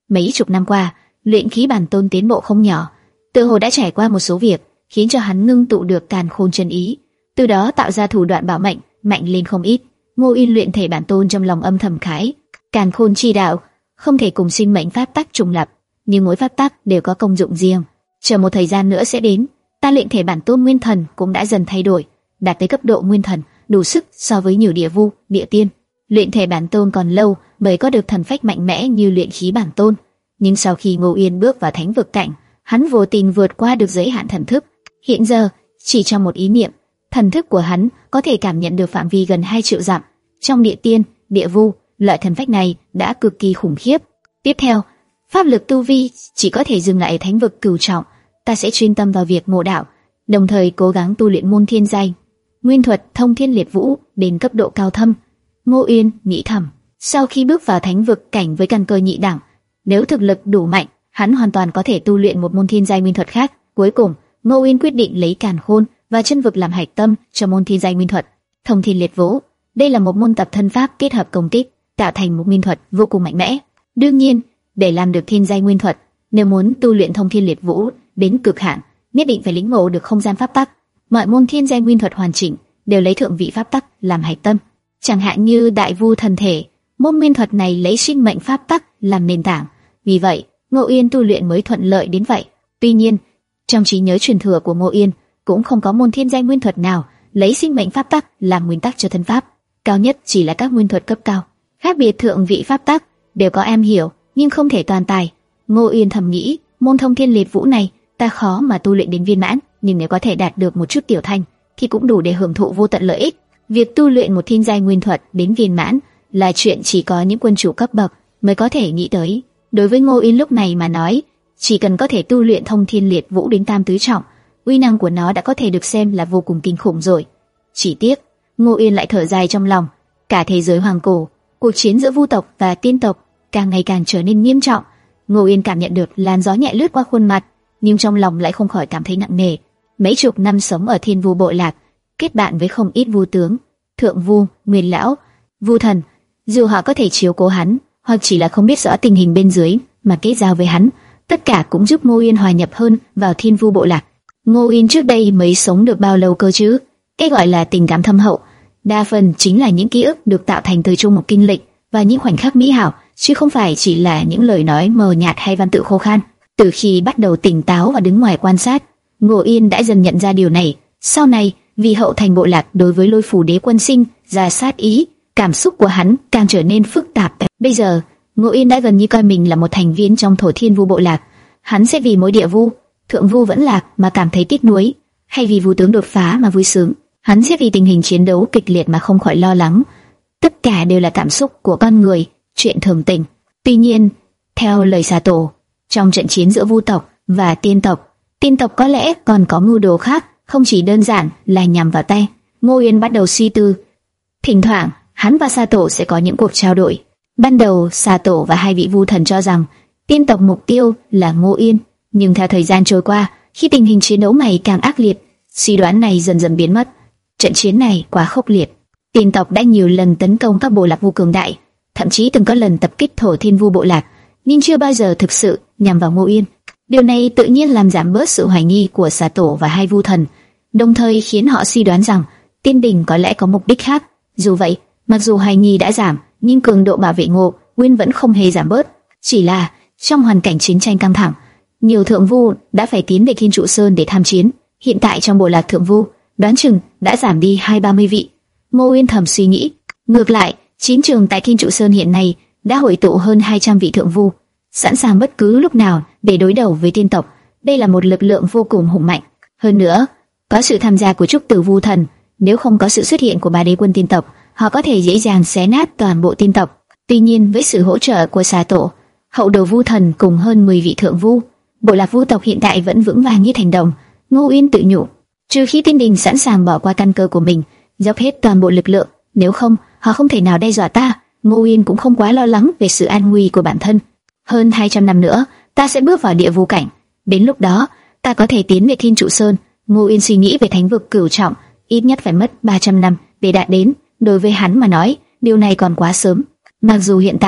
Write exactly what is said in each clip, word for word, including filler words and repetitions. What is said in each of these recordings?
Mấy chục năm qua, luyện khí bản tôn tiến bộ không nhỏ, tự hồ đã trải qua một số việc khiến cho hắn ngưng tụ được càn khôn chân ý, từ đó tạo ra thủ đoạn bảo mệnh mạnh lên không ít. Ngô Yên luyện thể bản tôn trong lòng âm thầm khái, càn khôn chi đạo không thể cùng sinh mệnh pháp tắc trùng lập, nhưng mỗi pháp tắc đều có công dụng riêng. Chờ một thời gian nữa sẽ đến, ta luyện thể bản tôn nguyên thần cũng đã dần thay đổi, đạt tới cấp độ nguyên thần, đủ sức so với nhiều địa vu, địa tiên. Luyện thể bản tôn còn lâu mới có được thần phách mạnh mẽ như luyện khí bản tôn, nhưng sau khi Ngô Yên bước vào thánh vực cảnh, hắn vô tình vượt qua được giới hạn thần thức. Hiện giờ, chỉ trong một ý niệm, thần thức của hắn có thể cảm nhận được phạm vi gần hai triệu dặm. Trong địa tiên, địa vu, loại thần phách này đã cực kỳ khủng khiếp. Tiếp theo, pháp lực tu vi chỉ có thể dừng lại ở thánh vực cửu trọng. Ta sẽ chuyên tâm vào việc ngộ đạo, đồng thời cố gắng tu luyện môn thiên giai nguyên thuật thông thiên liệt vũ đến cấp độ cao thâm. Ngô Yên nghĩ thầm, sau khi bước vào thánh vực cảnh với căn cơ nhị đẳng, nếu thực lực đủ mạnh, hắn hoàn toàn có thể tu luyện một môn thiên giai nguyên thuật khác. Cuối cùng, Ngô Yên quyết định lấy càn khôn và chân vực làm hạch tâm cho môn thiên giai nguyên thuật thông thiên liệt vũ. Đây là một môn tập thân pháp kết hợp công kích, tạo thành một nguyên thuật vô cùng mạnh mẽ. Đương nhiên, để làm được thiên giai nguyên thuật, nếu muốn tu luyện thông thiên liệt vũ đến cực hạn, nhất định phải lĩnh ngộ được không gian pháp tắc. Mọi môn thiên giai nguyên thuật hoàn chỉnh đều lấy thượng vị pháp tắc làm hạch tâm. Chẳng hạn như đại vu thần thể, môn nguyên thuật này lấy sinh mệnh pháp tắc làm nền tảng. Vì vậy, Ngô Yên tu luyện mới thuận lợi đến vậy. Tuy nhiên, trong trí nhớ truyền thừa của Ngô Yên cũng không có môn thiên giai nguyên thuật nào lấy sinh mệnh pháp tắc làm nguyên tắc cho thân pháp. Cao nhất chỉ là các nguyên thuật cấp cao. Khác biệt thượng vị pháp tắc đều có am hiểu, nhưng không thể toàn tài. Ngô Yên thầm nghĩ, môn thông thiên liệt vũ này ta khó mà tu luyện đến viên mãn, nhưng nếu có thể đạt được một chút tiểu thành thì cũng đủ để hưởng thụ vô tận lợi ích. Việc tu luyện một thiên giai nguyên thuật đến viên mãn là chuyện chỉ có những quân chủ cấp bậc mới có thể nghĩ tới. Đối với Ngô Yên lúc này mà nói, chỉ cần có thể tu luyện thông thiên liệt vũ đến tam tứ trọng, uy năng của nó đã có thể được xem là vô cùng kinh khủng rồi. Chỉ tiếc, Ngô Yên lại thở dài trong lòng. Cả thế giới hoàng cổ, cuộc chiến giữa vu tộc và tiên tộc càng ngày càng trở nên nghiêm trọng. Ngô Yên cảm nhận được làn gió nhẹ lướt qua khuôn mặt, nhưng trong lòng lại không khỏi cảm thấy nặng nề. Mấy chục năm sống ở Thiên Vu bộ lạc, kết bạn với không ít vu tướng, thượng vu, nguyên lão, vu thần, dù họ có thể chiếu cố hắn, hoặc chỉ là không biết rõ tình hình bên dưới mà kết giao với hắn, tất cả cũng giúp Ngô Yên hòa nhập hơn vào Thiên Vu bộ lạc. Ngô Yên trước đây mới sống được bao lâu cơ chứ? Cái gọi là tình cảm thâm hậu, đa phần chính là những ký ức được tạo thành từ chung một kinh lịch và những khoảnh khắc mỹ hảo, chứ không phải chỉ là những lời nói mờ nhạt hay văn tự khô khan. Từ khi bắt đầu tỉnh táo và đứng ngoài quan sát, Ngô Yên đã dần nhận ra điều này. Sau này, vì hậu thành bộ lạc đối với Lôi Phủ Đế quân sinh ra sát ý, cảm xúc của hắn càng trở nên phức tạp. Bây giờ, Ngô Yên đã gần như coi mình là một thành viên trong Thổ Thiên Vu bộ lạc. Hắn sẽ vì mỗi địa vu, thượng vu vẫn lạc mà cảm thấy tiếc nuối, hay vì vu tướng đột phá mà vui sướng. Hắn sẽ vì tình hình chiến đấu kịch liệt mà không khỏi lo lắng. Tất cả đều là cảm xúc của con người, chuyện thường tình. Tuy nhiên, theo lời Xà Tổ, trong trận chiến giữa vu tộc và tiên tộc, tiên tộc có lẽ còn có mưu đồ khác, không chỉ đơn giản là nhằm vào tay. Ngô Yên bắt đầu suy tư. Thỉnh thoảng, hắn và Xà Tổ sẽ có những cuộc trao đổi. Ban đầu, Xà Tổ và hai vị vu thần cho rằng tiên tộc mục tiêu là Ngô Yên, nhưng theo thời gian trôi qua, khi tình hình chiến đấu ngày càng ác liệt, suy đoán này dần dần biến mất. Trận chiến này quá khốc liệt. Tiên tộc đã nhiều lần tấn công các bộ lạc vu cường đại, thậm chí từng có lần tập kích Thổ Thiên Vu bộ lạc, nhưng chưa bao giờ thực sự nhằm vào Ngô Yên. Điều này tự nhiên làm giảm bớt sự hoài nghi của Xà Tổ và hai vu thần, đồng thời khiến họ suy đoán rằng Tiên Đình có lẽ có mục đích khác. Dù vậy, mặc dù hoài nghi đã giảm, nhưng cường độ bảo vệ Ngô Nguyên vẫn không hề giảm bớt. Chỉ là trong hoàn cảnh chiến tranh căng thẳng, nhiều thượng vu đã phải tiến về Thiên Trụ Sơn để tham chiến. Hiện tại trong bộ lạc thượng vu, đoán chừng đã giảm đi hai ba mươi vị. Ngô Uyên thầm suy nghĩ. Ngược lại, chiến trường tại Thiên Trụ Sơn hiện nay đã hội tụ hơn hai trăm vị thượng vu, sẵn sàng bất cứ lúc nào để đối đầu với tiên tộc. Đây là một lực lượng vô cùng hùng mạnh. Hơn nữa, có sự tham gia của Trúc Tử Vu Thần, nếu không có sự xuất hiện của ba đế quân tiên tộc, họ có thể dễ dàng xé nát toàn bộ tiên tộc. Tuy nhiên, với sự hỗ trợ của Xà Tổ, Hậu Đầu Vu Thần cùng hơn mười vị thượng vu, bộ lạc vu tộc hiện tại vẫn vững vàng như thành đồng. Ngô Uyên tự nhủ, trừ khi Tiên Đình sẵn sàng bỏ qua căn cơ của mình, dốc hết toàn bộ lực lượng, nếu không, họ không thể nào đe dọa ta. Ngô Uyên cũng không quá lo lắng về sự an nguy của bản thân. Hơn hai trăm năm nữa, ta sẽ bước vào địa vu cảnh. Đến lúc đó, ta có thể tiến về Thiên Trụ Sơn. Ngô Uyên suy nghĩ về thánh vực cửu trọng, ít nhất phải mất ba trăm năm để đạt đến. Đối với hắn mà nói, điều này còn quá sớm. Mặc dù hiện tại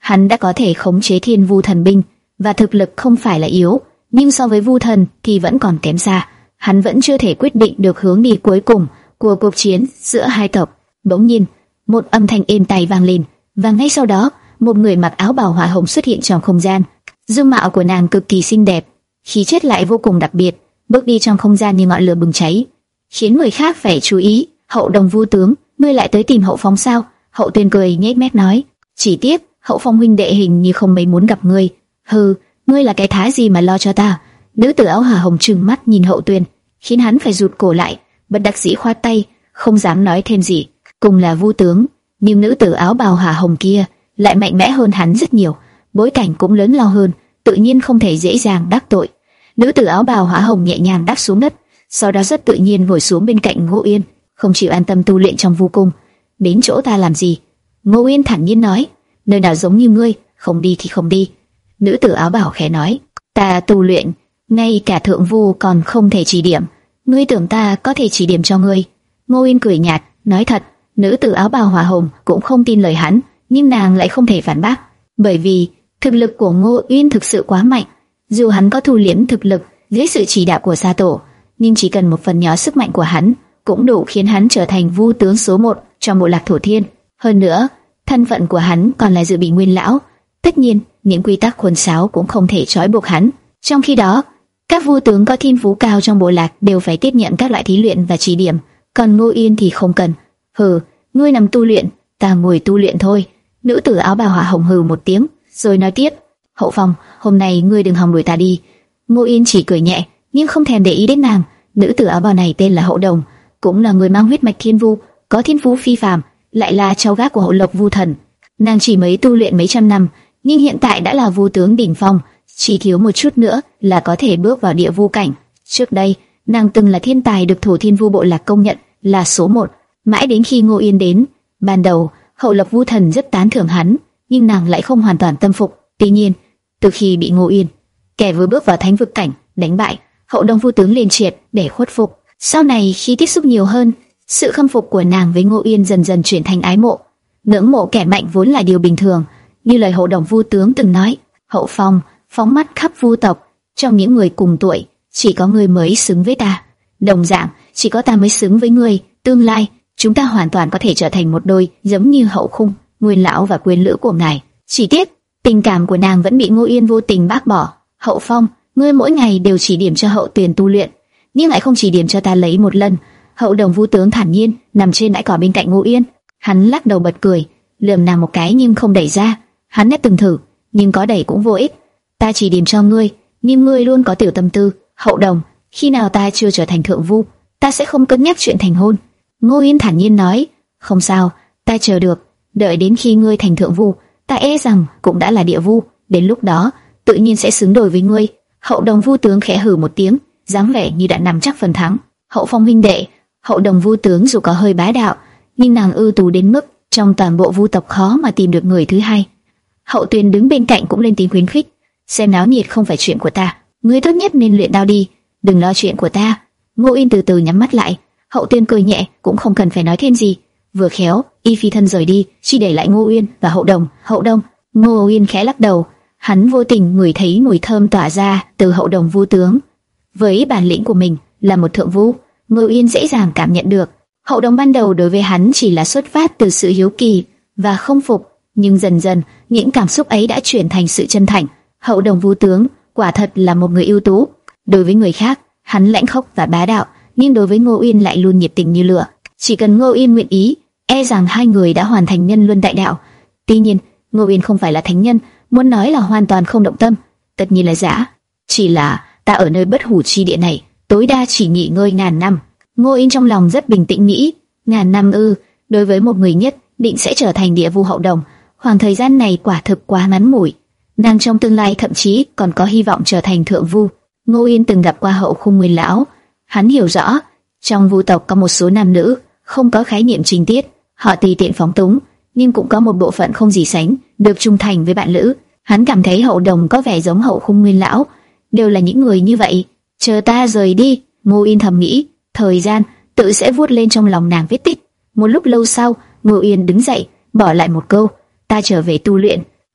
hắn đã có thể khống chế Thiên Vu Thần binh và thực lực không phải là yếu, nhưng so với Vu Thần thì vẫn còn kém xa. Hắn vẫn chưa thể quyết định được hướng đi cuối cùng của cuộc chiến giữa hai tộc. Bỗng nhiên, một âm thanh êm tai vang lên, và ngay sau đó, một người mặc áo bào hỏa hồng xuất hiện trong không gian. Dung mạo của nàng cực kỳ xinh đẹp, khí chất lại vô cùng đặc biệt, bước đi trong không gian như ngọn lửa bừng cháy, khiến người khác phải chú ý. Hậu Đồng Vu tướng, ngươi lại tới tìm Hậu Phong sao? Hậu Tuyền cười nhếch mép nói, chỉ tiếc Hậu Phong huynh đệ hình như không mấy muốn gặp ngươi. Hừ, ngươi là cái thá gì mà lo cho ta? Nữ tử áo hỏa hồng trừng mắt nhìn Hậu Tuyền, khiến hắn phải rụt cổ lại, bất đắc dĩ khoát tay, không dám nói thêm gì. Cùng là Vu tướng, nhưng nữ tử áo bào hỏa hồng kia lại mạnh mẽ hơn hắn rất nhiều, bối cảnh cũng lớn lao hơn, tự nhiên không thể dễ dàng đắc tội. Nữ tử áo bào hỏa hồng nhẹ nhàng đáp xuống đất, sau đó rất tự nhiên ngồi xuống bên cạnh Ngô Uyên, không chịu an tâm tu luyện trong Vu cung. Đến chỗ ta làm gì? Ngô Uyên thản nhiên nói, nơi nào giống như ngươi, không đi thì không đi. Nữ tử áo bào khẽ nói, ta tu luyện, ngay cả thượng vu còn không thể chỉ điểm, ngươi tưởng ta có thể chỉ điểm cho ngươi? Ngô Uyên cười nhạt, nói thật. Nữ tử áo bào hỏa hồng cũng không tin lời hắn, nhưng nàng lại không thể phản bác, bởi vì thực lực của Ngô Uyên thực sự quá mạnh. Dù hắn có thu liễm thực lực dưới sự chỉ đạo của Sa Tổ, nhưng chỉ cần một phần nhỏ sức mạnh của hắn cũng đủ khiến hắn trở thành Vu tướng số một trong bộ lạc Thổ Thiên. Hơn nữa, thân phận của hắn còn là dự bị Nguyên lão, tất nhiên những quy tắc khuôn sáo cũng không thể trói buộc hắn. Trong khi đó, các vu tướng có thiên phú cao trong bộ lạc đều phải tiếp nhận các loại thí luyện và chỉ điểm, còn Ngô Uyên thì không cần. Hừ, ngươi nằm tu luyện, ta ngồi tu luyện thôi. Nữ tử áo bào hỏa hồng hừ một tiếng, rồi nói tiếp, Hậu Phong, hôm nay ngươi đừng hòng đuổi ta đi. Ngô Uyên chỉ cười nhẹ, nhưng không thèm để ý đến nàng. Nữ tử áo bào này tên là Hậu Đồng, cũng là người mang huyết mạch thiên vu, có thiên phú phi phàm, lại là cháu gái của Hậu Lộc Vu Thần. Nàng chỉ mới tu luyện mấy trăm năm, nhưng hiện tại đã là vu tướng đỉnh phong, chỉ thiếu một chút nữa là có thể bước vào địa vu cảnh. Trước đây, nàng từng là thiên tài được Thổ Thiên Vu bộ lạc công nhận là số một. Mãi đến khi Ngô Uyên đến, ban đầu Hậu Lộc Vu Thần rất tán thưởng hắn, nhưng nàng lại không hoàn toàn tâm phục. Tuy nhiên, từ khi bị Ngô Uyên, kẻ vừa bước vào thánh vực cảnh, đánh bại, Hậu Đồng Vu tướng liền triệt để khuất phục. Sau này khi tiếp xúc nhiều hơn, sự khâm phục của nàng với Ngô Uyên dần dần chuyển thành ái mộ. Ngưỡng mộ kẻ mạnh vốn là điều bình thường, như lời Hậu Đồng Vu tướng từng nói, Hậu Phong phóng mắt khắp vu tộc, trong những người cùng tuổi, chỉ có ngươi mới xứng với ta. Đồng dạng, chỉ có ta mới xứng với ngươi. Tương lai, chúng ta hoàn toàn có thể trở thành một đôi, giống như Hậu Khung, Nguyên lão và Quyến lữ của ngài. Chỉ tiếc, tình cảm của nàng vẫn bị Ngô Uyên vô tình bác bỏ. Hậu Phong, ngươi mỗi ngày đều chỉ điểm cho Hậu Tuyền tu luyện, nhưng lại không chỉ điểm cho ta lấy một lần. Hậu Đồng Vu tướng thản nhiên nằm trên bãi cỏ bên cạnh Ngô Uyên, hắn lắc đầu bật cười, lườm nàng một cái nhưng không đẩy ra. Hắn đã từng thử, nhưng có đẩy cũng vô ích. Ta chỉ điểm cho ngươi, nhưng ngươi luôn có tiểu tâm tư. Hậu Đồng, khi nào ta chưa trở thành thượng vu, ta sẽ không cân nhắc chuyện thành hôn. Ngô Uyên thản nhiên nói, không sao, ta chờ được, đợi đến khi ngươi thành thượng vu, ta e rằng cũng đã là địa vu, đến lúc đó tự nhiên sẽ xứng đôi với ngươi. Hậu Đồng Vu tướng khẽ hừ một tiếng, dáng vẻ như đã nắm chắc phần thắng. Hậu Phong huynh đệ, Hậu Đồng Vu tướng dù có hơi bá đạo, nhưng nàng ưu tú đến mức trong toàn bộ vu tộc khó mà tìm được người thứ hai. Hậu Tuyền đứng bên cạnh cũng lên tiếng khuyến khích, xem náo nhiệt không phải chuyện của ta, ngươi tốt nhất nên luyện đao đi, đừng lo chuyện của ta. Ngô Uyên từ từ nhắm mắt lại, Hậu Tuyền cười nhẹ, cũng không cần phải nói thêm gì, vừa khéo y phi thân rời đi, chỉ để lại Ngô Uyên và Hậu Đồng. Hậu Đồng, Ngô Uyên khẽ lắc đầu, hắn vô tình ngửi thấy mùi thơm tỏa ra từ Hậu Đồng Vu tướng. Với bản lĩnh của mình là một thượng vu, Ngô Uyên dễ dàng cảm nhận được. Hậu Đồng ban đầu đối với hắn chỉ là xuất phát từ sự hiếu kỳ và không phục, nhưng dần dần những cảm xúc ấy đã chuyển thành sự chân thành. Hậu Đồng Vu tướng quả thật là một người ưu tú. Đối với người khác, hắn lãnh khốc và bá đạo, nhưng đối với Ngô Uyên lại luôn nhiệt tình như lửa. Chỉ cần Ngô Uyên nguyện ý, e rằng hai người đã hoàn thành nhân luân đại đạo. Tuy nhiên, Ngô Uyên không phải là thánh nhân, muốn nói là hoàn toàn không động tâm, tất nhiên là giả. Chỉ là ta ở nơi bất hủ chi địa này, tối đa chỉ nghỉ ngơi ngàn năm. Ngô Uyên trong lòng rất bình tĩnh nghĩ, ngàn năm ư? Đối với một người nhất định sẽ trở thành địa vu Hậu Đồng, khoảng thời gian này quả thực quá ngắn ngủi. Nàng trong tương lai thậm chí còn có hy vọng trở thành thượng vu. Ngô Uyên từng gặp qua Hậu Khung Nguyên lão, hắn hiểu rõ, trong vu tộc có một số nam nữ không có khái niệm trinh tiết, họ tùy tiện phóng túng, nhưng cũng có một bộ phận không gì sánh được trung thành với bạn lữ. Hắn cảm thấy Hậu Đồng có vẻ giống Hậu Khung Nguyên lão, đều là những người như vậy. Chờ ta rời đi, Ngô Uyên thầm nghĩ, thời gian tự sẽ vuốt lên trong lòng nàng vết tích. Một lúc lâu sau, Ngô Uyên đứng dậy, bỏ lại một câu, ta trở về tu luyện.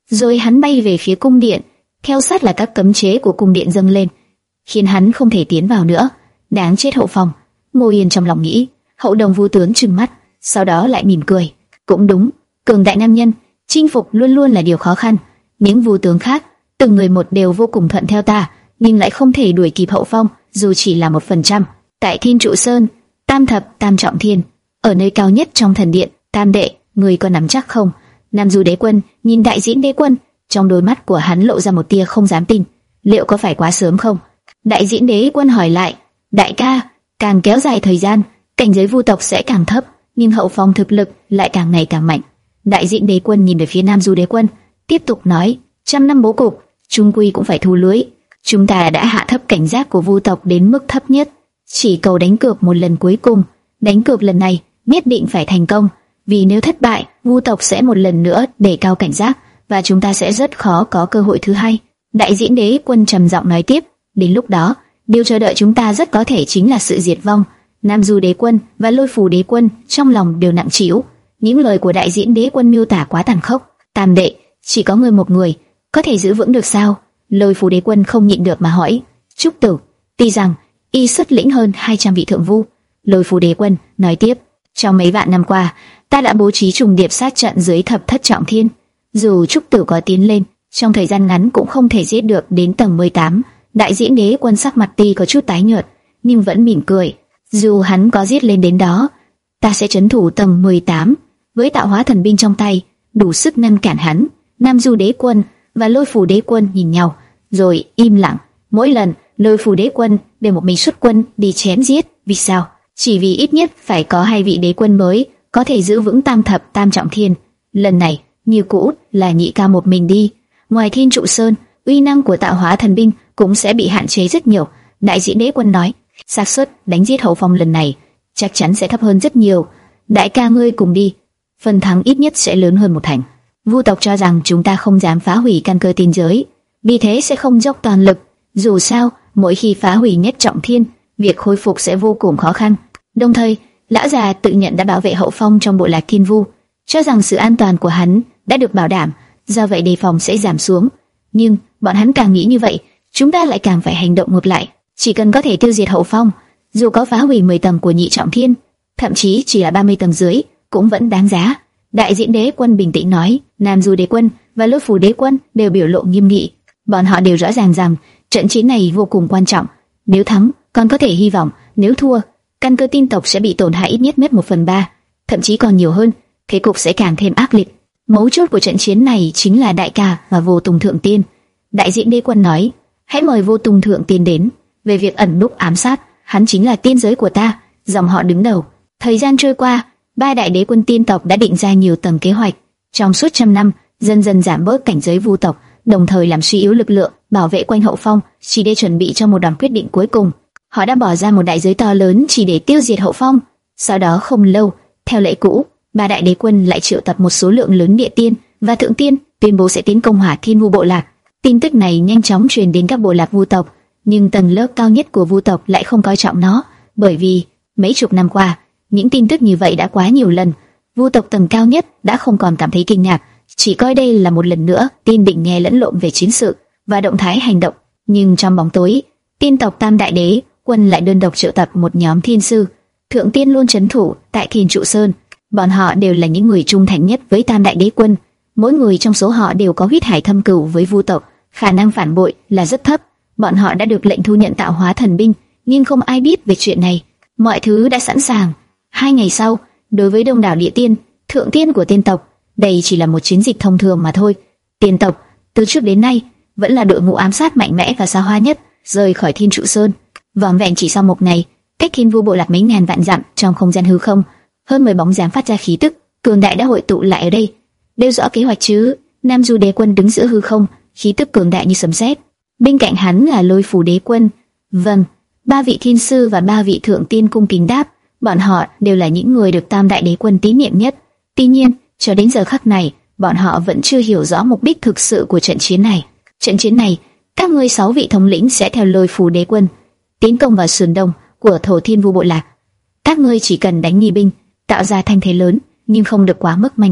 Rồi hắn bay về phía cung điện, theo sát là các cấm chế của cung điện dâng lên, khiến hắn không thể tiến vào nữa. Đáng chết Hậu Phong, Ngô Yên trong lòng nghĩ. Hậu Đồng Vu tướng trừng mắt, sau đó lại mỉm cười. Cũng đúng, cường đại nam nhân, chinh phục luôn luôn là điều khó khăn. Những Vu tướng khác, từng người một đều vô cùng thuận theo ta, nhưng lại không thể đuổi kịp Hậu Phong, dù chỉ là một phần trăm. Tại Thiên Trụ Sơn, Tam Thập Tam Trọng Thiên, ở nơi cao nhất trong thần điện, Tam đệ, người có nắm chắc không? Nam Du Đế Quân nhìn Đại Diễn Đế Quân, trong đôi mắt của hắn lộ ra một tia không dám tin. Liệu có phải quá sớm không? Đại Diễn Đế Quân hỏi lại. Đại ca, càng kéo dài thời gian, cảnh giới vu tộc sẽ càng thấp, nhưng Hậu Phong thực lực lại càng ngày càng mạnh. Đại Diễn Đế Quân nhìn về phía Nam Du Đế Quân, tiếp tục nói: trăm năm bố cục, chung quy cũng phải thu lưới. Chúng ta đã hạ thấp cảnh giác của vu tộc đến mức thấp nhất, chỉ cầu đánh cược một lần cuối cùng. Đánh cược lần này nhất định phải thành công, vì nếu thất bại, vu tộc sẽ một lần nữa đề cao cảnh giác, và chúng ta sẽ rất khó có cơ hội thứ hai. Đại Diễn Đế Quân trầm giọng nói tiếp: đến lúc đó, điều chờ đợi chúng ta rất có thể chính là sự diệt vong. Nam Du Đế Quân và Lôi Phù Đế Quân trong lòng đều nặng trĩu. Những lời của Đại Diễn Đế Quân miêu tả quá tàn khốc. Tam đệ, chỉ có ngươi một người có thể giữ vững được sao? Lôi Phù Đế Quân không nhịn được mà hỏi. Trúc Tử, tuy rằng y xuất lĩnh hơn hai trăm vị thượng vu. Lôi Phù Đế Quân nói tiếp: trong mấy vạn năm qua, ta đã bố trí trùng điệp sát trận dưới thập thất trọng thiên. Dù Trúc Tử có tiến lên, trong thời gian ngắn cũng không thể giết được đến tầng mười tám. Đại Diễn Đế Quân sắc mặt tuy có chút tái nhợt, nhưng vẫn mỉm cười. Dù hắn có giết lên đến đó, ta sẽ trấn thủ tầng mười tám, với tạo hóa thần binh trong tay, đủ sức ngăn cản hắn. Nam Du Đế Quân và Lôi Phù Đế Quân nhìn nhau, rồi im lặng. Mỗi lần Lôi Phù Đế Quân đều một mình xuất quân đi chém giết. Vì sao? Chỉ vì ít nhất phải có hai vị đế quân mới có thể giữ vững tam thập tam trọng thiên. Lần này, như cũ là nhị ca một mình đi. Ngoài Thiên Trụ Sơn, uy năng của tạo hóa thần binh cũng sẽ bị hạn chế rất nhiều. Đại Diễn Đế Quân nói: xác suất đánh giết Hậu Phong lần này chắc chắn sẽ thấp hơn rất nhiều. Đại ca ngươi cùng đi, phần thắng ít nhất sẽ lớn hơn một thành. Vu tộc cho rằng chúng ta không dám phá hủy căn cơ tiên giới, vì thế sẽ không dốc toàn lực. Dù sao, mỗi khi phá hủy nhất trọng thiên, việc khôi phục sẽ vô cùng khó khăn. Đồng thời, lão già tự nhận đã bảo vệ Hậu Phong trong bộ lạc Thiên Vu, cho rằng sự an toàn của hắn đã được bảo đảm, do vậy đề phòng sẽ giảm xuống. Nhưng bọn hắn càng nghĩ như vậy, chúng ta lại càng phải hành động ngược lại. Chỉ cần có thể tiêu diệt Hậu Phong, dù có phá hủy mười tầng của nhị trọng thiên, thậm chí chỉ là ba mươi tầng dưới, cũng vẫn đáng giá. Đại Diễn Đế Quân bình tĩnh nói. Nam Du Đế Quân và Lôi Phù Đế Quân đều biểu lộ nghiêm nghị. Bọn họ đều rõ ràng rằng trận chiến này vô cùng quan trọng. Nếu thắng, còn có thể hy vọng; nếu thua, căn cơ tiên tộc sẽ bị tổn hại ít nhất mất một phần ba, thậm chí còn nhiều hơn. Thế cục sẽ càng thêm ác liệt. Mấu chốt của trận chiến này chính là đại ca và Vô Tùng Thượng Tiên. Đại Diễn Đế Quân nói: hãy mời Vô Tùng Thượng Tiên đến. Về việc ẩn núp ám sát, hắn chính là tiên giới của ta, dòng họ đứng đầu. Thời gian trôi qua, ba đại đế quân tiên tộc đã định ra nhiều tầng kế hoạch, trong suốt trăm năm, dần dần giảm bớt cảnh giới vu tộc, đồng thời làm suy yếu lực lượng bảo vệ quanh Hậu Phong, chỉ để chuẩn bị cho một đòn quyết định cuối cùng. Họ đã bỏ ra một đại giới to lớn chỉ để tiêu diệt Hậu Phong. Sau đó không lâu, theo lệ cũ, ba đại đế quân lại triệu tập một số lượng lớn địa tiên và thượng tiên, tuyên bố sẽ tiến công Hỏa Thiên Vu bộ lạc. Tin tức này nhanh chóng truyền đến các bộ lạc vu tộc, nhưng tầng lớp cao nhất của vu tộc lại không coi trọng nó, bởi vì mấy chục năm qua, những tin tức như vậy đã quá nhiều lần. Vu tộc tầng cao nhất đã không còn cảm thấy kinh ngạc, chỉ coi đây là một lần nữa tin định nghe lẫn lộn về chiến sự và động thái hành động. Nhưng trong bóng tối, tiên tộc Tam Đại Đế Quân lại đơn độc triệu tập một nhóm thiên sư, thượng tiên luôn trấn thủ tại Thiên Trụ Sơn. Bọn họ đều là những người trung thành nhất với Tam Đại Đế Quân, mỗi người trong số họ đều có huyết hải thâm cửu với vu tộc, khả năng phản bội là rất thấp. Bọn họ đã được lệnh thu nhận tạo hóa thần binh, nhưng không ai biết về chuyện này. Mọi thứ đã sẵn sàng. Hai ngày sau, đối với đông đảo địa tiên, thượng tiên của tiên tộc, đây chỉ là một chiến dịch thông thường mà thôi. Tiên tộc từ trước đến nay vẫn là đội ngũ ám sát mạnh mẽ và xa hoa nhất rời khỏi Thiên Trụ Sơn. Vỏn vẹn chỉ sau một ngày, cách Thiên Vu bộ lạc mấy ngàn vạn dặm trong không gian hư không, hơn mười bóng dáng phát ra khí tức cường đại đã hội tụ lại ở đây. Đều rõ kế hoạch chứ? Nam Du Đế Quân đứng giữa hư không, khí tức cường đại như sấm sét. Bên cạnh hắn là Lôi Phù Đế Quân. Vâng, ba vị thiên sư và ba vị thượng tiên cung kính đáp. Bọn họ đều là những người được Tam Đại Đế Quân tín nhiệm nhất. Tuy nhiên, cho đến giờ khắc này, bọn họ vẫn chưa hiểu rõ mục đích thực sự của trận chiến này. Trận chiến này, các ngươi sáu vị thống lĩnh sẽ theo Lôi Phù Đế Quân tiến công vào sườn đông của Thổ Thiên Vu bộ lạc. Các ngươi chỉ cần đánh nghi binh, tạo ra thanh thế lớn, nhưng không được quá mức manh động.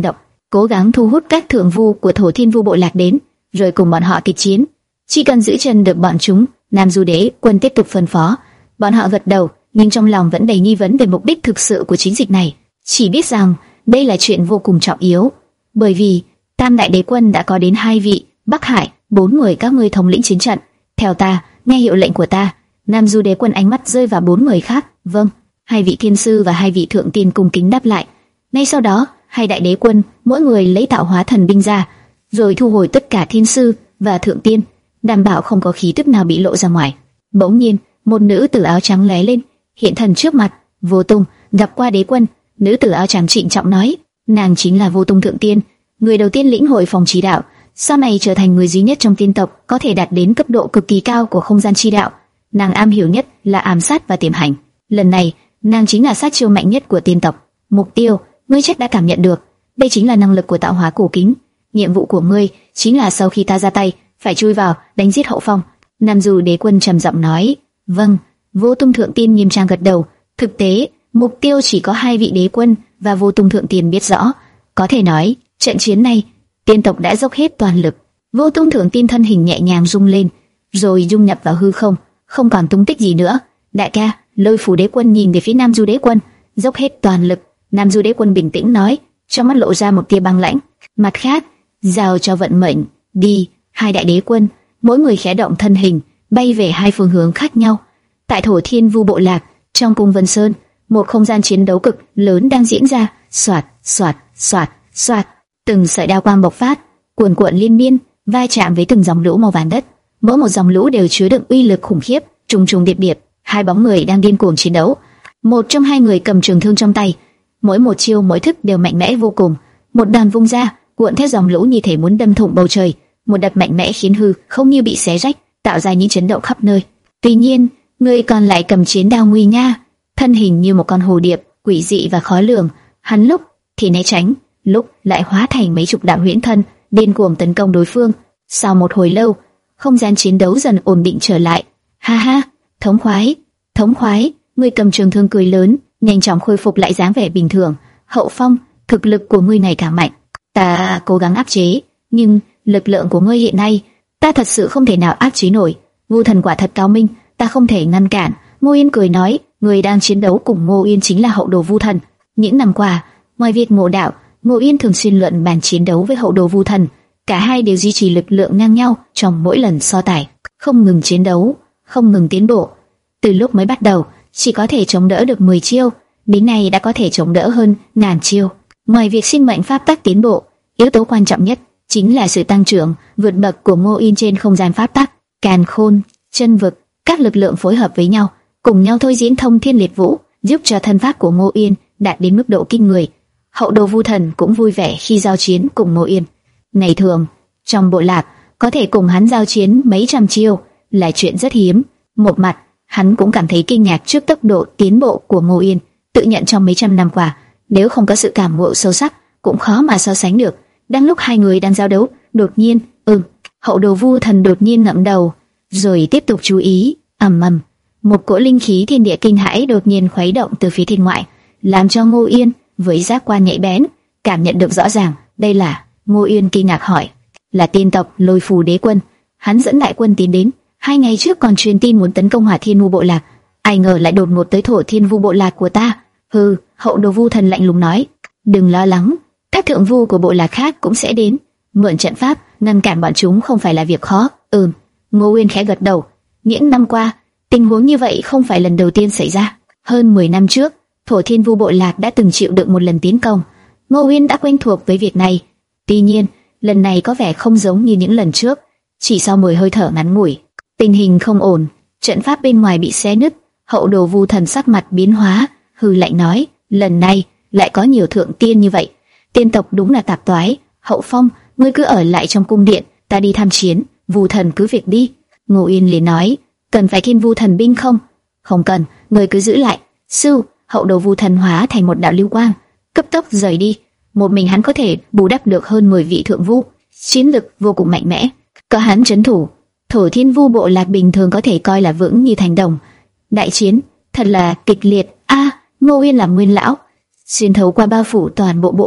cố gắng thu hút các thượng vu của Thổ Thiên Vu bộ lạc đến, rồi cùng bọn họ kịch chiến. Chỉ cần giữ chân được bọn chúng, Nam Du Đế Quân tiếp tục phân phó. Bọn họ gật đầu, nhưng trong lòng vẫn đầy nghi vấn về mục đích thực sự của chiến dịch này. Chỉ biết rằng đây là chuyện vô cùng trọng yếu, bởi vì Tam Đại Đế Quân đã có đến hai vị, Bắc Hải, bốn người các ngươi thống lĩnh chiến trận. Theo ta, nghe hiệu lệnh của ta. Nam Du Đế Quân ánh mắt rơi vào bốn người khác. Vâng. Hai vị thiên sư và hai vị thượng tiên cung kính đáp lại. Ngay sau đó, hai đại đế quân mỗi người lấy tạo hóa thần binh ra, rồi thu hồi tất cả thiên sư và thượng tiên, đảm bảo không có khí tức nào bị lộ ra ngoài. Bỗng nhiên, một nữ tử áo trắng lóe lên, hiện thần trước mặt. Vô Tung gặp qua đế quân. Nữ tử áo trắng trịnh trọng nói, nàng chính là Vô Tung thượng tiên, người đầu tiên lĩnh hội phòng trí đạo, sau này trở thành người duy nhất trong tiên tộc có thể đạt đến cấp độ cực kỳ cao của không gian chi đạo. Nàng am hiểu nhất là ám sát và tiềm hành. Lần này, nàng chính là sát chiêu mạnh nhất của tiên tộc. Mục tiêu, ngươi chắc đã cảm nhận được, đây chính là năng lực của tạo hóa cổ kính. Nhiệm vụ của ngươi chính là sau khi ta ra tay, phải chui vào đánh giết hậu phong. Nam Du Đế Quân trầm giọng nói. Vâng. Vô Tung thượng tiên nghiêm trang gật đầu. Thực tế, mục tiêu chỉ có hai vị đế quân và Vô Tung thượng tiên biết rõ. Có thể nói, trận chiến này, tiên tộc đã dốc hết toàn lực. Vô Tung thượng tiên thân hình nhẹ nhàng rung lên, rồi dung nhập vào hư không, không còn tung tích gì nữa. Đại ca, Lôi Phủ Đế Quân nhìn về phía Nam Du Đế Quân, dốc hết toàn lực. Nam Du Đế Quân bình tĩnh nói, trong mắt lộ ra một tia băng lãnh. Mặt khác, giao cho vận mệnh. Đi. Hai đại đế quân, mỗi người khẽ động thân hình, bay về hai phương hướng khác nhau. Tại Thổ Thiên Vu bộ lạc, trong cung Vân Sơn, một không gian chiến đấu cực lớn đang diễn ra. Soạt, soạt, soạt, soạt. Từng sợi đao quang bộc phát, cuồn cuộn liên miên, va chạm với từng dòng lũ màu vàng đất. Mỗi một dòng lũ đều chứa đựng uy lực khủng khiếp, trùng trùng điệp điệp. Hai bóng người đang điên cuồng chiến đấu. Một trong hai người cầm trường thương trong tay, mỗi một chiêu mỗi thức đều mạnh mẽ vô cùng. Một đòn vung ra, cuộn theo dòng lũ như thể muốn đâm thủng bầu trời. Một đập mạnh mẽ khiến hư không như bị xé rách, tạo ra những chấn động khắp nơi. Tuy nhiên, người còn lại cầm chiến đao nguy nha, thân hình như một con hồ điệp, quỷ dị và khó lường. Hắn lúc thì né tránh, lúc lại hóa thành mấy chục đạo huyễn thân, điên cuồng tấn công đối phương. Sau một hồi lâu, không gian chiến đấu dần ổn định trở lại. Ha ha, thống khoái, thống khoái. Người cầm trường thương cười lớn, nhanh chóng khôi phục lại dáng vẻ bình thường. Hậu Phong, thực lực của ngươi này càng mạnh. Ta cố gắng áp chế, nhưng lực lượng của ngươi hiện nay, ta thật sự không thể nào áp chế nổi. Vu thần quả thật cao minh, ta không thể ngăn cản. Ngô Yên cười nói, người đang chiến đấu cùng Ngô Yên chính là hậu đồ Vu thần. Những năm qua, ngoài việc ngộ đạo, Ngô Yên thường xuyên luận bàn chiến đấu với hậu đồ Vu thần. Cả hai đều duy trì lực lượng ngang nhau trong mỗi lần so tài, không ngừng chiến đấu, không ngừng tiến bộ. Từ lúc mới bắt đầu, chỉ có thể chống đỡ được mười chiêu, đến nay đã có thể chống đỡ hơn ngàn chiêu. Ngoài việc sinh mệnh pháp tắc tiến bộ, yếu tố quan trọng nhất chính là sự tăng trưởng vượt bậc của Ngô Yên trên không gian pháp tắc, càn khôn, chân vực, các lực lượng phối hợp với nhau, cùng nhau thôi diễn thông thiên liệt vũ, giúp cho thân pháp của Ngô Yên đạt đến mức độ kinh người. Hậu đồ Vu thần cũng vui vẻ khi giao chiến cùng Ngô Yên. Ngày thường, trong bộ lạc, có thể cùng hắn giao chiến mấy trăm chiêu là chuyện rất hiếm. Một mặt, hắn cũng cảm thấy kinh ngạc trước tốc độ tiến bộ của Ngô Yên, tự nhận trong mấy trăm năm qua, nếu không có sự cảm ngộ sâu sắc, cũng khó mà so sánh được. Đang lúc hai người đang giao đấu, đột nhiên, ừm, hậu đồ Vu thần đột nhiên ngẩng đầu, rồi tiếp tục chú ý. Ầm ầm, một cỗ linh khí thiên địa kinh hãi đột nhiên khuấy động từ phía thiên ngoại, làm cho Ngô Yên với giác quan nhạy bén cảm nhận được rõ ràng. Đây là... Ngô Yên kinh ngạc hỏi, là tiên tộc Lôi Phù Đế Quân. Hắn dẫn đại quân tiến đến, hai ngày trước còn truyền tin muốn tấn công Hỏa Thiên Vu bộ lạc, ai ngờ lại đột ngột tới Thổ Thiên Vu bộ lạc của ta. Hừ, hậu đồ Vu thần lạnh lùng nói, đừng lo lắng, các thượng vu của bộ lạc khác cũng sẽ đến. Mượn trận pháp ngăn cản bọn chúng không phải là việc khó. Ừm. Ngô Yên khẽ gật đầu. Những năm qua, tình huống như vậy không phải lần đầu tiên xảy ra. Hơn mười năm trước, Thổ Thiên Vu bộ lạc đã từng chịu đựng một lần tiến công. Ngô Yên đã quen thuộc với việc này. Tuy nhiên, lần này có vẻ không giống như những lần trước. Chỉ sau mười hơi thở ngắn ngủi, tình hình không ổn, trận pháp bên ngoài bị xé nứt. Hậu đồ Vu thần sắc mặt biến hóa, hừ lạnh nói, lần này lại có nhiều thượng tiên như vậy. Tiên tộc đúng là tạp toái. Hậu Phong, ngươi cứ ở lại trong cung điện, ta đi tham chiến. Vu thần cứ việc đi. Ngô Yên liền nói, cần phải Thiên Vu thần binh không? Không cần, ngươi cứ giữ lại. Sư, hậu đồ Vu thần hóa thành một đạo lưu quang, cấp tốc rời đi. Một mình hắn có thể bù đắp được hơn mười vị thượng vu, chiến lực vô cùng mạnh mẽ. Có hắn trấn thủ, Thổ Thiên Vu bộ lạc bình thường có thể coi là vững như thành đồng. Đại chiến thật là kịch liệt. A, à, Ngô Yên làm nguyên lão, xuyên thấu qua bao phủ toàn bộ bộ lạc,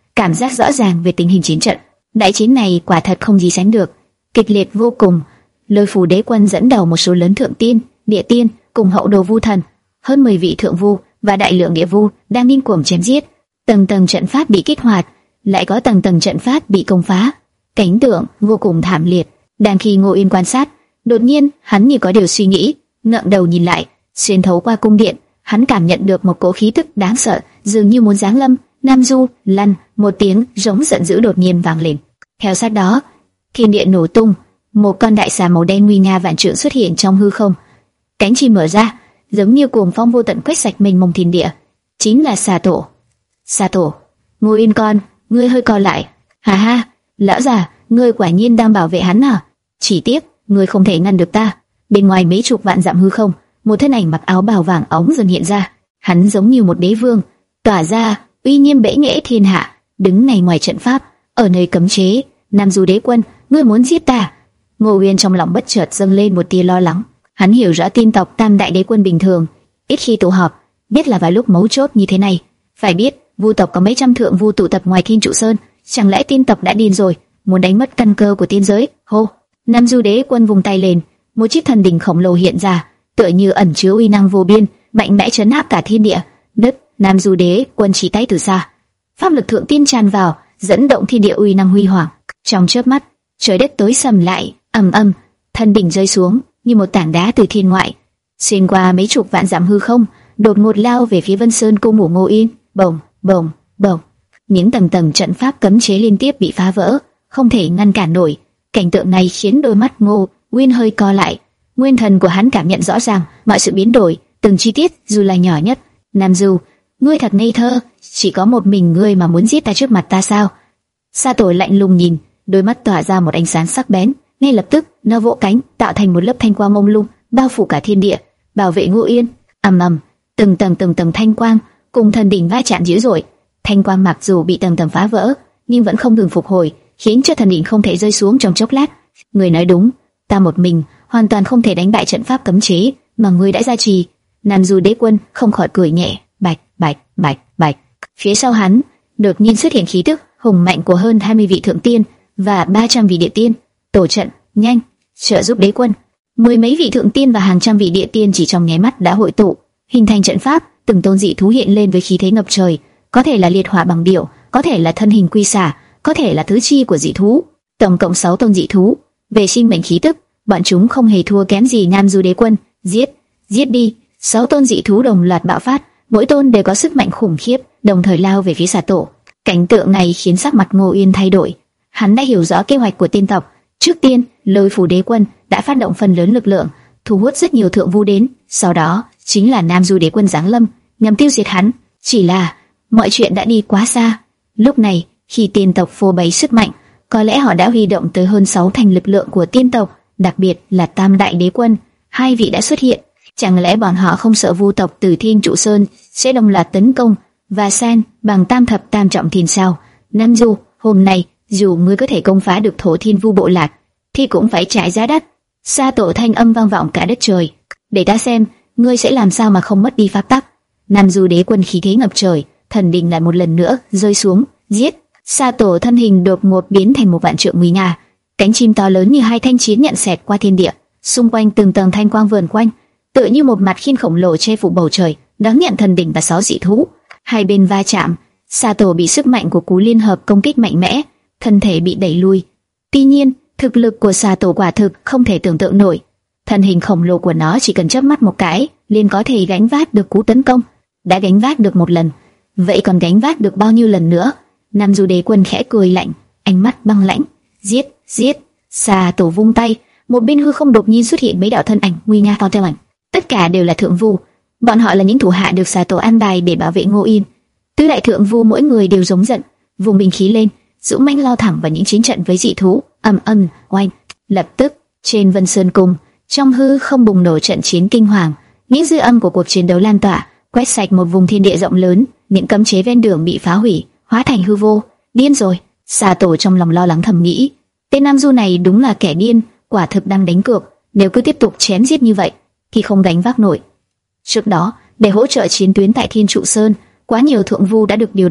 cảm giác rõ ràng về tình hình chiến trận. Đại chiến này quả thật không gì sánh được, kịch liệt vô cùng. Lôi Phủ Đế Quân dẫn đầu một số lớn thượng tiên, địa tiên cùng hậu đồ vu thần, hơn mười vị thượng vu và đại lượng địa vu đang điên cuồng chém giết. Tầng tầng trận pháp bị kích hoạt, lại có tầng tầng trận pháp bị công phá, cảnh tượng vô cùng thảm liệt. Đang khi Ngô Yên quan sát, đột nhiên hắn như có điều suy nghĩ, ngẩng đầu nhìn lại, xuyên thấu qua cung điện, hắn cảm nhận được một cỗ khí tức đáng sợ, dường như muốn giáng lâm. Nam Du lăn, một tiếng giống giận dữ đột nhiên vang lên. Theo sát đó, thiên địa nổ tung, một con đại xà màu đen nguy nga vạn trượng xuất hiện trong hư không. Cánh chim mở ra, giống như cuồng phong vô tận quét sạch mênh mông thiên địa. Chính là Xà Tổ. Xà Tổ, Ngô Yên con, ngươi hơi co lại. Hà ha, lão già, ngươi quả nhiên đang bảo vệ hắn à? Chỉ tiếc, ngươi không thể ngăn được ta. Bên ngoài mấy chục vạn dặm hư không, một thân ảnh mặc áo bào vàng óng dần hiện ra. Hắn giống như một đế vương, tỏa ra uy nghiêm bệ nghệ thiên hạ, đứng ngay ngoài trận pháp, ở nơi cấm chế. Nam Du Đế Quân, ngươi muốn giết ta? Ngô Uyên trong lòng bất chợt dâng lên một tia lo lắng. Hắn hiểu rõ tin tộc Tam Đại Đế Quân bình thường ít khi tụ họp, biết là vào lúc mấu chốt như thế này. Phải biết, vu tộc có mấy trăm thượng vu tụ tập ngoài Thiên Trụ Sơn, chẳng lẽ tin tộc đã điên rồi, muốn đánh mất căn cơ của tiên giới? Hô! Nam Du Đế Quân vùng tay lên, một chiếc thần đỉnh khổng lồ hiện ra, tựa như ẩn chứa uy năng vô biên, mạnh mẽ chấn áp cả thiên địa. Đất, Nam Du Đế Quân chỉ tay từ xa, pháp lực thượng tiên tràn vào, dẫn động thiên địa uy năng huy hoàng. Trong chớp mắt, trời đất tối sầm lại, ầm ầm, thần đỉnh rơi xuống như một tảng đá từ thiên ngoại, xuyên qua mấy chục vạn dặm hư không, đột ngột lao về phía Vân Sơn cung của Ngô Yên. Bồng, bồng, bồng, những tầng tầng trận pháp cấm chế liên tiếp bị phá vỡ, không thể ngăn cản nổi. Cảnh tượng này khiến đôi mắt Ngô Uyên hơi co lại. Nguyên thần của hắn cảm nhận rõ ràng mọi sự biến đổi, từng chi tiết dù là nhỏ nhất. Nam Du, ngươi thật ngây thơ, chỉ có một mình ngươi mà muốn giết ta trước mặt ta sao? Sa Tổ lạnh lùng nhìn, đôi mắt tỏa ra một ánh sáng sắc bén. Ngay lập tức, nó vỗ cánh, tạo thành một lớp thanh quang mông lung, bao phủ cả thiên địa, bảo vệ Ngô Yên. Ầm ầm, từng tầng từng tầng thanh quang cùng thần đỉnh va chạm dữ dội. Thanh quang mặc dù bị tầng tầng phá vỡ, nhưng vẫn không ngừng phục hồi, khiến cho thần đỉnh không thể rơi xuống trong chốc lát. Người nói đúng, ta một mình hoàn toàn không thể đánh bại trận pháp cấm chế mà ngươi đã gia trì. Nam Du Đế Quân không khỏi cười nhẹ. Bạch, bạch, bạch, bạch. Phía sau hắn đột nhiên xuất hiện khí tức hùng mạnh của hơn hai mươi vị thượng tiên và ba trăm vị địa tiên. Tổ trận, nhanh, trợ giúp Đế Quân. Mười mấy vị thượng tiên và hàng trăm vị địa tiên chỉ trong nháy mắt đã hội tụ, hình thành trận pháp. Từng tôn dị thú hiện lên với khí thế ngập trời, có thể là liệt hỏa bằng điểu, có thể là thân hình quy xà, có thể là tứ chi của dị thú. Tổng cộng sáu tôn dị thú. Về sinh mệnh khí tức, bọn chúng không hề thua kém gì Nam Du Đế Quân. Giết, giết đi! Sáu tôn dị thú đồng loạt bạo phát, mỗi tôn đều có sức mạnh khủng khiếp, đồng thời lao về phía Xà Tổ. Cảnh tượng này khiến sắc mặt Ngô Uyên thay đổi. Hắn đã hiểu rõ kế hoạch của tiên tộc. Trước tiên, Lôi Phủ Đế Quân đã phát động phần lớn lực lượng, thu hút rất nhiều thượng vu đến. Sau đó, chính là Nam Du Đế Quân giáng lâm, nhằm tiêu diệt hắn. Chỉ là mọi chuyện đã đi quá xa. Lúc này, khi tiên tộc phô bày sức mạnh, có lẽ họ đã huy động tới hơn sáu thành lực lượng của tiên tộc, đặc biệt là Tam Đại Đế Quân. Hai vị đã xuất hiện. Chẳng lẽ bọn họ không sợ vu tộc từ Thiên Trụ Sơn sẽ đồng loạt tấn công và san bằng tam thập tam trọng thiên sao? Nam Du, hôm nay dù ngươi có thể công phá được Thổ Thiên Vu bộ lạc, thì cũng phải trả giá đắt. Sa Tổ thanh âm vang vọng cả đất trời. Để ta xem, ngươi sẽ làm sao mà không mất đi pháp tắc. Nam Du Đế Quân khí thế ngập trời, thần đỉnh lại một lần nữa rơi xuống. Giết! Sa Tổ thân hình đột ngột biến thành một vạn trượng nguy nga, cánh chim to lớn như hai thanh chiến nhận xẹt qua thiên địa, xung quanh từng tầng thanh quang vờn quanh, tựa như một mặt khiên khổng lồ che phủ bầu trời, đón nhận thần đỉnh và sáu dị thú. Hai bên va chạm, Sa Tổ bị sức mạnh của cú liên hợp công kích mạnh mẽ, thân thể bị đẩy lui. Tuy nhiên, thực lực của Sa Tổ quả thực không thể tưởng tượng nổi. Thân hình khổng lồ của nó chỉ cần chớp mắt một cái, liền có thể gánh vác được cú tấn công. Đã gánh vác được một lần, vậy còn gánh vác được bao nhiêu lần nữa? Nam Du Đế Quân khẽ cười lạnh, ánh mắt băng lãnh. Giết, giết! Sa Tổ vung tay, một bên hư không đột nhiên xuất hiện mấy đạo thân ảnh nguy nga to theo ảnh. Tất cả đều là thượng vu, bọn họ là những thủ hạ được Sa Tổ an bài để bảo vệ Ngô Yên. Tứ đại thượng vu mỗi người đều giống giận, vùng binh khí lên, dũng mãnh lao thẳng vào những chiến trận với dị thú. Ầm ầm, oanh! Lập tức, trên Vân Sơn Cung, trong hư không bùng nổ trận chiến kinh hoàng. Những dư âm của cuộc chiến đấu lan tỏa, quét sạch một vùng thiên địa rộng lớn. Những cấm chế ven đường bị phá hủy, hóa thành hư vô. Điên rồi! Sa Tổ trong lòng lo lắng thầm nghĩ. Tên Nam Du này đúng là kẻ điên, quả thực đang đánh cược. Nếu cứ tiếp tục chém giết như vậy, thì không gánh vác nổi. Trước đó, để hỗ trợ chiến tuyến tại Thiên Trụ Sơn, quá nhiều thượng vu đã được điều động.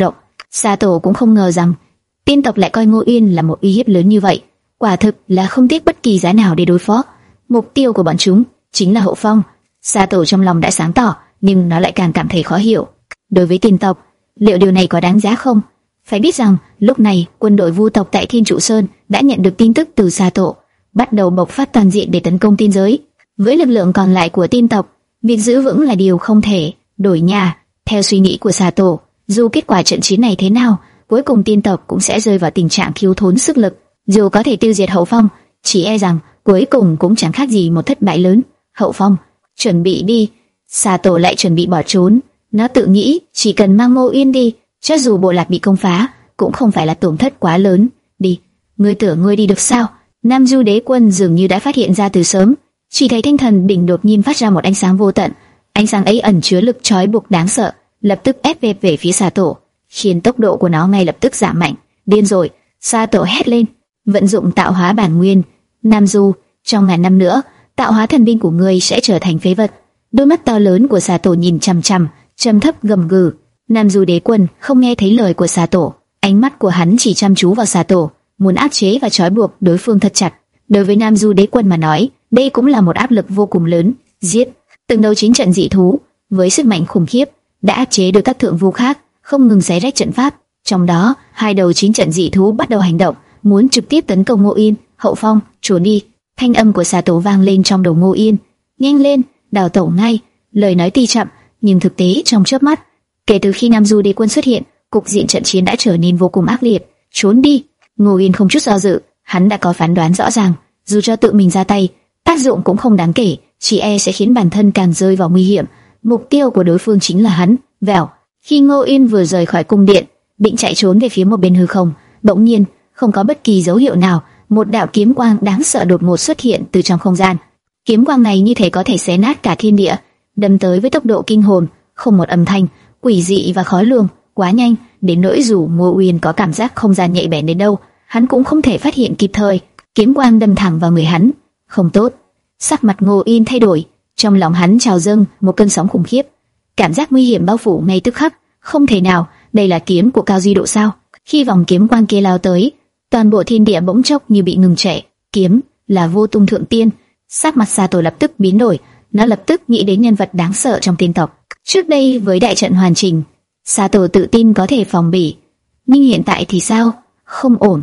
Sa Tổ cũng không ngờ rằng Tiên tộc lại coi Ngô Uyên là một uy hiếp lớn như vậy, quả thực là không tiếc bất kỳ giá nào để đối phó. Mục tiêu của bọn chúng chính là Hậu Phong. Sa Tổ trong lòng đã sáng tỏ, nhưng nó lại càng cảm thấy khó hiểu. Đối với Tiên tộc, liệu điều này có đáng giá không? Phải biết rằng lúc này quân đội Vu tộc tại Thiên Trụ Sơn đã nhận được tin tức từ Sa Tổ, bắt đầu bộc phát toàn diện để tấn công tiên giới. Với lực lượng còn lại của Tiên tộc, việc giữ vững là điều không thể đổi nhà. Theo suy nghĩ của Sa Tổ, dù kết quả trận chiến này thế nào, cuối cùng Tiên tộc cũng sẽ rơi vào tình trạng thiếu thốn sức lực. Dù có thể tiêu diệt Hậu Phong, chỉ e rằng cuối cùng cũng chẳng khác gì một thất bại lớn. Hậu Phong, chuẩn bị đi. Sa Tổ lại chuẩn bị bỏ trốn. Nó tự nghĩ chỉ cần mang Ngô Uyên đi, cho dù bộ lạc bị công phá, cũng không phải là tổn thất quá lớn. Đi, ngươi tưởng ngươi đi được sao? Nam Du Đế Quân dường như đã phát hiện ra từ sớm, chỉ thấy thanh thần đỉnh đột nhiên phát ra một ánh sáng vô tận. Ánh sáng ấy ẩn chứa lực trói buộc đáng sợ, lập tức ép về về phía Sa Tổ, khiến tốc độ của nó ngay lập tức giảm mạnh. Điên rồi! Sa Tổ hét lên, vận dụng tạo hóa bản nguyên. Nam Du, trong ngàn năm nữa, tạo hóa thần binh của ngươi sẽ trở thành phế vật. Đôi mắt to lớn của Sa Tổ nhìn chằm chằm, trầm thấp gầm gừ. Nam Du Đế Quân không nghe thấy lời của Sa Tổ, ánh mắt của hắn chỉ chăm chú vào Sa Tổ, muốn áp chế và trói buộc đối phương thật chặt. Đối với Nam Du Đế Quân mà nói, đây cũng là một áp lực vô cùng lớn. Giết! Từng đấu chiến trận dị thú với sức mạnh khủng khiếp đã áp chế được các thượng vu khác, không ngừng xé rách trận pháp. Trong đó, hai đầu chiến trận dị thú bắt đầu hành động, muốn trực tiếp tấn công Ngô Uyên. Hậu Phong, trốn đi! Thanh âm của Sa Tổ vang lên trong đầu Ngô Uyên. Nhanh lên, đào tẩu ngay! Lời nói tuy chậm, nhưng thực tế trong chớp mắt, kể từ khi Nam Du Đế Quân xuất hiện, cục diện trận chiến đã trở nên vô cùng ác liệt. Trốn đi! Ngô Uyên không chút do dự, hắn đã có phán đoán rõ ràng, dù cho tự mình ra tay, tác dụng cũng không đáng kể, chỉ e sẽ khiến bản thân càng rơi vào nguy hiểm. Mục tiêu của đối phương chính là hắn. Vèo! Khi Ngô Uyên vừa rời khỏi cung điện, định chạy trốn về phía một bên hư không, bỗng nhiên, không có bất kỳ dấu hiệu nào, một đạo kiếm quang đáng sợ đột ngột xuất hiện từ trong không gian. Kiếm quang này như thể có thể xé nát cả thiên địa, đâm tới với tốc độ kinh hồn, không một âm thanh, quỷ dị và khó lường, quá nhanh đến nỗi dù Ngô Uyên có cảm giác không gian nhạy bén đến đâu, hắn cũng không thể phát hiện kịp thời. Kiếm quang đâm thẳng vào người hắn. Không tốt! Sắc mặt Ngô Uyên thay đổi, trong lòng hắn trào dâng một cơn sóng khủng khiếp, cảm giác nguy hiểm bao phủ ngay tức khắc. Không thể nào, đây là kiếm của Cao Duy Độ sao? Khi vòng kiếm quang kia lao tới, toàn bộ thiên địa bỗng chốc như bị ngừng chạy. Kiếm là Vô Tung Thượng Tiên. Sắc mặt Sa Tổ lập tức biến đổi, nó lập tức nghĩ đến nhân vật đáng sợ trong tiên tộc. Trước đây với đại trận hoàn chỉnh, Sa Tổ tự tin có thể phòng bị, nhưng hiện tại thì sao? Không ổn.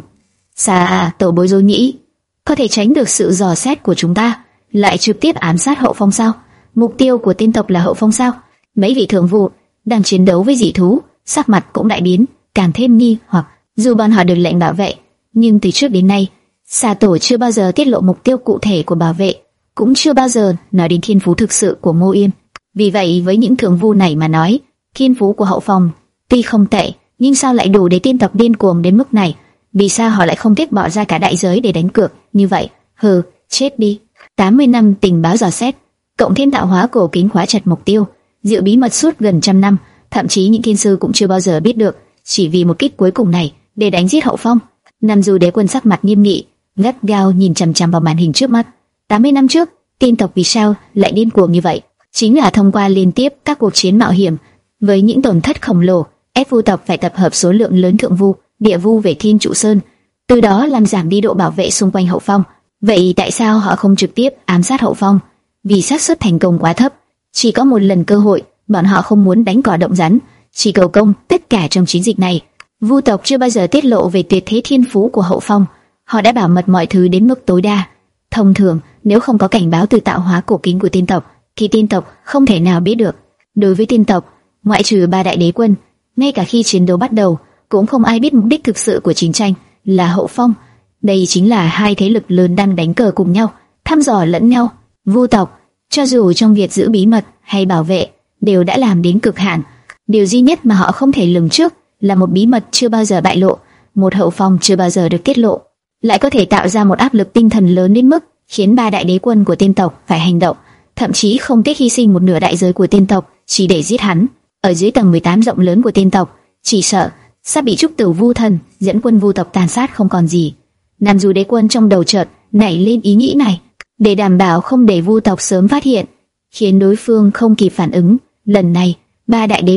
Sa Tổ bối rối nghĩ, có thể tránh được sự dò xét của chúng ta, lại trực tiếp ám sát Hậu Phong sao? Mục tiêu của tiên tộc là Hậu Phong sao? Mấy vị thượng vụ đang chiến đấu với dị thú, sắc mặt cũng đại biến, càng thêm nghi hoặc. Dù bọn họ được lệnh bảo vệ, nhưng từ trước đến nay, Sa Tổ chưa bao giờ tiết lộ mục tiêu cụ thể của bảo vệ, cũng chưa bao giờ nói đến thiên phú thực sự của Ngô Uyên. Vì vậy, với những thượng vu này mà nói, thiên phú của Hậu Phong tuy không tệ, nhưng sao lại đủ để tiên tộc điên cuồng đến mức này? Vì sao họ lại không tiếc bỏ ra cả đại giới để đánh cược như vậy? Hừ, chết đi! tám mươi năm tình báo dò xét, cộng thêm tạo hóa cổ kính khóa chặt mục tiêu, diệu bí mật suốt gần trăm năm, thậm chí những thiên sư cũng chưa bao giờ biết được, chỉ vì một kích cuối cùng này để đánh giết Hậu Phong. Nam Du Đế Quân sắc mặt nghiêm nghị, gắt gao nhìn chằm chằm vào màn hình trước mắt. tám mươi năm trước, tiên tộc vì sao lại điên cuồng như vậy? Chính là thông qua liên tiếp các cuộc chiến mạo hiểm, với những tổn thất khổng lồ, ép vu tộc phải tập hợp số lượng lớn thượng vu, địa vu về Thiên Trụ Sơn, từ đó làm giảm đi độ bảo vệ xung quanh Hậu Phong. Vậy tại sao họ không trực tiếp ám sát Hậu Phong? Vì xác suất thành công quá thấp, chỉ có một lần cơ hội, bọn họ không muốn đánh cỏ động rắn, chỉ cầu công tất cả trong chiến dịch này. Vu tộc chưa bao giờ tiết lộ về tuyệt thế thiên phú của Hậu Phong, họ đã bảo mật mọi thứ đến mức tối đa. Thông thường, nếu không có cảnh báo từ tạo hóa cổ kính của tiên tộc, thì tiên tộc không thể nào biết được. Đối với tiên tộc, ngoại trừ ba đại đế quân, ngay cả khi chiến đấu bắt đầu, cũng không ai biết mục đích thực sự của chiến tranh là Hậu Phong. Đây chính là hai thế lực lớn đang đánh cờ cùng nhau, thăm dò lẫn nhau. Vu tộc, cho dù trong việc giữ bí mật hay bảo vệ, đều đã làm đến cực hạn. Điều duy nhất mà họ không thể lường trước là một bí mật chưa bao giờ bại lộ, một Hậu Phong chưa bao giờ được tiết lộ, lại có thể tạo ra một áp lực tinh thần lớn đến mức khiến ba đại đế quân của tiên tộc phải hành động, thậm chí không tiếc hy sinh một nửa đại giới của tiên tộc chỉ để giết hắn. Ở dưới tầng mười tám rộng lớn của tiên tộc, chỉ sợ sắp bị Trúc Tử Vu Thần dẫn quân vu tộc tàn sát không còn gì. Nam Du Đế Quân trong đầu chợt nảy lên ý nghĩ này, để đảm bảo không để vu tộc sớm phát hiện, khiến đối phương không kịp phản ứng. Lần này, ba đại đế quân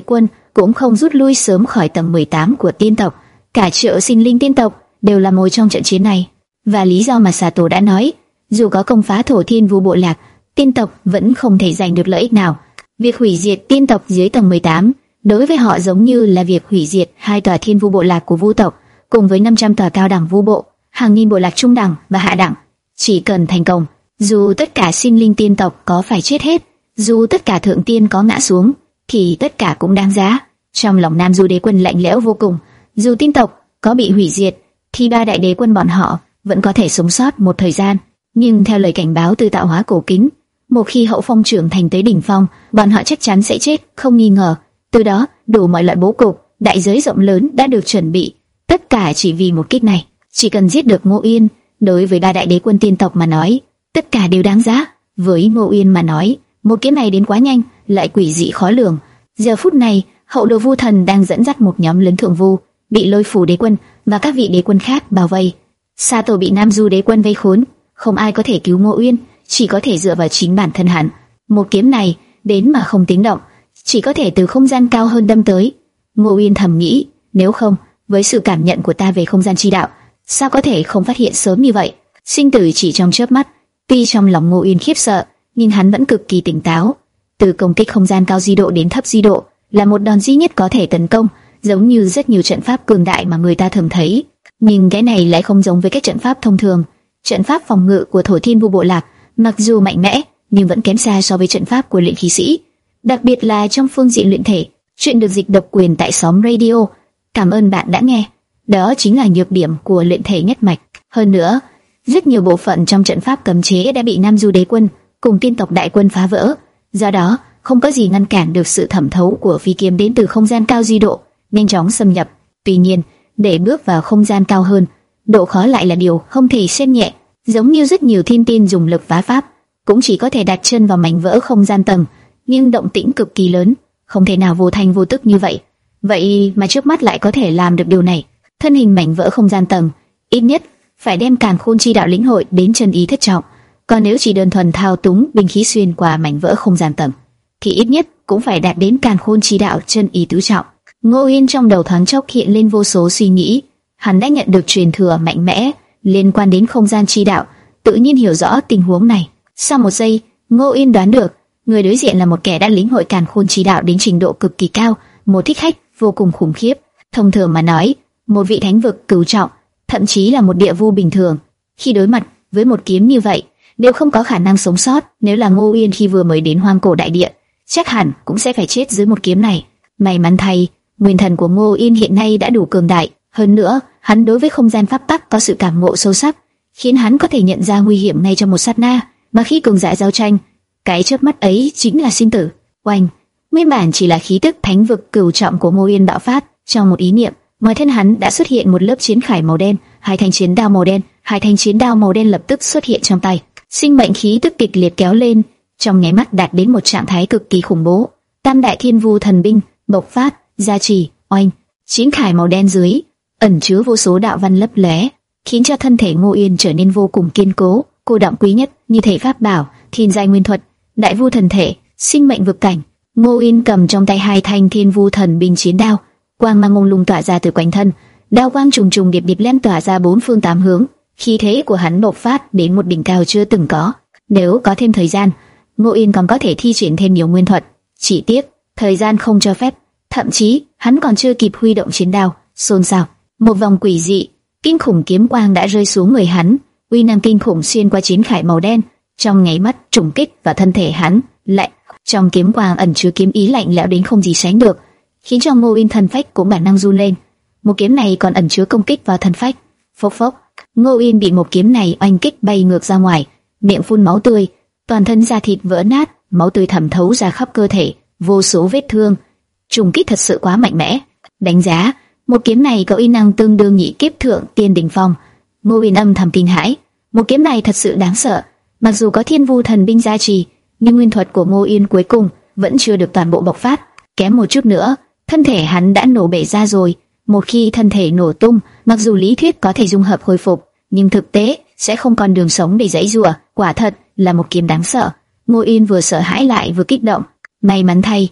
cũng không rút lui sớm khỏi tầng mười tám của tiên tộc. Cả triệu sinh linh tiên tộc đều là mồi trong trận chiến này. Và lý do mà Sato đã nói, dù có công phá thổ thiên vu bộ lạc, tiên tộc vẫn không thể giành được lợi ích nào. Việc hủy diệt tiên tộc dưới tầng mười tám đối với họ giống như là việc hủy diệt hai tòa thiên vu bộ lạc của vu tộc, cùng với năm trăm tòa cao đẳng vu bộ, hàng nghìn bộ lạc trung đẳng và hạ đẳng. Chỉ cần thành công, dù tất cả sinh linh tiên tộc có phải chết hết, dù tất cả thượng tiên có ngã xuống, thì tất cả cũng đáng giá. Trong lòng Nam Du đế quân lạnh lẽo vô cùng. Dù tiên tộc có bị hủy diệt, thì ba đại đế quân bọn họ vẫn có thể sống sót một thời gian. Nhưng theo lời cảnh báo từ tạo hóa cổ kính, một khi hậu phong trưởng thành tới đỉnh phong, bọn họ chắc chắn sẽ chết, không nghi ngờ. Từ đó, đủ mọi loại bố cục, đại giới rộng lớn đã được chuẩn bị, tất cả chỉ vì một kích này. Chỉ cần giết được Ngô Uyên, đối với ba đại đế quân tiên tộc mà nói, tất cả đều đáng giá. Với Ngô Uyên mà nói, một kiếm này đến quá nhanh, lại quỷ dị khó lường. Giờ phút này, hậu đồ vu thần đang dẫn dắt một nhóm lớn thượng vu, bị Lôi Phủ đế quân và các vị đế quân khác bao vây. Sato bị Nam Du đế quân vây khốn, không ai có thể cứu Ngô Uyên, chỉ có thể dựa vào chính bản thân hắn. Một kiếm này đến mà không tiếng động, chỉ có thể từ không gian cao hơn đâm tới. Ngô Uyên thầm nghĩ, nếu không, với sự cảm nhận của ta về không gian chi đạo, sao có thể không phát hiện sớm như vậy? Sinh tử chỉ trong chớp mắt. Tuy trong lòng Ngô Uyên khiếp sợ, nhưng hắn vẫn cực kỳ tỉnh táo. Từ công kích không gian cao di độ đến thấp di độ là một đòn duy nhất có thể tấn công, giống như rất nhiều trận pháp cường đại mà người ta thường thấy. Nhưng cái này lại không giống với các trận pháp thông thường. Trận pháp phòng ngự của Thổ Thiên Vu bộ lạc mặc dù mạnh mẽ, nhưng vẫn kém xa so với trận pháp của luyện khí sĩ, đặc biệt là trong phương diện luyện thể. Chuyện được dịch độc quyền tại xóm radio. Cảm ơn bạn đã nghe. Đó chính là nhược điểm của luyện thể nhất mạch. Hơn nữa, rất nhiều bộ phận trong trận pháp cấm chế đã bị Nam Du đế quân cùng tiên tộc đại quân phá vỡ. Do đó, không có gì ngăn cản được sự thẩm thấu của phi kiếm đến từ không gian cao di độ, nhanh chóng xâm nhập. Tuy nhiên, để bước vào không gian cao hơn, độ khó lại là điều không thể xem nhẹ. Giống như rất nhiều thiên tiên dùng lực phá pháp, cũng chỉ có thể đặt chân vào mảnh vỡ không gian tầng, nhưng động tĩnh cực kỳ lớn, không thể nào vô thanh vô tức như vậy. Vậy mà trước mắt lại có thể làm được điều này. Thân hình mảnh vỡ không gian tầng, ít nhất phải đem Càn Khôn chi đạo lĩnh hội đến chân ý thất trọng. Còn nếu chỉ đơn thuần thao túng binh khí xuyên qua mảnh vỡ không gian tầng, thì ít nhất cũng phải đạt đến Càn Khôn chi đạo chân ý tứ trọng. Ngô Uyên trong đầu thoáng chốc hiện lên vô số suy nghĩ. Hắn đã nhận được truyền thừa mạnh mẽ liên quan đến không gian chi đạo, tự nhiên hiểu rõ tình huống này. Sau một giây, Ngô Uyên đoán được người đối diện là một kẻ đã lĩnh hội Càn Khôn chi đạo đến trình độ cực kỳ cao, một thích khách vô cùng khủng khiếp. Thông thường mà nói, một vị thánh vực cửu trọng, thậm chí là một địa vu bình thường, khi đối mặt với một kiếm như vậy, đều không có khả năng sống sót. Nếu là Ngô Uyên khi vừa mới đến Hoang Cổ đại địa, chắc hẳn cũng sẽ phải chết dưới một kiếm này. May mắn thay, nguyên thần của Ngô Uyên hiện nay đã đủ cường đại, hơn nữa, hắn đối với không gian pháp tắc có sự cảm ngộ sâu sắc, khiến hắn có thể nhận ra nguy hiểm ngay trong một sát na. Mà khi cường giả giao tranh, cái chớp mắt ấy chính là sinh tử. Oanh! Nguyên bản chỉ là khí tức thánh vực cửu trọng của Ngô Uyên bạo phát, trong một ý niệm, ngoài thân hắn đã xuất hiện một lớp chiến khải màu đen, hai thanh chiến đao màu đen, hai thanh chiến đao màu đen lập tức xuất hiện trong tay. Sinh mệnh khí tức kịch liệt kéo lên, trong nháy mắt đạt đến một trạng thái cực kỳ khủng bố. Tam đại thiên vu thần binh bộc phát, gia trì. Oanh! Chiến khải màu đen dưới ẩn chứa vô số đạo văn lấp lóe, khiến cho thân thể Ngô Uyên trở nên vô cùng kiên cố, cô động quý nhất như thể pháp bảo, thiên giai nguyên thuật, đại vu thần thể, sinh mệnh vực cảnh. Ngô Uyên cầm trong tay hai thanh thiên vu thần binh chiến đao, quang mang ngông lung tỏa ra từ quanh thân, đao quang trùng trùng điệp điệp lan tỏa ra bốn phương tám hướng, khí thế của hắn bộc phát đến một đỉnh cao chưa từng có. Nếu có thêm thời gian, Ngô Uyên còn có thể thi triển thêm nhiều nguyên thuật, chỉ tiếc thời gian không cho phép. Thậm chí hắn còn chưa kịp huy động chiến đao, xôn xao, một vòng quỷ dị, kinh khủng kiếm quang đã rơi xuống người hắn, uy năng kinh khủng xuyên qua chiến khải màu đen, trong nháy mắt trùng kích vào thân thể hắn. Lạnh, trong kiếm quang ẩn chứa kiếm ý lạnh lẽo đến không gì sánh được, khiến cho Ngô Uyên thân phách cũng bản năng run lên. Một kiếm này còn ẩn chứa công kích vào thân phách. Phốc phốc, Ngô Uyên bị một kiếm này oanh kích bay ngược ra ngoài, miệng phun máu tươi, toàn thân da thịt vỡ nát, máu tươi thẩm thấu ra khắp cơ thể, vô số vết thương. Trùng kích thật sự quá mạnh mẽ. Đánh giá, một kiếm này có uy năng tương đương nhị kiếp thượng tiên đỉnh phong. Ngô Uyên âm thầm kinh hãi, một kiếm này thật sự đáng sợ. Mặc dù có thiên vu thần binh gia trì, nhưng nguyên thuật của Ngô Uyên cuối cùng vẫn chưa được toàn bộ bộc phát. Kém một chút nữa, thân thể hắn đã nổ bể ra rồi. Một khi thân thể nổ tung, mặc dù lý thuyết có thể dung hợp hồi phục, nhưng thực tế sẽ không còn đường sống để giãy giụa. Quả thật là một kiếm đáng sợ. Ngô Uyên vừa sợ hãi lại vừa kích động. May mắn thay,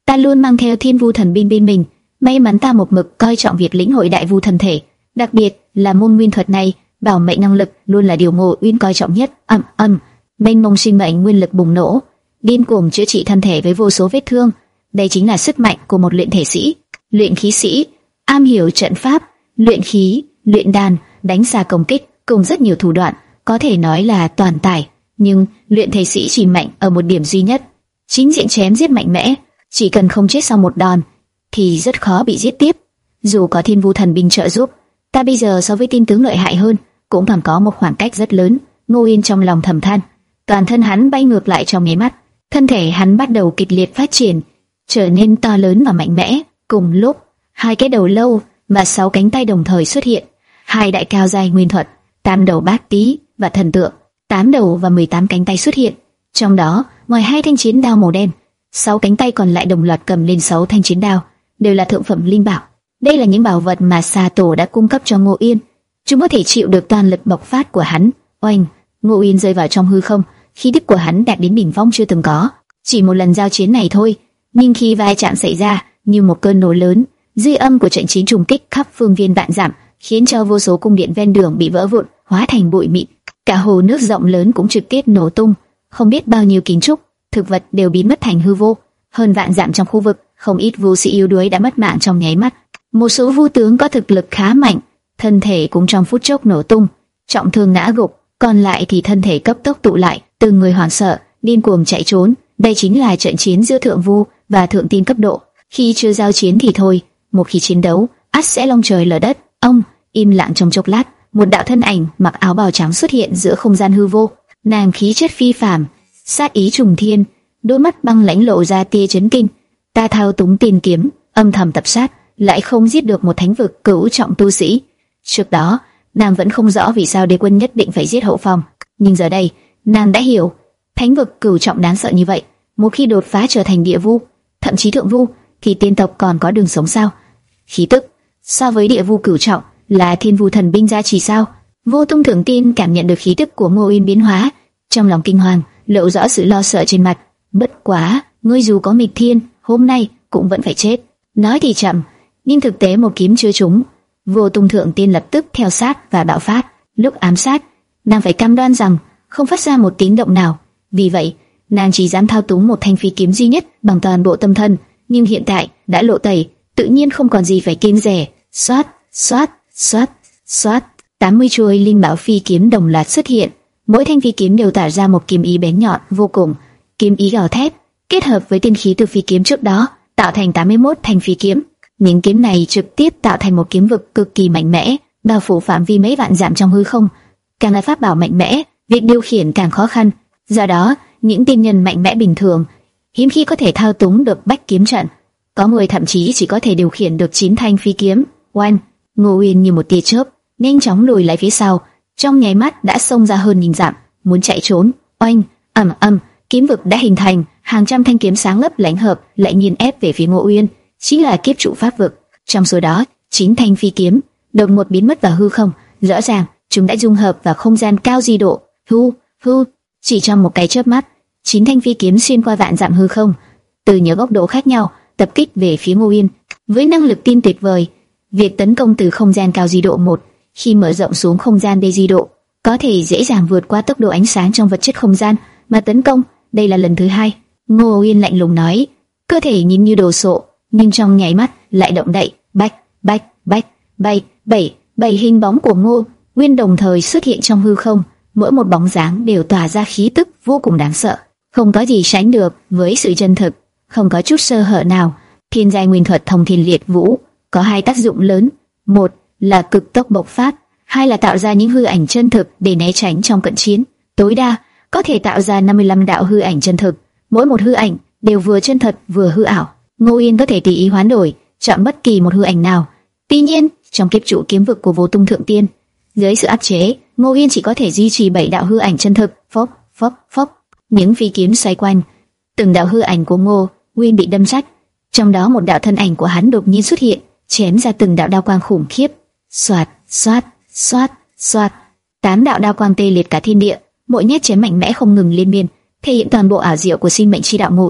Ta luôn mang theo Thiên Vu Thần binh bên mình, may mắn ta một mực coi trọng việc lĩnh hội Đại Vu Thần thể, đặc biệt là môn nguyên thuật này, bảo mệnh năng lực luôn là điều Ngô Uyên coi trọng nhất. Ầm ầm, mênh mông sinh mệnh nguyên lực bùng nổ, điên cuồng chữa trị thân thể với vô số vết thương. Đây chính là sức mạnh của một luyện thể sĩ, luyện khí sĩ, am hiểu trận pháp, luyện khí, luyện đan, đánh xa công kích, cùng rất nhiều thủ đoạn, có thể nói là toàn tài. Nhưng luyện thể sĩ chỉ mạnh ở một điểm duy nhất, chính diện chém giết mạnh mẽ, chỉ cần không chết sau một đòn thì rất khó bị giết tiếp. Dù có Thiên Vu Thần binh trợ giúp, ta bây giờ so với tiên tướng lợi hại hơn cũng còn có một khoảng cách rất lớn. Ngô Uyên trong lòng thầm than, toàn thân hắn bay ngược lại trong nháy mắt, thân thể hắn bắt đầu kịch liệt phát triển, trở nên to lớn và mạnh mẽ. Cùng lúc, hai cái đầu lâu và sáu cánh tay đồng thời xuất hiện, hai đại cao giai nguyên thuật, tam đầu bát tý và thần tượng, tám đầu và mười tám cánh tay xuất hiện. Trong đó, ngoài hai thanh chiến đao màu đen, sáu cánh tay còn lại đồng loạt cầm lên sáu thanh chiến đao, đều là thượng phẩm linh bảo. Đây là những bảo vật mà Sa Tổ đã cung cấp cho Ngô Uyên, chúng có thể chịu được toàn lực bộc phát của hắn. Oanh, Ngô Uyên rơi vào trong hư không, khí tức của hắn đạt đến đỉnh phong chưa từng có. Chỉ một lần giao chiến này thôi, nhưng khi vai chạm xảy ra, như một cơn nổ lớn, dư âm của trận chiến trùng kích khắp phương viên vạn dặm, khiến cho vô số cung điện ven đường bị vỡ vụn, hóa thành bụi mịn. Cả hồ nước rộng lớn cũng trực tiếp nổ tung, không biết bao nhiêu kiến trúc, thực vật đều biến mất thành hư vô. Hơn vạn dặm trong khu vực, không ít vu sĩ yếu đuối đã mất mạng trong nháy mắt. Một số vu tướng có thực lực khá mạnh, thân thể cũng trong phút chốc nổ tung, trọng thương ngã gục, còn lại thì thân thể cấp tốc tụ lại, từng người hoảng sợ, điên cuồng chạy trốn. Đây chính là trận chiến giữa thượng vu và thượng tiên cấp độ. Khi chưa giao chiến thì thôi, một khi chiến đấu, ắt sẽ long trời lở đất. Ông im lặng trong chốc lát, một đạo thân ảnh mặc áo bào trắng xuất hiện giữa không gian hư vô. Nàng khí chất phi phàm, sát ý trùng thiên, đôi mắt băng lãnh lộ ra tia chấn kinh. Ta thao túng tiền kiếm, âm thầm tập sát, lại không giết được một thánh vực cửu trọng tu sĩ. Trước đó, nàng vẫn không rõ vì sao đế quân nhất định phải giết Hậu Phong, nhưng giờ đây, nàng đã hiểu, thánh vực cửu trọng đáng sợ như vậy, một khi đột phá trở thành địa vu, thậm chí thượng vu, thì tiên tộc còn có đường sống sao? Khí tức so với địa vu cửu trọng là Thiên Vu Thần binh gia trì sao? Vô Tung Thượng Tiên cảm nhận được khí tức của Ngô Uyên biến hóa, trong lòng kinh hoàng, lộ rõ sự lo sợ trên mặt. Bất quá, ngươi dù có nghịch thiên, hôm nay cũng vẫn phải chết. Nói thì chậm, nhưng thực tế một kiếm chưa trúng, Vô Tung Thượng Tiên lập tức theo sát và bạo phát. Lúc ám sát, nàng phải cam đoan rằng không phát ra một tiếng động nào. Vì vậy, nàng chỉ dám thao túng một thanh phi kiếm duy nhất bằng toàn bộ tâm thần. Nhưng hiện tại đã lộ tẩy, tự nhiên không còn gì phải kiêng dè. Xoát, xoát, xoát, xoát, tám mươi chuôi linh bảo phi kiếm đồng loạt xuất hiện. Mỗi thanh phi kiếm đều tỏa ra một kiếm ý bén nhọn vô cùng, kiếm ý gào thét, kết hợp với tiên khí từ phi kiếm trước đó, tạo thành tám mươi mốt thanh phi kiếm. Những kiếm này trực tiếp tạo thành một kiếm vực cực kỳ mạnh mẽ, bao phủ phạm vi mấy vạn dặm trong hư không. Càng là pháp bảo mạnh mẽ, việc điều khiển càng khó khăn. Do đó, những tiên nhân mạnh mẽ bình thường hiếm khi có thể thao túng được bách kiếm trận. Có người thậm chí chỉ có thể điều khiển được chín thanh phi kiếm. Oanh, Ngô Uyên như một tia chớp, nhanh chóng lùi lại phía sau, trong nháy mắt đã xông ra hơn nghìn dặm, muốn chạy trốn. Oanh, ầm ầm, kiếm vực đã hình thành, hàng trăm thanh kiếm sáng lấp lánh hợp lại nhìn ép về phía Ngô Uyên, chính là kiếp trụ pháp vực. Trong số đó, chín thanh phi kiếm đột ngột biến mất vào hư không, rõ ràng chúng đã dung hợp vào không gian cao di độ. Hu, hu, chỉ trong một cái chớp mắt, chín thanh phi kiếm xuyên qua vạn dặm hư không, từ nhiều góc độ khác nhau tập kích về phía Ngô Uyên. Với năng lực tiên tuyệt vời, việc tấn công từ không gian cao di độ một khi mở rộng xuống không gian đê di độ, có thể dễ dàng vượt qua tốc độ ánh sáng trong vật chất không gian mà tấn công. Đây là lần thứ hai. Ngô Uyên lạnh lùng nói, cơ thể nhìn như đồ sộ, nhưng trong nháy mắt lại động đậy. Bách, bách, bách, bay, bảy, bảy hình bóng của Ngô Uyên đồng thời xuất hiện trong hư không, mỗi một bóng dáng đều tỏa ra khí tức vô cùng đáng sợ, không có gì sánh được với sự chân thực, không có chút sơ hở nào. Thiên giai nguyên thuật Thông Thiên Liệt Vũ có hai tác dụng lớn, một là cực tốc bộc phát, hai là tạo ra những hư ảnh chân thực để né tránh trong cận chiến. Tối đa có thể tạo ra năm mươi lăm đạo hư ảnh chân thực, mỗi một hư ảnh đều vừa chân thật vừa hư ảo. Ngô Uyên có thể tùy ý hoán đổi, chọn bất kỳ một hư ảnh nào. Tuy nhiên, trong kiếp trụ kiếm vực của Vô Tung Thượng Tiên, dưới sự áp chế, Ngô Uyên chỉ có thể duy trì bảy đạo hư ảnh chân thực. Phốc, phốc, phốc, những phi kiếm xoay quanh, từng đạo hư ảnh của Ngô Uyên bị đâm rách. Trong đó một đạo thân ảnh của hắn đột nhiên xuất hiện, chém ra từng đạo đao quang khủng khiếp. Xoạt, xoát, xoát, xoát, tám đạo đao quang tê liệt cả thiên địa, mỗi nhát chém mạnh mẽ không ngừng liên miên, thể hiện toàn bộ ảo diệu của sinh mệnh chi đạo Ngô Uyên.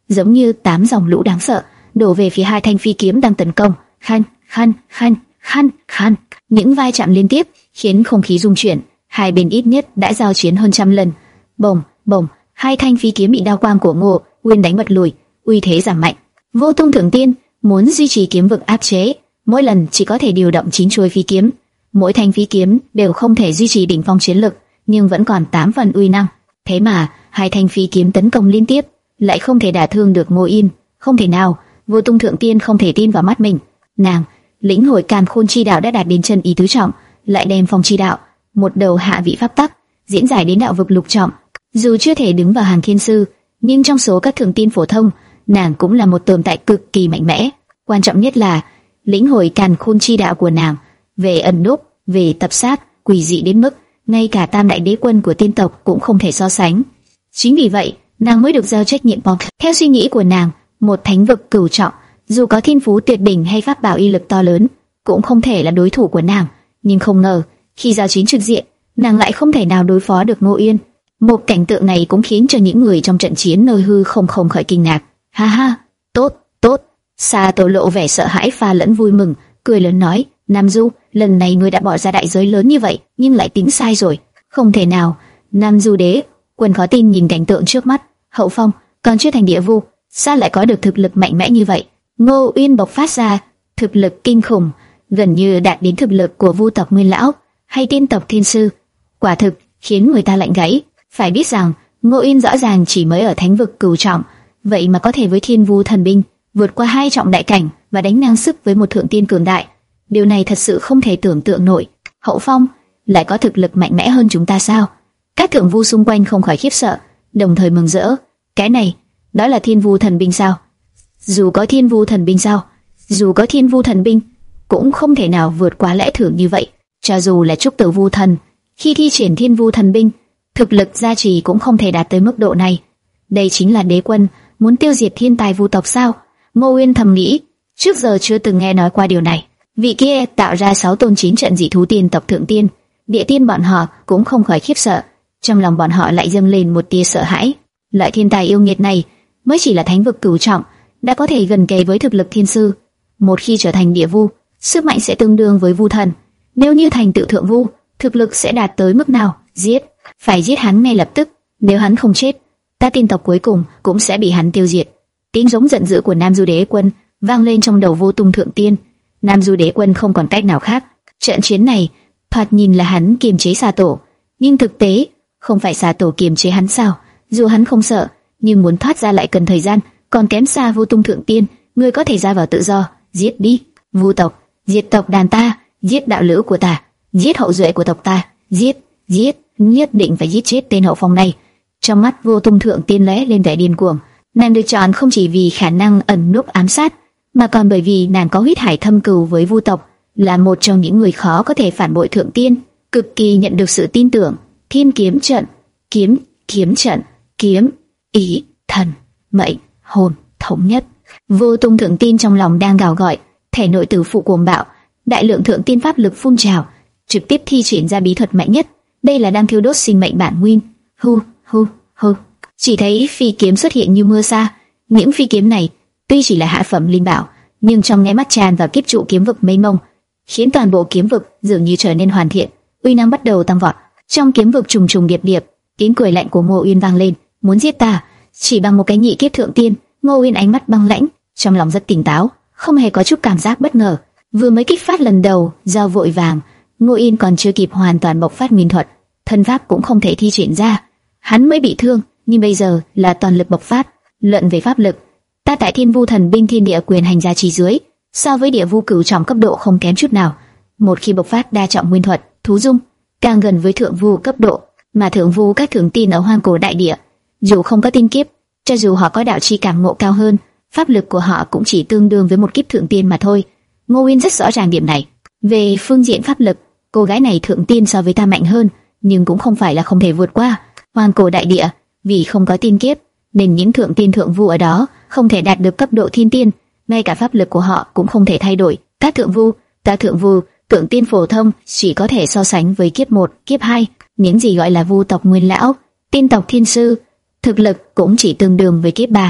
giống như tám dòng lũ đáng sợ đổ về phía hai thanh phi kiếm đang tấn công. Khăn, khăn, khăn, khăn, khăn. Những vai chạm liên tiếp khiến không khí rung chuyển. Hai bên ít nhất đã giao chiến hơn trăm lần. Bồng, bồng, hai thanh phi kiếm bị đao quang của Ngô Uyên đánh bật lùi, uy thế giảm mạnh. Vô Tung Thượng Tiên muốn duy trì kiếm vực áp chế, mỗi lần chỉ có thể điều động chín chuôi phi kiếm. Mỗi thanh phi kiếm đều không thể duy trì đỉnh phong chiến lực, nhưng vẫn còn tám phần uy năng. Thế mà hai thanh phi kiếm tấn công liên tiếp lại không thể đả thương được Ngô Yên. Không thể nào. Vô Tung Thượng Tiên không thể tin vào mắt mình. Nàng lĩnh hội Càn Khôn chi đạo đã đạt đến chân ý tứ trọng, lại đem Phong chi đạo, một đầu hạ vị pháp tắc, diễn giải đến đạo vực lục trọng. Dù chưa thể đứng vào hàng thiên sư, nhưng trong số các thượng tiên phổ thông, nàng cũng là một tồn tại cực kỳ mạnh mẽ. Quan trọng nhất là lĩnh hội Càn Khôn chi đạo của nàng, về ẩn núp, về tập sát, quỷ dị đến mức ngay cả tam đại đế quân của tiên tộc cũng không thể so sánh. Chính vì vậy, nàng mới được giao trách nhiệm bọc. Theo suy nghĩ của nàng, một thánh vực cửu trọng, dù có thiên phú tuyệt đỉnh hay pháp bảo uy lực to lớn, cũng không thể là đối thủ của nàng. Nhưng không ngờ, khi giao chiến trực diện, nàng lại không thể nào đối phó được Ngô Yên. Một cảnh tượng này cũng khiến cho những người trong trận chiến nơi hư không không khỏi kinh ngạc. Ha ha, tốt, tốt. Sa Tổ lộ vẻ sợ hãi pha lẫn vui mừng, cười lớn nói: Nam Du, lần này ngươi đã bỏ ra đại giới lớn như vậy, nhưng lại tính sai rồi. Không thể nào. Nam Du đế quân khó tin nhìn cảnh tượng trước mắt. Hậu Phong còn chưa thành địa vu, sao lại có được thực lực mạnh mẽ như vậy? Ngô Uyên bộc phát ra thực lực kinh khủng, gần như đạt đến thực lực của vu tộc Nguyên lão hay tiên tộc Thiên sư. Quả thực khiến người ta lạnh gáy. Phải biết rằng Ngô Uyên rõ ràng chỉ mới ở thánh vực cửu trọng, vậy mà có thể với thiên vu thần binh vượt qua hai trọng đại cảnh và đánh ngang sức với một thượng tiên cường đại. Điều này thật sự không thể tưởng tượng nổi. Hậu Phong lại có thực lực mạnh mẽ hơn chúng ta sao? Các thượng vu xung quanh không khỏi khiếp sợ, đồng thời mừng rỡ. Cái này, đó là thiên vu thần binh sao? Dù có thiên vu thần binh sao? Dù có thiên vu thần binh, cũng không thể nào vượt quá lẽ thường như vậy. Cho dù là trúc tử vu thần, khi thi triển thiên vu thần binh, thực lực gia trì cũng không thể đạt tới mức độ này. Đây chính là đế quân muốn tiêu diệt thiên tài vu tộc sao? Ngô Uyên thầm nghĩ, trước giờ chưa từng nghe nói qua điều này. Vị kia tạo ra sáu tôn chín trận dị thú tiên tộc thượng tiên, địa tiên bọn họ cũng không khỏi khiếp sợ. Trong lòng bọn họ lại dâng lên một tia sợ hãi. Loại thiên tài yêu nghiệt này mới chỉ là thánh vực cửu trọng, đã có thể gần kề với thực lực thiên sư. Một khi trở thành địa vu, sức mạnh sẽ tương đương với vu thần. Nếu như thành tựu thượng vu, thực lực sẽ đạt tới mức nào? Giết, phải giết hắn ngay lập tức. Nếu hắn không chết, ta tiên tộc cuối cùng cũng sẽ bị hắn tiêu diệt. Tiếng giống giận dữ của Nam Du đế quân vang lên trong đầu Vô Tung Thượng Tiên. Nam Du đế quân không còn cách nào khác. Trận chiến này thoạt nhìn là hắn kiềm chế Sa Tổ, nhưng thực tế không phải Sa Tổ kiềm chế hắn sao? Dù hắn không sợ, nhưng muốn thoát ra lại cần thời gian, còn kém xa Vô Tung Thượng Tiên. Ngươi có thể ra vào tự do, giết đi. Vu tộc, diệt tộc đàn ta, giết đạo lữ của ta, giết hậu duệ của tộc ta, giết, giết, nhất định phải giết chết tên Hậu Phong này. Trong mắt Vô Tung Thượng Tiên lóe lên vẻ điên cuồng. Nàng được chọn không chỉ vì khả năng ẩn núp ám sát, mà còn bởi vì nàng có huyết hải thâm cừu với Vu tộc, là một trong những người khó có thể phản bội Thượng Tiên, cực kỳ nhận được sự tin tưởng. Thiên kiếm trận, kiếm, kiếm trận, kiếm, ý, thần, mệnh, hồn, thống nhất. Vô Tung Thượng Tiên trong lòng đang gào gọi, thể nội tử phụ cuồng bạo, đại lượng thượng tiên pháp lực phun trào, trực tiếp thi triển ra bí thuật mạnh nhất. Đây là đang thiêu đốt sinh mệnh bản nguyên. Hu, hu, hu. Chỉ thấy phi kiếm xuất hiện như mưa sa. Những phi kiếm này tuy chỉ là hạ phẩm linh bảo, nhưng trong nháy mắt tràn vào kiếp trụ kiếm vực mênh mông, khiến toàn bộ kiếm vực dường như trở nên hoàn thiện, uy năng bắt đầu tăng vọt. Trong kiếm vực trùng trùng điệp điệp, tiếng cười lạnh của Ngô Uyên vang lên. Muốn giết ta chỉ bằng một cái nhị kiếp thượng tiên? Ngô Uyên ánh mắt băng lãnh, trong lòng rất tỉnh táo, không hề có chút cảm giác bất ngờ. Vừa mới kích phát lần đầu, do vội vàng, Ngô Uyên còn chưa kịp hoàn toàn bộc phát nguyên thuật, thân pháp cũng không thể thi triển ra, hắn mới bị thương. Nhưng bây giờ là toàn lực bộc phát. Luận về pháp lực, ta tại Thiên Vu Thần Binh Thiên Địa Quyền Hành gia trì dưới, so với địa vu cửu trọng cấp độ không kém chút nào. Một khi bộc phát đa trọng nguyên thuật, thú dung, càng gần với thượng vu cấp độ, mà thượng vu các thượng tiên ở hoang cổ đại địa, dù không có tiên kiếp, cho dù họ có đạo chi cảm ngộ cao hơn, pháp lực của họ cũng chỉ tương đương với một kiếp thượng tiên mà thôi. Ngô Uyên rất rõ ràng điểm này. Về phương diện pháp lực, cô gái này thượng tiên so với ta mạnh hơn, nhưng cũng không phải là không thể vượt qua. Hoang cổ đại địa, vì không có tiên kiếp, nên những thượng tiên thượng vu ở đó không thể đạt được cấp độ thiên tiên, ngay cả pháp lực của họ cũng không thể thay đổi. Các thượng vu, các thượng vu, thượng tiên phổ thông chỉ có thể so sánh với kiếp một, kiếp hai. Những gì gọi là vu tộc Nguyên lão, tiên tộc Thiên sư, thực lực cũng chỉ tương đương với kiếp ba,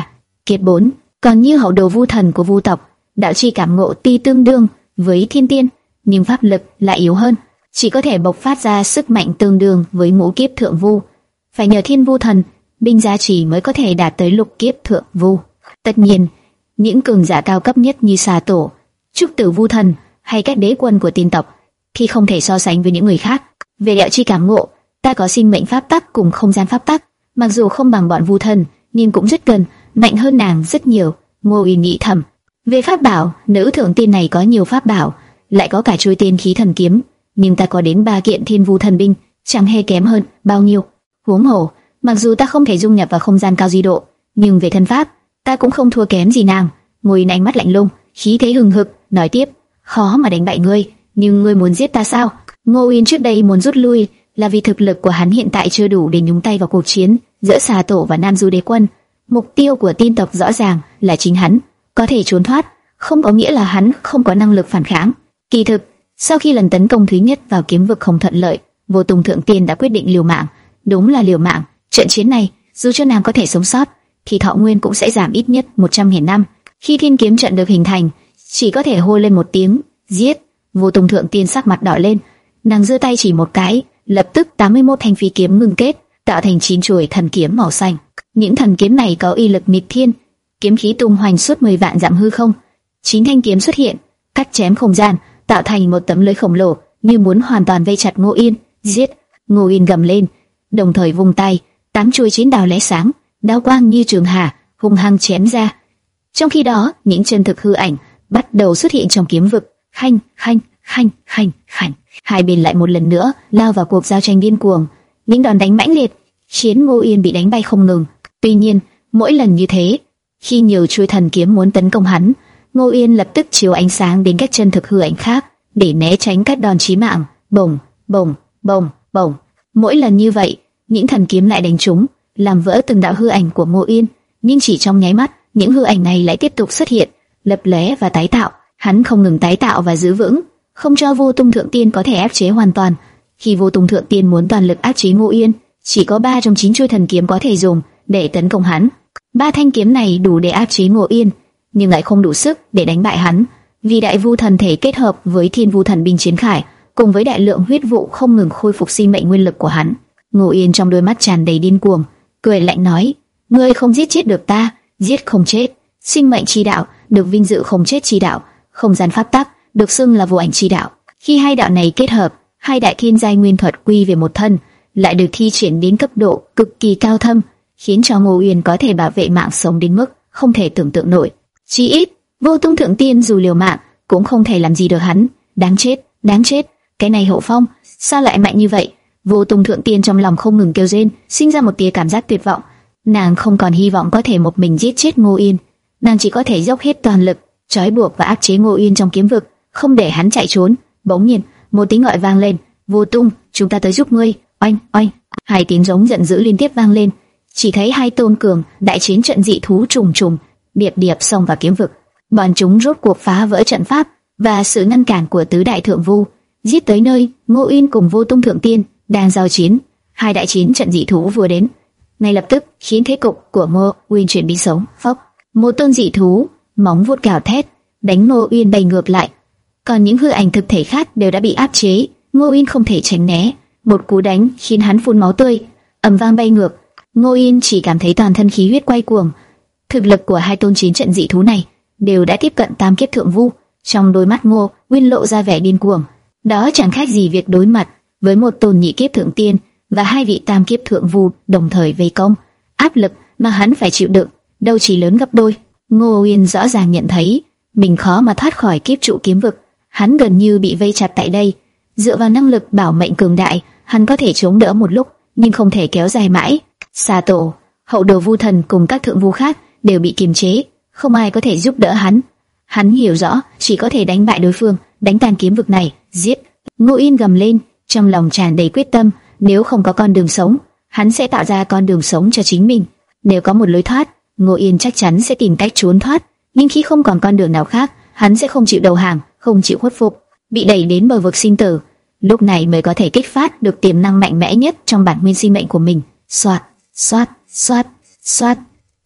Kiệt bốn. Còn như hậu đồ vu thần của vu tộc, đạo chi cảm ngộ tuy tương đương với thiên tiên, nhưng pháp lực lại yếu hơn, chỉ có thể bộc phát ra sức mạnh tương đương với ngũ kiếp thượng vu. Phải nhờ thiên vu thần binh gia trì mới có thể đạt tới lục kiếp thượng vu. Tất nhiên, những cường giả cao cấp nhất như xà tổ, trúc tử vu thần hay các đế quân của tiên tộc thì không thể so sánh với những người khác. Về đạo chi cảm ngộ, ta có sinh mệnh pháp tắc cùng không gian pháp tắc, mặc dù không bằng bọn vu thần, nhưng cũng rất gần, mạnh hơn nàng rất nhiều. Ngô Uyên nghĩ thầm. Về pháp bảo, nữ thượng tiên này có nhiều pháp bảo, lại có cả chuôi tiên khí thần kiếm, nhưng ta có đến ba kiện thiên vu thần binh, chẳng hề kém hơn bao nhiêu. Huống hồ, mặc dù ta không thể dung nhập vào không gian cao di độ, nhưng về thân pháp, ta cũng không thua kém gì nàng. Ngô Uyên ánh mắt lạnh lùng, khí thế hừng hực, nói tiếp: khó mà đánh bại ngươi, nhưng ngươi muốn giết ta sao? Ngô Uyên trước đây muốn rút lui là vì thực lực của hắn hiện tại chưa đủ để nhúng tay vào cuộc chiến giữa xà tổ và Nam Du Đế Quân. Mục tiêu của tiên tộc rõ ràng là chính hắn. Có thể trốn thoát, không có nghĩa là hắn không có năng lực phản kháng. Kỳ thực, sau khi lần tấn công thứ nhất vào kiếm vực không thuận lợi, Vô Tung Thượng Tiên đã quyết định liều mạng. Đúng là liều mạng. Trận chiến này, dù cho nàng có thể sống sót, thì thọ nguyên cũng sẽ giảm ít nhất một trăm nghìn năm. Khi thiên kiếm trận được hình thành, chỉ có thể hô lên một tiếng giết. Vô Tung Thượng Tiên sắc mặt đỏ lên, nàng giơ tay chỉ một cái, lập tức tám mươi mốt thanh phi kiếm ngưng kết, tạo thành chín chuôi thần kiếm màu xanh. Những thần kiếm này có uy lực nghịch thiên, kiếm khí tung hoành suốt mười vạn dặm hư không. Chín thanh kiếm xuất hiện, cắt chém không gian, tạo thành một tấm lưới khổng lồ, như muốn hoàn toàn vây chặt Ngô Uyên. Giết! Ngô Uyên gầm lên, đồng thời vung tay, tám chuôi chiến đao lóe sáng, đao quang như trường hà, hung hăng chém ra. Trong khi đó, những chân thực hư ảnh bắt đầu xuất hiện trong kiếm vực. Khanh, khanh, khanh, khanh, khanh. Hai bên lại một lần nữa lao vào cuộc giao tranh điên cuồng. Những đòn đánh mãnh liệt khiến Ngô Uyên bị đánh bay không ngừng. Tuy nhiên, mỗi lần như thế, khi nhiều chuôi thần kiếm muốn tấn công hắn, Ngô Uyên lập tức chiếu ánh sáng đến các chân thực hư ảnh khác để né tránh các đòn chí mạng. Bổng, bổng, bổng, bổng. Mỗi lần như vậy, những thần kiếm lại đánh trúng, làm vỡ từng đạo hư ảnh của Ngô Uyên. Nhưng chỉ trong nháy mắt, những hư ảnh này lại tiếp tục xuất hiện, lập lóe và tái tạo. Hắn không ngừng tái tạo và giữ vững, không cho Vô Tung Thượng Tiên có thể áp chế hoàn toàn. Khi Vô Tung Thượng Tiên muốn toàn lực áp chế Ngô Uyên, chỉ có ba trong chín chuôi thần kiếm có thể dùng để tấn công hắn. Ba thanh kiếm này đủ để áp chế Ngô Uyên, nhưng lại không đủ sức để đánh bại hắn, vì đại vu thần thể kết hợp với thiên vu thần binh chiến khải, cùng với đại lượng huyết vụ không ngừng khôi phục sinh mệnh nguyên lực của hắn. Ngô Uyên trong đôi mắt tràn đầy điên cuồng, cười lạnh nói: ngươi không giết chết được ta, giết không chết. Sinh mệnh chi đạo được vinh dự không chết chi đạo, không gian pháp tắc được xưng là vô ảnh chi đạo. Khi hai đạo này kết hợp, hai đại thiên giai nguyên thuật quy về một thân, lại được thi triển đến cấp độ cực kỳ cao thâm, khiến cho Ngô Uyên có thể bảo vệ mạng sống đến mức không thể tưởng tượng nổi. Chỉ ít, Vô Tung Thượng Tiên dù liều mạng cũng không thể làm gì được hắn. Đáng chết, đáng chết, cái này Hậu Phong sao lại mạnh như vậy? Vô Tung Thượng Tiên trong lòng không ngừng kêu rên, sinh ra một tia cảm giác tuyệt vọng. Nàng không còn hy vọng có thể một mình giết chết Ngô Uyên, nàng chỉ có thể dốc hết toàn lực trói buộc và áp chế Ngô Uyên trong kiếm vực, không để hắn chạy trốn. Bỗng nhiên, một tiếng gọi vang lên: Vô Tung, chúng ta tới giúp ngươi! Oanh, oanh! Hai tiếng giống giận dữ liên tiếp vang lên. Chỉ thấy hai tôn cường đại chiến trận dị thú trùng trùng điệp điệp xông vào kiếm vực. Bọn chúng rốt cuộc phá vỡ trận pháp và sự ngăn cản của tứ đại thượng vu, giết tới nơi Ngô Uyên cùng Vô Tung Thượng Tiên đang giao chiến. Hai đại chiến trận dị thú vừa đến, ngay lập tức khiến thế cục của Ngô Uyên chuyển biến xấu. Phốc, một tôn dị thú móng vuốt gào thét đánh Ngô Uyên bay ngược lại, còn những hư ảnh thực thể khác đều đã bị áp chế. Ngô Uyên không thể tránh né, một cú đánh khiến hắn phun máu tươi, ầm vang bay ngược. Ngô Uyên chỉ cảm thấy toàn thân khí huyết quay cuồng. Thực lực của hai tôn chiến trận dị thú này đều đã tiếp cận tam kiếp thượng vu. Trong đôi mắt Ngô Uyên lộ ra vẻ điên cuồng. Đó chẳng khác gì việc đối mặt với một tôn nhị kiếp thượng tiên và hai vị tam kiếp thượng vu đồng thời vây công. Áp lực mà hắn phải chịu đựng đâu chỉ lớn gấp đôi. Ngô Uyên rõ ràng nhận thấy mình khó mà thoát khỏi kiếp trụ kiếm vực. Hắn gần như bị vây chặt tại đây. Dựa vào năng lực bảo mệnh cường đại, hắn có thể chống đỡ một lúc, nhưng không thể kéo dài mãi. Xà tổ, hậu đồ vu thần cùng các thượng vu khác đều bị kiềm chế, không ai có thể giúp đỡ hắn. Hắn hiểu rõ chỉ có thể đánh bại đối phương, đánh tan kiếm vực này. Giết! Ngô Uyên gầm lên, trong lòng tràn đầy quyết tâm. Nếu không có con đường sống, hắn sẽ tạo ra con đường sống cho chính mình. Nếu có một lối thoát, Ngô Uyên chắc chắn sẽ tìm cách trốn thoát. Nhưng khi không còn con đường nào khác, hắn sẽ không chịu đầu hàng, không chịu khuất phục, bị đẩy đến bờ vực sinh tử. Lúc này mới có thể kích phát được tiềm năng mạnh mẽ nhất trong bản nguyên sinh mệnh của mình. Soạt, soạt, soạt, soạt.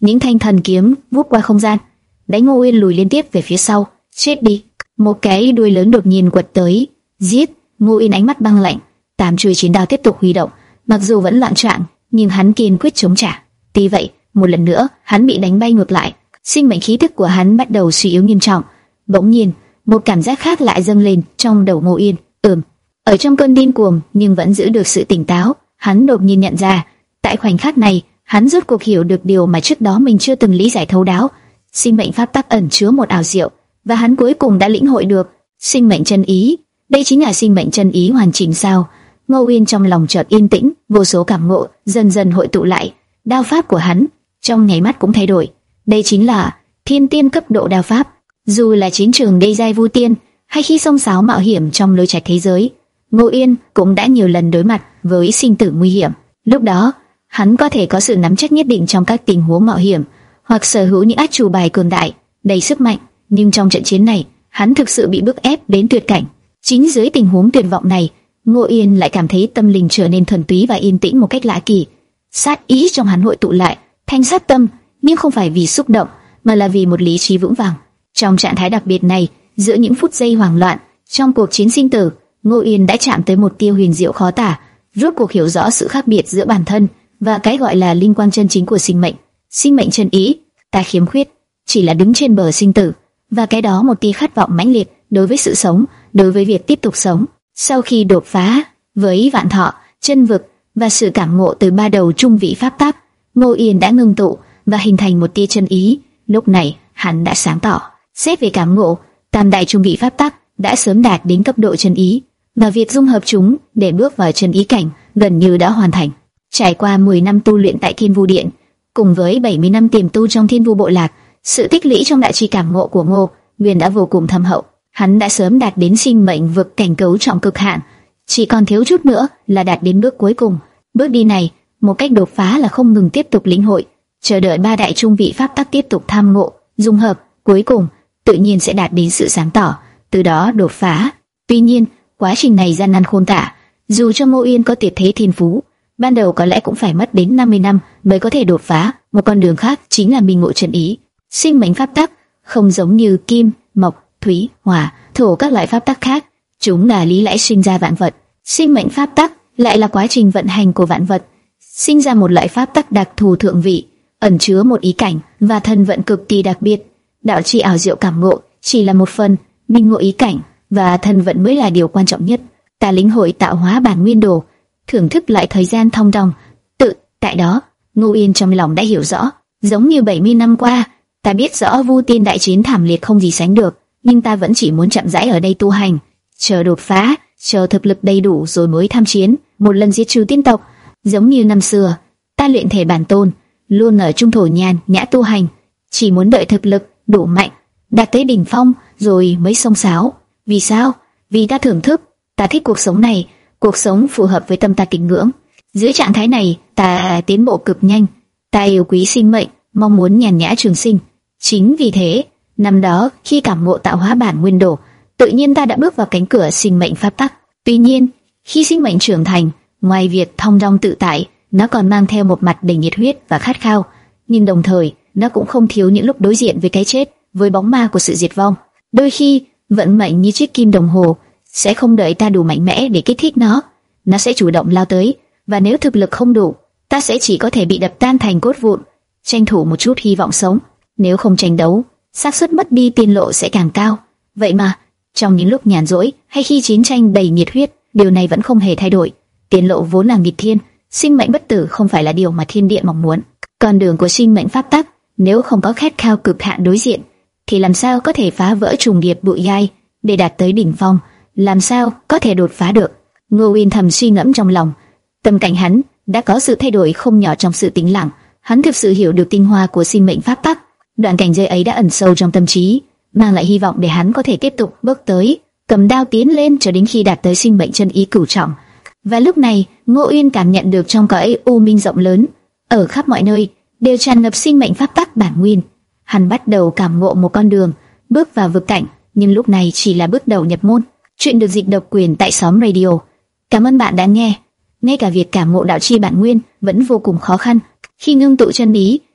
những thanh thần kiếm vút qua không gian, đánh Ngô Uyên lùi liên tiếp về phía sau. Chết đi! Một cái đuôi lớn đột nhiên quật tới, giết! Ngô Uyên ánh mắt băng lạnh, tám chuôi chiến đao tiếp tục huy động, mặc dù vẫn loạn choạng, nhưng hắn kiên quyết chống trả. Tuy vậy, một lần nữa, hắn bị đánh bay ngược lại, sinh mệnh khí tức của hắn bắt đầu suy yếu nghiêm trọng. Bỗng nhiên, một cảm giác khác lại dâng lên trong đầu Ngô Uyên. Ừm, ở trong cơn điên cuồng nhưng vẫn giữ được sự tỉnh táo, hắn đột nhiên nhận ra, tại khoảnh khắc này, hắn rốt cuộc hiểu được điều mà trước đó mình chưa từng lý giải thấu đáo. Sinh mệnh pháp tắc ẩn chứa một ảo diệu, và hắn cuối cùng đã lĩnh hội được. Sinh mệnh chân ý, đây chính là sinh mệnh chân ý hoàn chỉnh sao? Ngô Uyên trong lòng chợt yên tĩnh, vô số cảm ngộ dần dần hội tụ lại. Đao pháp của hắn trong nháy mắt cũng thay đổi. Đây chính là thiên tiên cấp độ đao pháp. Dù là chiến trường đê giai vu tiên, hay khi xông xáo mạo hiểm trong lối trạch thế giới, Ngô Uyên cũng đã nhiều lần đối mặt với sinh tử nguy hiểm. Lúc đó, hắn có thể có sự nắm chắc nhất định trong các tình huống mạo hiểm, hoặc sở hữu những át chủ bài cường đại, đầy sức mạnh. Nhưng trong trận chiến này, hắn thực sự bị bức ép đến tuyệt cảnh. Chính dưới tình huống tuyệt vọng này, Ngô Uyên lại cảm thấy tâm linh trở nên thuần túy và yên tĩnh một cách lạ kỳ. Sát ý trong hắn hội tụ lại, thành sát tâm, nhưng không phải vì xúc động, mà là vì một lý trí vững vàng. Trong trạng thái đặc biệt này, giữa những phút giây hoảng loạn, trong cuộc chiến sinh tử, Ngô Uyên đã chạm tới một tia huyền diệu khó tả, rốt cuộc hiểu rõ sự khác biệt giữa bản thân và cái gọi là linh quang chân chính của sinh mệnh. Sinh mệnh chân ý, ta khiếm khuyết chỉ là đứng trên bờ sinh tử, và cái đó một tia khát vọng mãnh liệt đối với sự sống, đối với việc tiếp tục sống. Sau khi đột phá với vạn thọ, chân vực và sự cảm ngộ từ ba đầu trung vị pháp tắc, Ngô Uyên đã ngưng tụ và hình thành một tia chân ý. Lúc này, hắn đã sáng tỏ. Xét về cảm ngộ, tam đại trung vị pháp tắc đã sớm đạt đến cấp độ chân ý, và việc dung hợp chúng để bước vào chân ý cảnh gần như đã hoàn thành. Trải qua mười năm tu luyện tại Thiên Vu Điện, cùng với bảy mươi năm tiềm tu trong Thiên Vu Bộ Lạc, sự tích lũy trong đại chi cảm ngộ của Ngô Uyên đã vô cùng thâm hậu. Hắn đã sớm đạt đến sinh mệnh vực cảnh cấu trọng cực hạn, chỉ còn thiếu chút nữa là đạt đến bước cuối cùng. Bước đi này, một cách đột phá là không ngừng tiếp tục lĩnh hội, chờ đợi ba đại trung vị pháp tắc tiếp tục tham ngộ, dung hợp, cuối cùng tự nhiên sẽ đạt đến sự sáng tỏ, từ đó đột phá. Tuy nhiên, quá trình này gian nan khôn tả, dù cho Ngô Uyên có tuyệt thế thiên phú, ban đầu có lẽ cũng phải mất đến năm mươi năm mới có thể đột phá. Một con đường khác chính là minh ngộ chân ý. Sinh mệnh pháp tắc không giống như kim, mộc, thủy, hỏa, thổ các loại pháp tắc khác, chúng là lý lẽ sinh ra vạn vật. Sinh mệnh pháp tắc lại là quá trình vận hành của vạn vật, sinh ra một loại pháp tắc đặc thù thượng vị, ẩn chứa một ý cảnh và thân vận cực kỳ đặc biệt. Đạo chi ảo diệu cảm ngộ chỉ là một phần, minh ngộ ý cảnh và thân vận mới là điều quan trọng nhất. Ta lĩnh hội tạo hóa bản nguyên đồ, thưởng thức lại thời gian thong dong. Tự tại đó, Ngô Uyên trong lòng đã hiểu rõ, giống như bảy mươi năm qua, ta biết rõ Vu Tiên đại chiến thảm liệt không gì sánh được, nhưng ta vẫn chỉ muốn chậm rãi ở đây tu hành, chờ đột phá, chờ thực lực đầy đủ rồi mới tham chiến, một lần diệt trừ tiên tộc. Giống như năm xưa, ta luyện thể bản tôn, luôn ở trung thổ nhàn nhã tu hành, chỉ muốn đợi thực lực đủ mạnh, đạt tới đỉnh phong rồi mới xông xáo. Vì sao? Vì ta thưởng thức, ta thích cuộc sống này, cuộc sống phù hợp với tâm ta kính ngưỡng. Dưới trạng thái này, ta tiến bộ cực nhanh, ta yêu quý sinh mệnh, mong muốn nhàn nhã trường sinh. Chính vì thế, năm đó khi cảm ngộ tạo hóa bản nguyên đồ, tự nhiên ta đã bước vào cánh cửa sinh mệnh pháp tắc. Tuy nhiên, khi sinh mệnh trưởng thành, ngoài việc thong dong tự tại, nó còn mang theo một mặt đầy nhiệt huyết và khát khao, nhưng đồng thời nó cũng không thiếu những lúc đối diện với cái chết, với bóng ma của sự diệt vong. Đôi khi, vận mệnh như chiếc kim đồng hồ sẽ không đợi ta đủ mạnh mẽ để kích thích nó, nó sẽ chủ động lao tới, và nếu thực lực không đủ, ta sẽ chỉ có thể bị đập tan thành cốt vụn. Tranh thủ một chút hy vọng sống, nếu không tranh đấu, xác suất mất đi tiên lộ sẽ càng cao. Vậy mà, trong những lúc nhàn rỗi hay khi chiến tranh đầy nhiệt huyết, điều này vẫn không hề thay đổi. Tiên lộ vốn là nghịch thiên, sinh mệnh bất tử không phải là điều mà thiên địa mong muốn. Con đường của sinh mệnh pháp tắc, nếu không có khát khao cực hạn đối diện, thì làm sao có thể phá vỡ trùng điệp bụi gai để đạt tới đỉnh phong? Làm sao có thể đột phá được? Ngô Uyên thầm suy ngẫm trong lòng. Tâm cảnh hắn đã có sự thay đổi không nhỏ trong sự tĩnh lặng. Hắn thực sự hiểu được tinh hoa của sinh mệnh pháp tắc. Đoạn cảnh giới ấy đã ẩn sâu trong tâm trí, mang lại hy vọng để hắn có thể tiếp tục bước tới, cầm đao tiến lên cho đến khi đạt tới sinh mệnh chân ý cửu trọng. Và lúc này, Ngô Uyên cảm nhận được trong cõi u minh rộng lớn, ở khắp mọi nơi đều tràn ngập sinh mệnh pháp tắc bản nguyên. Hắn bắt đầu cảm ngộ một con đường, bước vào vực cảnh, nhưng lúc này chỉ là bước đầu nhập môn. Chuyện được dịch độc quyền tại Xóm Radio. Cảm ơn bạn đã nghe. Ngay cả việc cảm ngộ đạo chi bản nguyên vẫn vô cùng khó khăn. Khi ngưng tụ chân ý,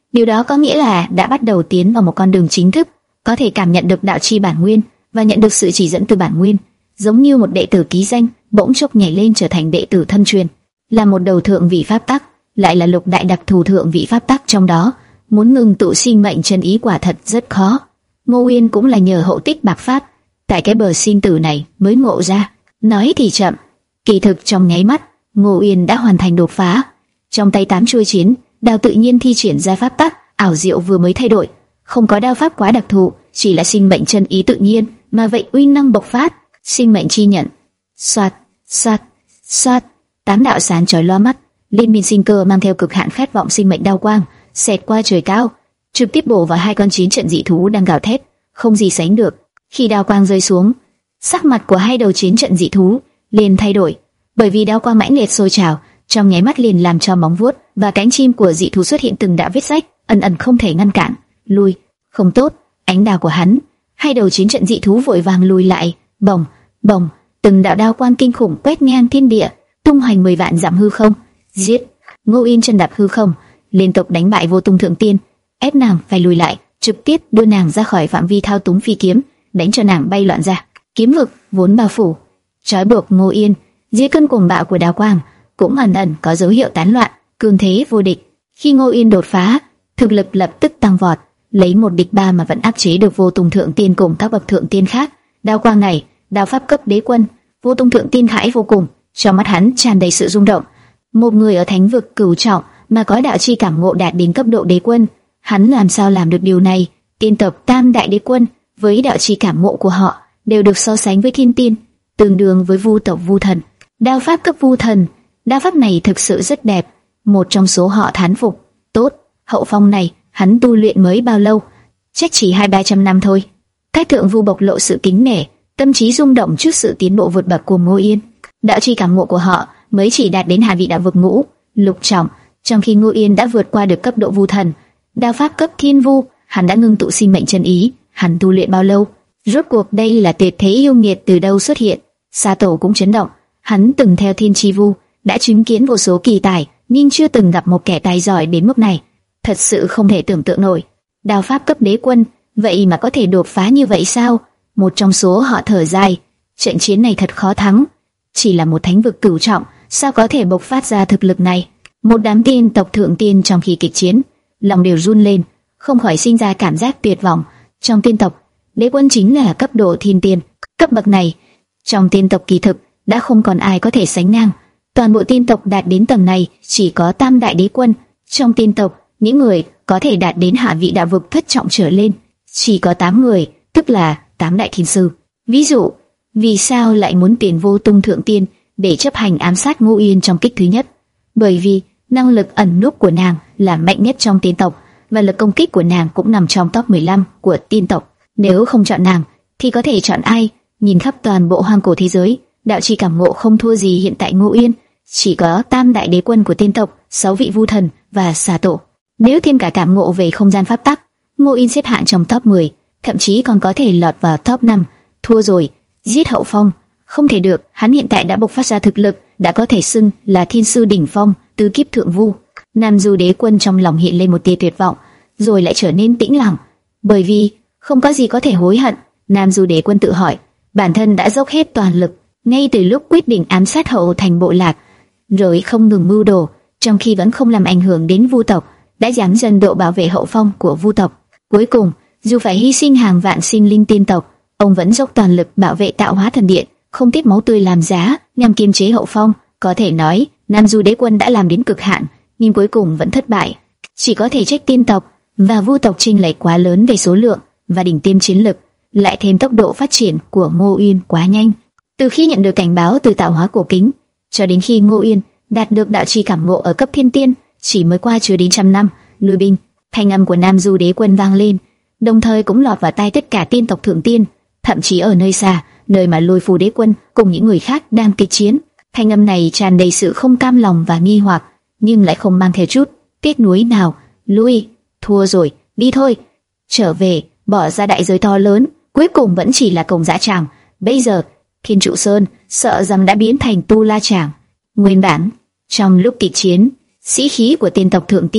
Điều đó có nghĩa là đã bắt đầu tiến vào một con đường chính thức, có thể cảm nhận được đạo chi bản nguyên và nhận được sự chỉ dẫn từ bản nguyên, giống như một đệ tử ký danh bỗng chốc nhảy lên trở thành đệ tử thân truyền, là một đầu thượng vị pháp tắc, lại là lục đại đặc thù thượng vị pháp tắc trong đó, muốn ngừng tụ sinh mệnh chân ý quả thật rất khó. Ngô Uyên cũng là nhờ hậu tích bạc phát, tại cái bờ sinh tử này mới ngộ ra. Nói thì chậm, kỳ thực trong nháy mắt, Ngô Uyên đã hoàn thành đột phá. Trong tay tám chuôi chiến đao tự nhiên thi triển ra pháp tắc ảo diệu vừa mới thay đổi, không có đao pháp quá đặc thù, chỉ là sinh mệnh chân ý tự nhiên, mà vậy uy năng bộc phát, sinh mệnh chi nhận. Soạt, soạt, soạt, tám đạo sáng chói loa mắt, liên miên sinh cơ mang theo cực hạn khát vọng sinh mệnh đao quang, xẹt qua trời cao, trực tiếp bổ vào hai con chiến trận dị thú đang gào thét, không gì sánh được. Khi đao quang rơi xuống, sắc mặt của hai đầu chiến trận dị thú liền thay đổi, bởi vì đao quang mãnh liệt sôi trào, trong nháy mắt liền làm cho móng vuốt và cánh chim của dị thú xuất hiện từng đạo vết rách, ẩn ẩn không thể ngăn cản. Lui, không tốt, ánh đao của hắn. Hai đầu chiến trận dị thú vội vàng lùi lại, bồng, bồng, từng đạo đao quang kinh khủng quét ngang thiên địa, tung hoành mười vạn dặm hư không. Giết! Ngô Uyên chân đạp hư không, liên tục đánh bại Vô Tung Thượng Tiên, ép nàng phải lùi lại, trực tiếp đưa nàng ra khỏi phạm vi thao túng phi kiếm, đánh cho nàng bay loạn ra. Kiếm vực vốn bao phủ, trói buộc Ngô Uyên, dưới cơn cuồng bạo của đao quang, cũng ẩn ẩn có dấu hiệu tán loạn, cường thế vô địch. Khi Ngô Uyên đột phá, thực lực lập tức tăng vọt, lấy một địch ba mà vẫn áp chế được Vô Tung Thượng Tiên cùng các bậc thượng tiên khác. Đao quang này, đao pháp cấp đế quân, Vô Tung Thượng Tiên hãi vô cùng, trong mắt hắn tràn đầy sự rung động. Một người ở thánh vực cửu trọng mà có đạo chi cảm ngộ đạt đến cấp độ đế quân, hắn làm sao làm được điều này? Tiên tộc Tam Đại Đế Quân với đạo chi cảm ngộ của họ đều được so sánh với thiên tiên, tương đương với vu tộc Vu Thần. Đao pháp cấp Vu Thần, đao pháp này thực sự rất đẹp, một trong số họ thán phục. Tốt, hậu phong này hắn tu luyện mới bao lâu? Chắc chỉ hai ba trăm năm thôi. Các thượng vu bộc lộ sự kính nể, tâm trí rung động trước sự tiến bộ vượt bậc của Ngô Uyên. Đạo chi cảm ngộ của họ mới chỉ đạt đến hạ vị đạo vực ngũ lục trọng, trong khi Ngô Uyên đã vượt qua được cấp độ Vu Thần. Đao pháp cấp thiên vu, hắn đã ngưng tụ sinh mệnh chân ý. Hắn tu luyện bao lâu? Rốt cuộc đây là tuyệt thế yêu nghiệt từ đâu xuất hiện? Sa Tổ cũng chấn động. Hắn từng theo thiên chi vu, đã chứng kiến vô số kỳ tài, nhưng chưa từng gặp một kẻ tài giỏi đến mức này. Thật sự không thể tưởng tượng nổi. Đao pháp cấp đế quân, vậy mà có thể đột phá như vậy sao? Một trong số họ thở dài. Trận chiến này thật khó thắng. Chỉ là một thánh vực cửu trọng, sao có thể bộc phát ra thực lực này? Một đám tiên tộc thượng tiên trong khi kịch chiến, lòng đều run lên, không khỏi sinh ra cảm giác tuyệt vọng. Trong tiên tộc, đế quân chính là cấp độ thiên tiên, cấp bậc này trong tiên tộc kỳ thực đã không còn ai có thể sánh ngang. Toàn bộ tiên tộc đạt đến tầng này chỉ có Tam Đại Đế Quân. Trong tiên tộc, những người có thể đạt đến hạ vị đạo vực thất trọng trở lên chỉ có tám người, tức là tám đại thiên sư. Ví dụ, vì sao lại muốn tuyển Vô Tung Thượng Tiên để chấp hành ám sát Ngô Uyên trong kích thứ nhất? Bởi vì năng lực ẩn núp của nàng là mạnh nhất trong tiên tộc, và lực công kích của nàng cũng nằm trong top mười lăm của tiên tộc. Nếu không chọn nàng, thì có thể chọn ai? Nhìn khắp toàn bộ hoang cổ thế giới, đạo chi cảm ngộ không thua gì hiện tại Ngô Uyên. Chỉ có Tam Đại Đế Quân của tiên tộc, sáu vị Vu Thần và Sa Tổ. Nếu thêm cả cảm ngộ về không gian pháp tắc, Ngô Uyên xếp hạng trong top mười, thậm chí còn có thể lọt vào top năm. Thua rồi, giết hậu phong, không thể được. Hắn hiện tại đã bộc phát ra thực lực, đã có thể xưng là thiên sư đỉnh phong, tứ kiếp thượng vu. Nam Du Đế Quân trong lòng hiện lên một tia tuyệt vọng, rồi lại trở nên tĩnh lặng, bởi vì không có gì có thể hối hận. Nam Du Đế Quân tự hỏi, bản thân đã dốc hết toàn lực, ngay từ lúc quyết định ám sát hậu thành bộ lạc, rồi không ngừng mưu đồ, trong khi vẫn không làm ảnh hưởng đến vu tộc, đã giảm dần độ bảo vệ hậu phong của vu tộc. Cuối cùng, dù phải hy sinh hàng vạn sinh linh tiên tộc, ông vẫn dốc toàn lực bảo vệ Tạo Hóa Thần Điện, không tiếc máu tươi làm giá nhằm kiềm chế hậu phong. Có thể nói, Nam Du Đế Quân đã làm đến cực hạn, nhưng cuối cùng vẫn thất bại. Chỉ có thể trách tiên tộc và vu tộc chênh lệch quá lớn về số lượng và đỉnh tiêm chiến lực, lại thêm tốc độ phát triển của Ngô Uyên quá nhanh. Từ khi nhận được cảnh báo từ Tạo Hóa Cổ Kính, cho đến khi Ngô Uyên đạt được đạo chi cảm ngộ ở cấp thiên tiên, chỉ mới qua chưa đến trăm năm. Lui binh, thanh âm của Nam Du Đế Quân vang lên, đồng thời cũng lọt vào tai tất cả tiên tộc thượng tiên, thậm chí ở nơi xa, nơi mà Lôi Phù Đế Quân cùng những người khác đang kịch chiến. Thanh âm này tràn đầy sự không cam lòng và nghi hoặc, nhưng lại không mang theo chút tiếc nuối nào. Lui, thua rồi, đi thôi, trở về, bỏ ra đại giới to lớn, cuối cùng vẫn chỉ là Cổng Dã Tràng. Bây giờ, Thiên Trụ Sơn sợ rằng đã biến thành Tu La Tràng. Nguyên bản, trong lúc kịch chiến, sĩ khí của tiên tộc thượng tiên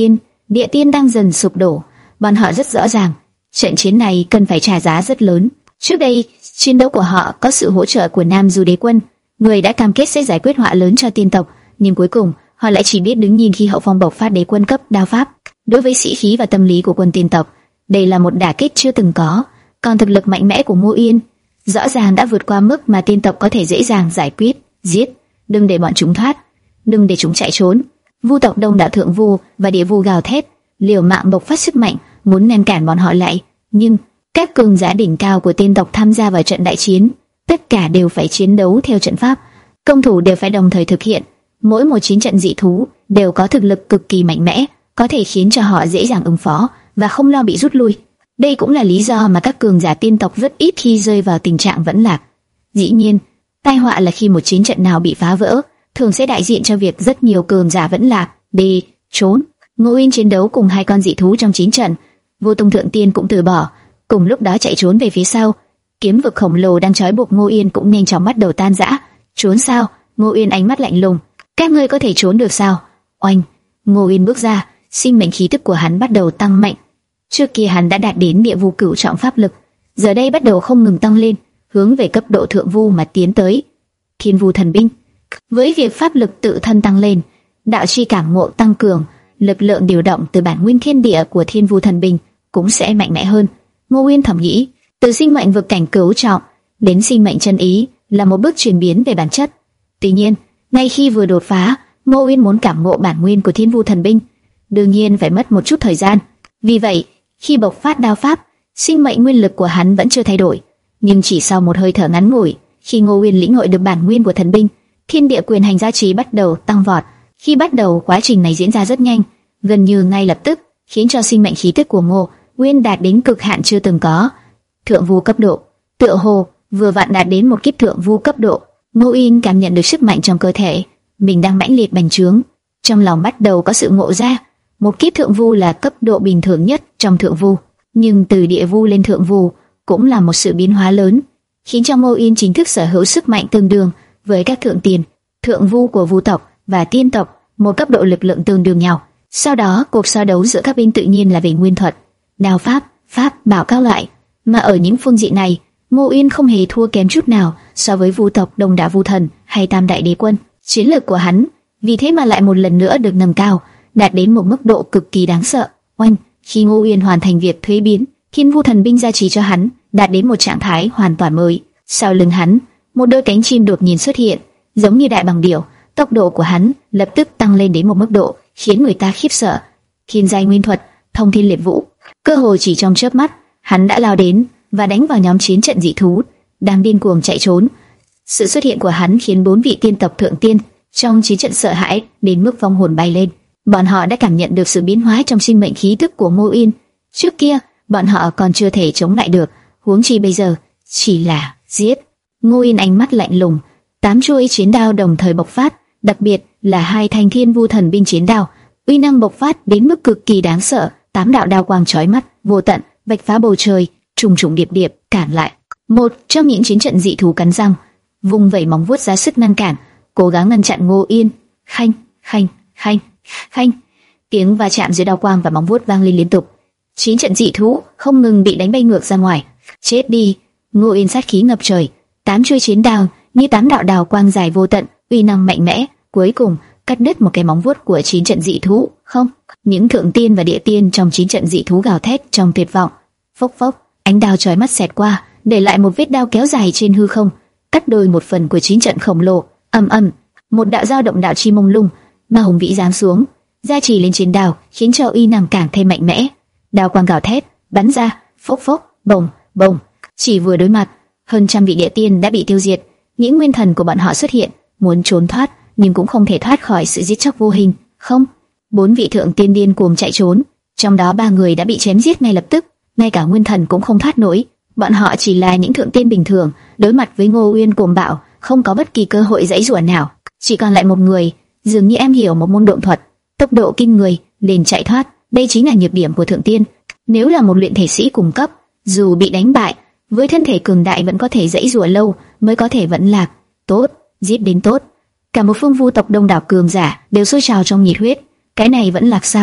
địa tiên đang dần sụp đổ. Bọn họ rất rõ ràng, trận chiến này cần phải trả giá rất lớn. Trước đây, chiến đấu của họ có sự hỗ trợ của Nam Du Đế Quân, người đã cam kết sẽ giải quyết họa lớn cho tiên tộc, nhưng cuối cùng họ lại chỉ biết đứng nhìn khi hậu phong bộc phát đế quân cấp đao pháp. Đối với sĩ khí và tâm lý của quân tiên tộc, đây là một đả kích chưa từng có. Còn thực lực mạnh mẽ của Ngô Yên rõ ràng đã vượt qua mức mà tiên tộc có thể dễ dàng giải quyết. Giết, đừng để bọn chúng thoát, đừng để chúng chạy trốn. Vu tộc Đông Đạo Thượng Vu và Địa Vu gào thét, liều mạng bộc phát sức mạnh, muốn ngăn cản bọn họ lại. Nhưng các cường giả đỉnh cao của tiên tộc tham gia vào trận đại chiến, tất cả đều phải chiến đấu theo trận pháp, công thủ đều phải đồng thời thực hiện. Mỗi một chiến trận dị thú đều có thực lực cực kỳ mạnh mẽ, có thể khiến cho họ dễ dàng ứng phó và không lo bị rút lui. Đây cũng là lý do mà các cường giả tiên tộc rất ít khi rơi vào tình trạng vẫn lạc. Dĩ nhiên, tai họa là khi một chiến trận nào bị phá vỡ, thường sẽ đại diện cho việc rất nhiều cường giả vẫn lạc, đi, trốn. Ngô Yên chiến đấu cùng hai con dị thú trong chiến trận, Vô Tung Thượng Tiên cũng từ bỏ, cùng lúc đó chạy trốn về phía sau. Kiếm vực khổng lồ đang trói buộc Ngô Yên cũng nhanh chóng bắt đầu tan rã. Trốn sao? Ngô Yên ánh mắt lạnh lùng. Các ngươi có thể trốn được sao? Oanh! Ngô Yên bước ra, sinh mệnh khí tức của hắn bắt đầu tăng mạnh. Trước kia hắn đã đạt đến địa vu cửu trọng pháp lực, giờ đây bắt đầu không ngừng tăng lên, hướng về cấp độ thượng vu mà tiến tới. Thiên Vu Thần Binh. Với việc pháp lực tự thân tăng lên, đạo chi cảm ngộ tăng cường, lực lượng điều động từ bản nguyên thiên địa của Thiên Vu Thần Binh cũng sẽ mạnh mẽ hơn. Ngô Yên thầm nghĩ, từ sinh mệnh vực cảnh cửu trọng đến sinh mệnh chân ý là một bước chuyển biến về bản chất. Tuy nhiên, ngay khi vừa đột phá, Ngô Yên muốn cảm ngộ bản nguyên của Thiên Vu Thần Binh, đương nhiên phải mất một chút thời gian. Vì vậy, khi bộc phát đao pháp, sinh mệnh nguyên lực của hắn vẫn chưa thay đổi, nhưng chỉ sau một hơi thở ngắn ngủi, khi Ngô Yên lĩnh hội được bản nguyên của thần binh, thiên địa quyền hành gia trì bắt đầu tăng vọt. Khi bắt đầu, quá trình này diễn ra rất nhanh, gần như ngay lập tức, khiến cho sinh mệnh khí tức của Ngô Nguyên đạt đến cực hạn chưa từng có, thượng vu cấp độ. Tựa hồ vừa vặn đạt đến một kiếp thượng vu cấp độ. Ngô Yên cảm nhận được sức mạnh trong cơ thể mình đang mãnh liệt bành trướng, trong lòng bắt đầu có sự ngộ ra. Một kiếp thượng vu là cấp độ bình thường nhất trong thượng vu, nhưng từ địa vu lên thượng vu cũng là một sự biến hóa lớn, khiến cho Ngô Yên chính thức sở hữu sức mạnh tương đương với các thượng tiền, thượng vu của vu tộc và tiên tộc, một cấp độ lực lượng tương đương nhau. Sau đó, cuộc so đấu giữa các bên tự nhiên là về nguyên thuật, đao pháp, pháp bảo các loại, mà ở những phương diện này, Ngô Yên không hề thua kém chút nào so với vu tộc Đông Đảo Vu Thần hay Tam Đại Đế Quân. Chiến lược của hắn vì thế mà lại một lần nữa được nâng cao, đạt đến một mức độ cực kỳ đáng sợ. Oanh! Khi Ngô Yên hoàn thành việc thuế biến, Thiên Vu Thần Binh gia trì cho hắn đạt đến một trạng thái hoàn toàn mới. Sau lưng hắn, một đôi cánh chim đột nhiên xuất hiện, giống như đại bằng điểu. Tốc độ của hắn lập tức tăng lên đến một mức độ khiến người ta khiếp sợ. Thiên giai nguyên thuật, Thông Thiên Liệt Vũ, cơ hồ chỉ trong chớp mắt, hắn đã lao đến và đánh vào nhóm chiến trận dị thú đang điên cuồng chạy trốn. Sự xuất hiện của hắn khiến bốn vị tiên tộc thượng tiên trong chiến trận sợ hãi đến mức vong hồn bay lên. Bọn họ đã cảm nhận được sự biến hóa trong sinh mệnh khí tức của Ngô Yên. Trước kia, bọn họ còn chưa thể chống lại được, huống chi bây giờ, chỉ là giết. Ngô Yên ánh mắt lạnh lùng, tám chuôi chiến đao đồng thời bộc phát, đặc biệt là hai thanh Thiên Vu Thần Binh chiến đao, uy năng bộc phát đến mức cực kỳ đáng sợ. Tám đạo đao quang chói mắt, vô tận, vạch phá bầu trời, trùng trùng điệp điệp cản lại. Một trong những chiến trận dị thú cắn răng, vung vẩy móng vuốt ra sức ngăn cản, cố gắng ngăn chặn Ngô Yên. Khanh, khanh, khanh, khanh, tiếng va chạm giữa đao quang và móng vuốt vang lên liên tục. Chiến trận dị thú không ngừng bị đánh bay ngược ra ngoài. Chết đi! Ngô Yên sát khí ngập trời, tám chuôi chiến đao như tám đạo đao quang dài vô tận, uy năng mạnh mẽ, cuối cùng cắt đứt một cái móng vuốt của chiến trận dị thú. Không, những thượng tiên và địa tiên trong chiến trận dị thú gào thét trong tuyệt vọng. Phốc phốc, ánh đao chói mắt xẹt qua, để lại một vết đao kéo dài trên hư không, cắt đôi một phần của chiến trận khổng lồ. Ầm ầm, một đạo dao động đạo chi mông lung mà hùng vĩ giáng xuống, gia trì lên trên đao, khiến cho uy năng càng thêm mạnh mẽ. Đao quang gào thét bắn ra, phốc phốc, bồng bồng. Chỉ vừa đối mặt, hơn trăm vị địa tiên đã bị tiêu diệt. Những nguyên thần của bọn họ xuất hiện, muốn trốn thoát nhưng cũng không thể thoát khỏi sự giết chóc vô hình. Không, bốn vị thượng tiên điên cuồng chạy trốn, trong đó ba người đã bị chém giết ngay lập tức, ngay cả nguyên thần cũng không thoát nổi. Bọn họ chỉ là những thượng tiên bình thường, đối mặt với Ngô Uyên cuồng bạo, không có bất kỳ cơ hội giãy giụa nào. Chỉ còn lại một người, dường như em hiểu một môn độn thuật, tốc độ kinh người, liền chạy thoát. Đây chính là nhược điểm của thượng tiên. Nếu là một luyện thể sĩ cùng cấp, dù bị đánh bại, với thân thể cường đại vẫn có thể giãy giụa lâu, mới có thể vẫn lạc. Tốt, giết đến tốt. Cả một phương vu tộc đông đảo cường giả đều sôi trào trong nhiệt huyết. Cái này vẫn lạc sao?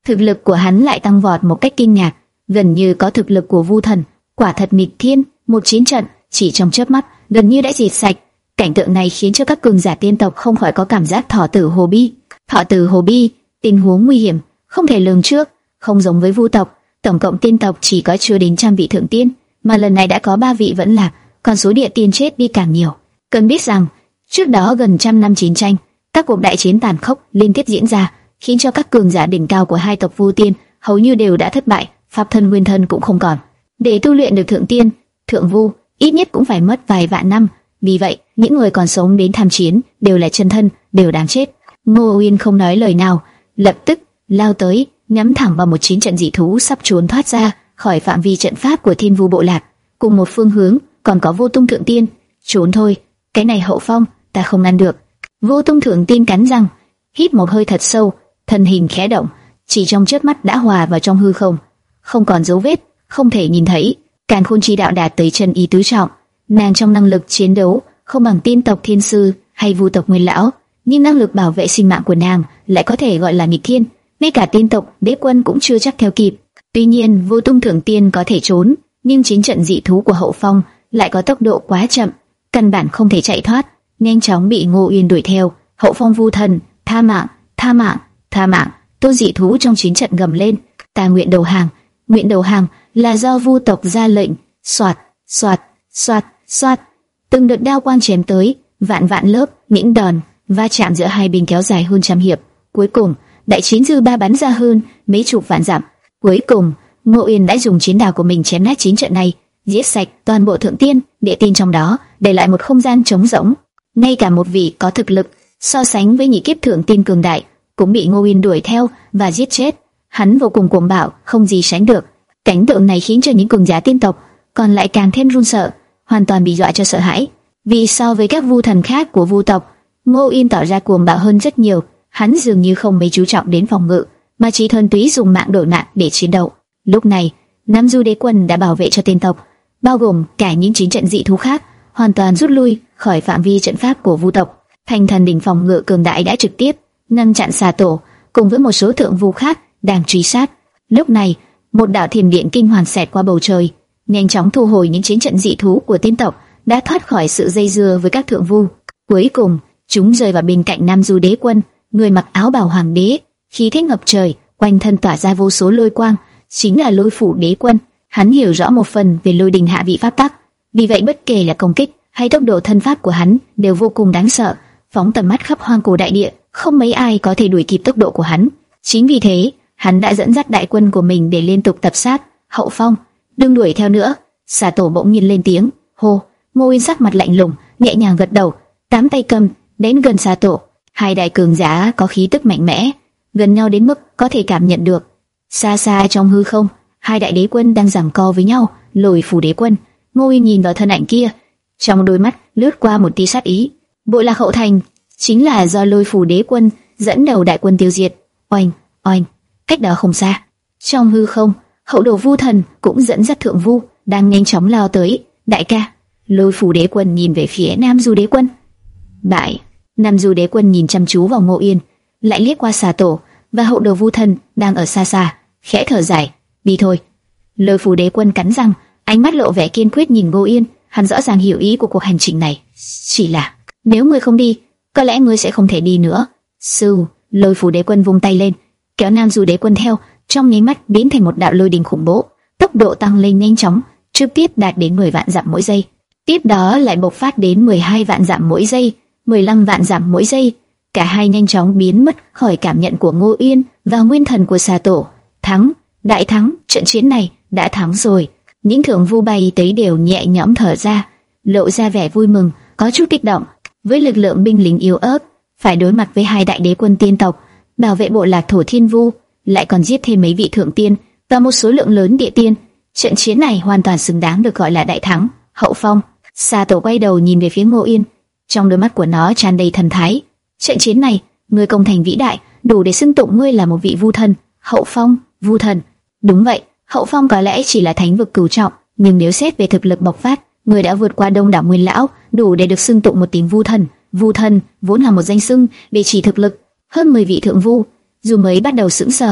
thực lực của hắn lại tăng vọt một cách kinh ngạc, gần như có thực lực của vu thần, quả thật nghịch thiên. Một chiến trận chỉ trong chớp mắt gần như đã diệt sạch. Cảnh tượng này khiến cho các cường giả tiên tộc không khỏi có cảm giác thọ tử hồ bi. Thọ tử hồ bi, tình huống nguy hiểm, không thể lường trước. Không giống với vu tộc, tổng cộng tiên tộc chỉ có chưa đến trăm vị thượng tiên, mà lần này đã có ba vị vẫn lạc, còn số địa tiên chết đi càng nhiều. Cần biết rằng, trước đó gần trăm năm chiến tranh, các cuộc đại chiến tàn khốc liên tiếp diễn ra, khiến cho các cường giả đỉnh cao của hai tộc vu tiên hầu như đều đã thất bại, pháp thân nguyên thân cũng không còn. Để tu luyện được thượng tiên, thượng vu, ít nhất cũng phải mất vài vạn năm. Vì vậy, những người còn sống đến tham chiến đều là chân thân, đều đáng chết. Ngô Uyên không nói lời nào, lập tức lao tới, nhắm thẳng vào một chiến trận dị thú sắp trốn thoát ra khỏi phạm vi trận pháp của Thiên Vu bộ lạc. Cùng một phương hướng còn có Vô Tung thượng tiên. Trốn thôi, cái này Hậu Phong ta không ăn được. Vô Tung thượng tiên cắn răng, hít một hơi thật sâu, thân hình khẽ động, chỉ trong chớp mắt đã hòa vào trong hư không, không còn dấu vết, không thể nhìn thấy. Càn Khôn chi đạo đạt tới chân ý tứ trọng, nàng trong năng lực chiến đấu không bằng tiên tộc thiên sư hay vu tộc nguyên lão, nhưng năng lực bảo vệ sinh mạng của nàng lại có thể gọi là nghịch thiên, ngay cả tiên tộc đế quân cũng chưa chắc theo kịp. Tuy nhiên, Vô Tung thượng tiên có thể trốn, nhưng chiến trận dị thú của Hậu Phong lại có tốc độ quá chậm, căn bản không thể chạy thoát, nhanh chóng bị Ngô Uyên đuổi theo. Hậu Phong vu thần, tha mạng, tha mạng, tha mạng! Tôn dị thú trong chiến trận gầm lên, ta nguyện đầu hàng. Nguyện đầu hàng là do vu tộc ra lệnh. Soạt, soạt, soạt, soạt, từng đợt đao quang chém tới, vạn vạn lớp những đòn va chạm giữa hai bên kéo dài hơn trăm hiệp. Cuối cùng, đại chiến dư ba bắn ra hơn mấy chục vạn dặm. Cuối cùng, Ngô Uyên đã dùng chiến đao của mình chém nát chiến trận này, giết sạch toàn bộ thượng tiên, địa tiên trong đó, để lại một không gian trống rỗng. Ngay cả một vị có thực lực so sánh với nhị kiếp thượng tiên cường đại cũng bị Ngô Uyên đuổi theo và giết chết. Hắn vô cùng cuồng bạo, không gì sánh được. Cảnh tượng này khiến cho những cường giả tiên tộc còn lại càng thêm run sợ, hoàn toàn bị dọa cho sợ hãi. Vì so với các vu thần khác của vu tộc, Ngô Uyên tỏ ra cuồng bạo hơn rất nhiều. Hắn dường như không mấy chú trọng đến phòng ngự, mà chỉ thuần túy dùng mạng đổi mạng để chiến đấu. Lúc này, Nam Du đế quân đã bảo vệ cho tiên tộc, bao gồm cả những chiến trận dị thú khác, hoàn toàn rút lui khỏi phạm vi trận pháp của vu tộc. Thành thần đỉnh phòng ngự cường đại đã trực tiếp ngăn chặn xà tổ cùng với một số thượng vu khác đang truy sát. Lúc này, một đạo thiểm điện kinh hoàng xẹt qua bầu trời, nhanh chóng thu hồi những chiến trận dị thú của tiên tộc đã thoát khỏi sự dây dưa với các thượng vu. Cuối cùng, chúng rơi vào bên cạnh Nam Du đế quân, người mặc áo bào hoàng đế, khí thế ngập trời, quanh thân tỏa ra vô số lôi quang, chính là Lôi Phủ đế quân. Hắn hiểu rõ một phần về lôi đình hạ vị pháp tắc, vì vậy bất kể là công kích hay tốc độ thân pháp của hắn đều vô cùng đáng sợ, phóng tầm mắt khắp hoang cổ đại địa, không mấy ai có thể đuổi kịp tốc độ của hắn. Chính vì thế, hắn đã dẫn dắt đại quân của mình để liên tục tập sát Hậu Phong. Đừng đuổi theo nữa! Xà tổ bỗng nhiên lên tiếng. Hô! Ngô Uyên sắc mặt lạnh lùng, nhẹ nhàng gật đầu, tám tay cầm đến gần xà tổ. Hai đại cường giả có khí tức mạnh mẽ, gần nhau đến mức có thể cảm nhận được. Xa xa trong hư không, hai đại đế quân đang giằng co với nhau. Lôi Phủ đế quân. Ngô Uyên nhìn vào thân ảnh kia, trong đôi mắt lướt qua một tia sát ý. Bộ lạc Hậu Thành chính là do Lôi Phủ đế quân dẫn đầu đại quân tiêu diệt. Oanh, oanh! Cách đó không xa, trong hư không, Hậu Đồ vu thần cũng dẫn dắt thượng vu đang nhanh chóng lao tới. Đại ca! Lôi Phủ đế quân nhìn về phía Nam Du đế quân. Bại! Nam Du đế quân nhìn chăm chú vào Ngô Uyên, lại liếc qua xà tổ và Hậu Đồ vu thần đang ở xa xa, khẽ thở dài. Đi thôi! Lôi Phủ đế quân cắn răng, ánh mắt lộ vẻ kiên quyết nhìn Ngô Uyên. Hắn rõ ràng hiểu ý của cuộc hành trình này, chỉ là nếu ngươi không đi, có lẽ ngươi sẽ không thể đi nữa. Sư! Lôi Phủ đế quân vung tay lên, kéo Nam Du đế quân theo, trong nháy mắt biến thành một đạo lôi đình khủng bố, tốc độ tăng lên nhanh chóng, trực tiếp đạt đến mười vạn dặm mỗi giây. Tiếp đó lại bộc phát đến mười hai vạn dặm mỗi giây, mười lăm vạn dặm mỗi giây. Cả hai nhanh chóng biến mất khỏi cảm nhận của Ngô Uyên và nguyên thần của xà tổ. Thắng, đại thắng, trận chiến này đã thắng rồi. Những thượng vu bay tới đều nhẹ nhõm thở ra, lộ ra vẻ vui mừng, có chút kích động. Với lực lượng binh lính yếu ớt, phải đối mặt với hai đại đế quân tiên tộc, bảo vệ bộ lạc Thổ Thiên Vu, lại còn giết thêm mấy vị thượng tiên và một số lượng lớn địa tiên, trận chiến này hoàn toàn xứng đáng được gọi là đại thắng. Hậu Phong. Xà tổ quay đầu nhìn về phía Ngô Uyên, trong đôi mắt của nó tràn đầy thần thái. Trận chiến này, ngươi công thành vĩ đại, đủ để xưng tụng ngươi là một vị vu thần. Hậu Phong, vu thần? Đúng vậy, Hậu Phong có lẽ chỉ là thánh vực cửu trọng, nhưng nếu xét về thực lực bộc phát, ngươi đã vượt qua đông đảo nguyên lão, đủ để được xưng tụng một tiếng vu thần. Vu thần vốn là một danh xưng để chỉ thực lực. Hơn mười vị thượng vu, dù mới bắt đầu sững sờ,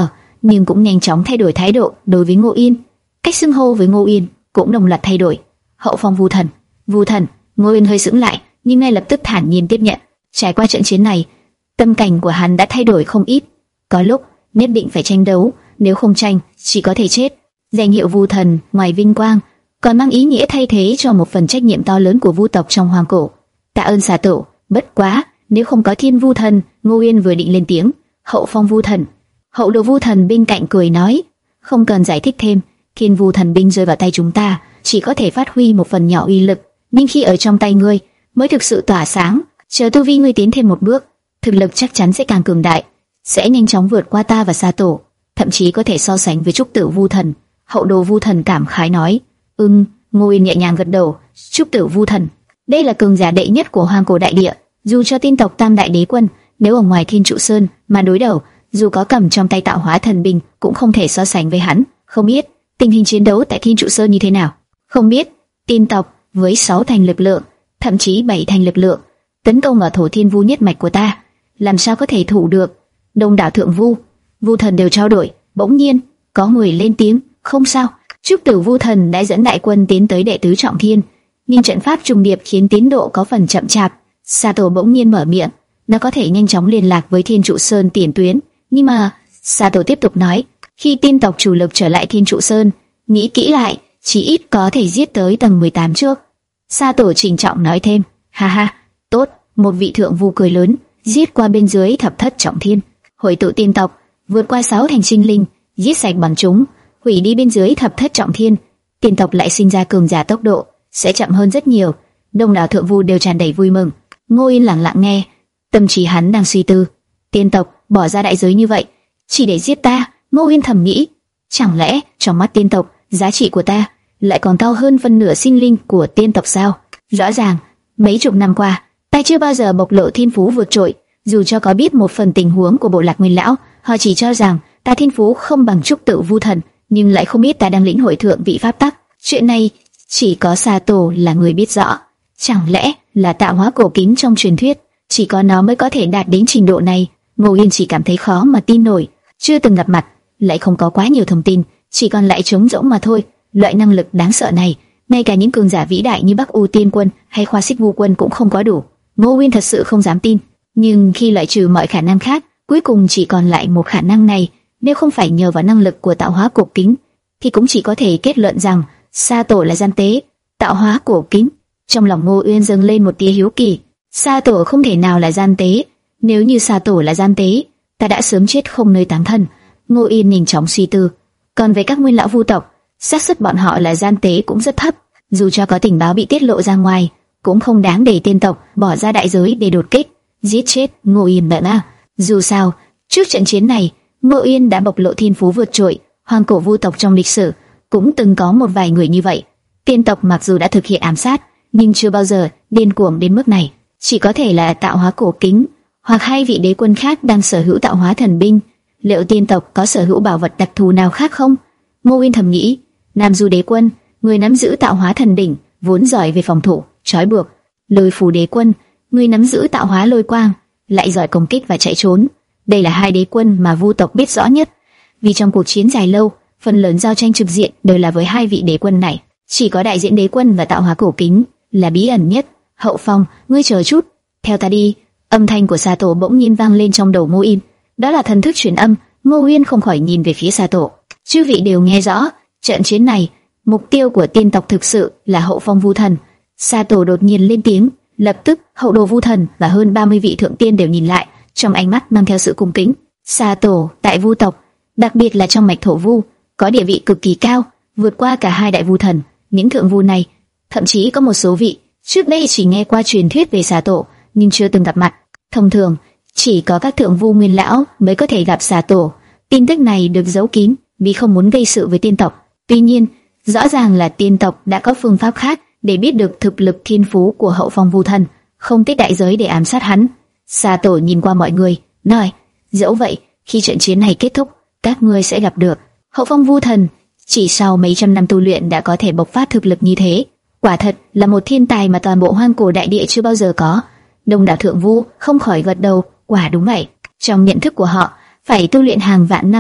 nhưng cũng nhanh chóng thay đổi thái độ đối với Ngô Yên. Cách xưng hô với Ngô Yên cũng đồng loạt thay đổi. Hậu Phong Vu Thần, Vu Thần. Ngô Yên hơi sững lại, nhưng ngay lập tức thản nhiên tiếp nhận. Trải qua trận chiến này, tâm cảnh của hắn đã thay đổi không ít. Có lúc nhất định phải tranh đấu, nếu không tranh, chỉ có thể chết. Danh hiệu Vu Thần ngoài vinh quang, còn mang ý nghĩa thay thế cho một phần trách nhiệm to lớn của Vu tộc trong hoang cổ. Tạ ơn xà tổ, bất quá, nếu không có Thiên Vu Thần, Ngô Yên vừa định lên tiếng. Hậu Phong Vu Thần, Hậu Đồ Vu Thần bên cạnh cười nói, không cần giải thích thêm. Thiên Vu Thần binh rơi vào tay chúng ta, chỉ có thể phát huy một phần nhỏ uy lực, nhưng khi ở trong tay ngươi, mới thực sự tỏa sáng. Chờ tu vi ngươi tiến thêm một bước, thực lực chắc chắn sẽ càng cường đại, sẽ nhanh chóng vượt qua ta và Sa Tổ, thậm chí có thể so sánh với Trúc Tử Vu Thần. Hậu Đồ Vu Thần cảm khái nói. Ừm, Ngô Yên nhẹ nhàng gật đầu. Trúc Tử Vu Thần, đây là cường giả đệ nhất của hoang cổ đại địa. Dù cho tiên tộc Tam Đại Đế Quân, nếu ở ngoài Thiên Trụ Sơn mà đối đầu, dù có cầm trong tay tạo hóa thần binh, cũng không thể so sánh với hắn. Không biết tình hình chiến đấu tại Thiên Trụ Sơn như thế nào? Không biết. Tiên tộc với sáu thành lực lượng, thậm chí bảy thành lực lượng, tấn công vào Thổ Thiên Vu nhất mạch của ta, làm sao có thể thủ được? Đông đảo thượng vu, Vu Thần đều trao đổi. Bỗng nhiên có người lên tiếng, không sao. Trúc Tử Vu Thần đã dẫn đại quân tiến tới đệ tứ trọng thiên, nhưng trận pháp trùng điệp khiến tiến độ có phần chậm chạp. Sa Tổ bỗng nhiên mở miệng, nó có thể nhanh chóng liên lạc với Thiên Trụ Sơn tiền tuyến, nhưng mà Sa Tổ tiếp tục nói, khi tiên tộc chủ lực trở lại Thiên Trụ Sơn, nghĩ kỹ lại, chỉ ít có thể giết tới tầng mười tám trước. Sa Tổ trịnh trọng nói thêm, ha ha, tốt. Một vị thượng vu cười lớn, giết qua bên dưới thập thất trọng thiên, hội tụ tiên tộc, vượt qua sáu thành sinh linh, giết sạch bọn chúng, hủy đi bên dưới thập thất trọng thiên, tiên tộc lại sinh ra cường giả, tốc độ sẽ chậm hơn rất nhiều. Đông đảo thượng vu đều tràn đầy vui mừng. Ngô Yên lặng lặng nghe, tâm trí hắn đang suy tư. Tiên tộc bỏ ra đại giới như vậy chỉ để giết ta. Ngô Yên thầm nghĩ, chẳng lẽ trong mắt tiên tộc giá trị của ta lại còn cao hơn phân nửa sinh linh của tiên tộc sao? Rõ ràng mấy chục năm qua ta chưa bao giờ bộc lộ thiên phú vượt trội. Dù cho có biết một phần tình huống của bộ lạc Nguyên lão, họ chỉ cho rằng ta thiên phú không bằng Trúc Tử Vu Thần, nhưng lại không biết ta đang lĩnh hội thượng vị pháp tắc. Chuyện này chỉ có Sa Tổ là người biết rõ. Chẳng lẽ là tạo hóa cổ kính trong truyền thuyết, chỉ có nó mới có thể đạt đến trình độ này? Ngô Yên chỉ cảm thấy khó mà tin nổi. Chưa từng gặp mặt, lại không có quá nhiều thông tin, chỉ còn lại trống rỗng mà thôi. Loại năng lực đáng sợ này, ngay cả những cường giả vĩ đại như Bắc U Tiên Quân hay Khoa Xích Vu Quân cũng không có đủ. Ngô Yên thật sự không dám tin. Nhưng khi loại trừ mọi khả năng khác, cuối cùng chỉ còn lại một khả năng này. Nếu không phải nhờ vào năng lực của tạo hóa cổ kính, thì cũng chỉ có thể kết luận rằng Sa Tổ là gian tế. Tạo hóa cổ kính, trong lòng Ngô Uyên dâng lên một tia hiếu kỳ. Sa Tổ không thể nào là gian tế. Nếu như Sa Tổ là gian tế, ta đã sớm chết không nơi táng thân. Ngô Yên nhanh chóng suy tư. Còn về các nguyên lão vu tộc, xác suất bọn họ là gian tế cũng rất thấp. Dù cho có tình báo bị tiết lộ ra ngoài, cũng không đáng để tiên tộc bỏ ra đại giới để đột kích, giết chết Ngô Yên bận à. Dù sao, trước trận chiến này, Ngô Yên đã bộc lộ thiên phú vượt trội. Hoang cổ vu tộc trong lịch sử cũng từng có một vài người như vậy. Tiên tộc mặc dù đã thực hiện ám sát, nhưng chưa bao giờ điên cuồng đến mức này. Chỉ có thể là tạo hóa cổ kính, hoặc hai vị đế quân khác đang sở hữu tạo hóa thần binh. Liệu tiên tộc có sở hữu bảo vật đặc thù nào khác không? Ngô Yên thầm nghĩ. Nam Du đế quân, người nắm giữ tạo hóa thần đỉnh, vốn giỏi về phòng thủ, trói buộc. Lôi Phù đế quân, người nắm giữ tạo hóa lôi quang, lại giỏi công kích và chạy trốn. Đây là hai đế quân mà vu tộc biết rõ nhất, vì trong cuộc chiến dài lâu, phần lớn giao tranh trực diện đều là với hai vị đế quân này. Chỉ có đại diện đế quân và tạo hóa cổ kính là bí ẩn nhất. Hậu Phong, ngươi chờ chút, theo ta đi. Âm thanh của Sa Tổ bỗng nhiên vang lên trong đầu Ngô Yên. Đó là thần thức truyền âm. Ngô Yên không khỏi nhìn về phía Sa Tổ. Chư vị đều nghe rõ, trận chiến này, mục tiêu của tiên tộc thực sự là Hậu Phong Vu Thần. Sa Tổ đột nhiên lên tiếng, lập tức Hậu Đồ Vu Thần và hơn ba mươi vị thượng tiên đều nhìn lại, trong ánh mắt mang theo sự cung kính. Sa Tổ tại vu tộc, đặc biệt là trong mạch Thổ Vu, có địa vị cực kỳ cao, vượt qua cả hai đại vu thần. Những thượng vu này, thậm chí có một số vị trước đây chỉ nghe qua truyền thuyết về Sa Tổ, nhưng chưa từng gặp mặt. Thông thường, chỉ có các thượng vu nguyên lão mới có thể gặp Sa Tổ. Tin tức này được giấu kín vì không muốn gây sự với tiên tộc. Tuy nhiên, rõ ràng là tiên tộc đã có phương pháp khác để biết được thực lực thiên phú của Hậu Phong Vu Thần, không tiếc đại giới để ám sát hắn. Sa Tổ nhìn qua mọi người, nói: dẫu vậy, khi trận chiến này kết thúc, các ngươi sẽ gặp được Hậu Phong Vu Thần. Chỉ sau mấy trăm năm tu luyện đã có thể bộc phát thực lực như thế, quả thật là một thiên tài mà toàn bộ hoang cổ đại địa chưa bao giờ có. Đông đảo thượng vu không khỏi gật đầu, quả đúng vậy. Trong nhận thức của họ, phải tu luyện hàng vạn năm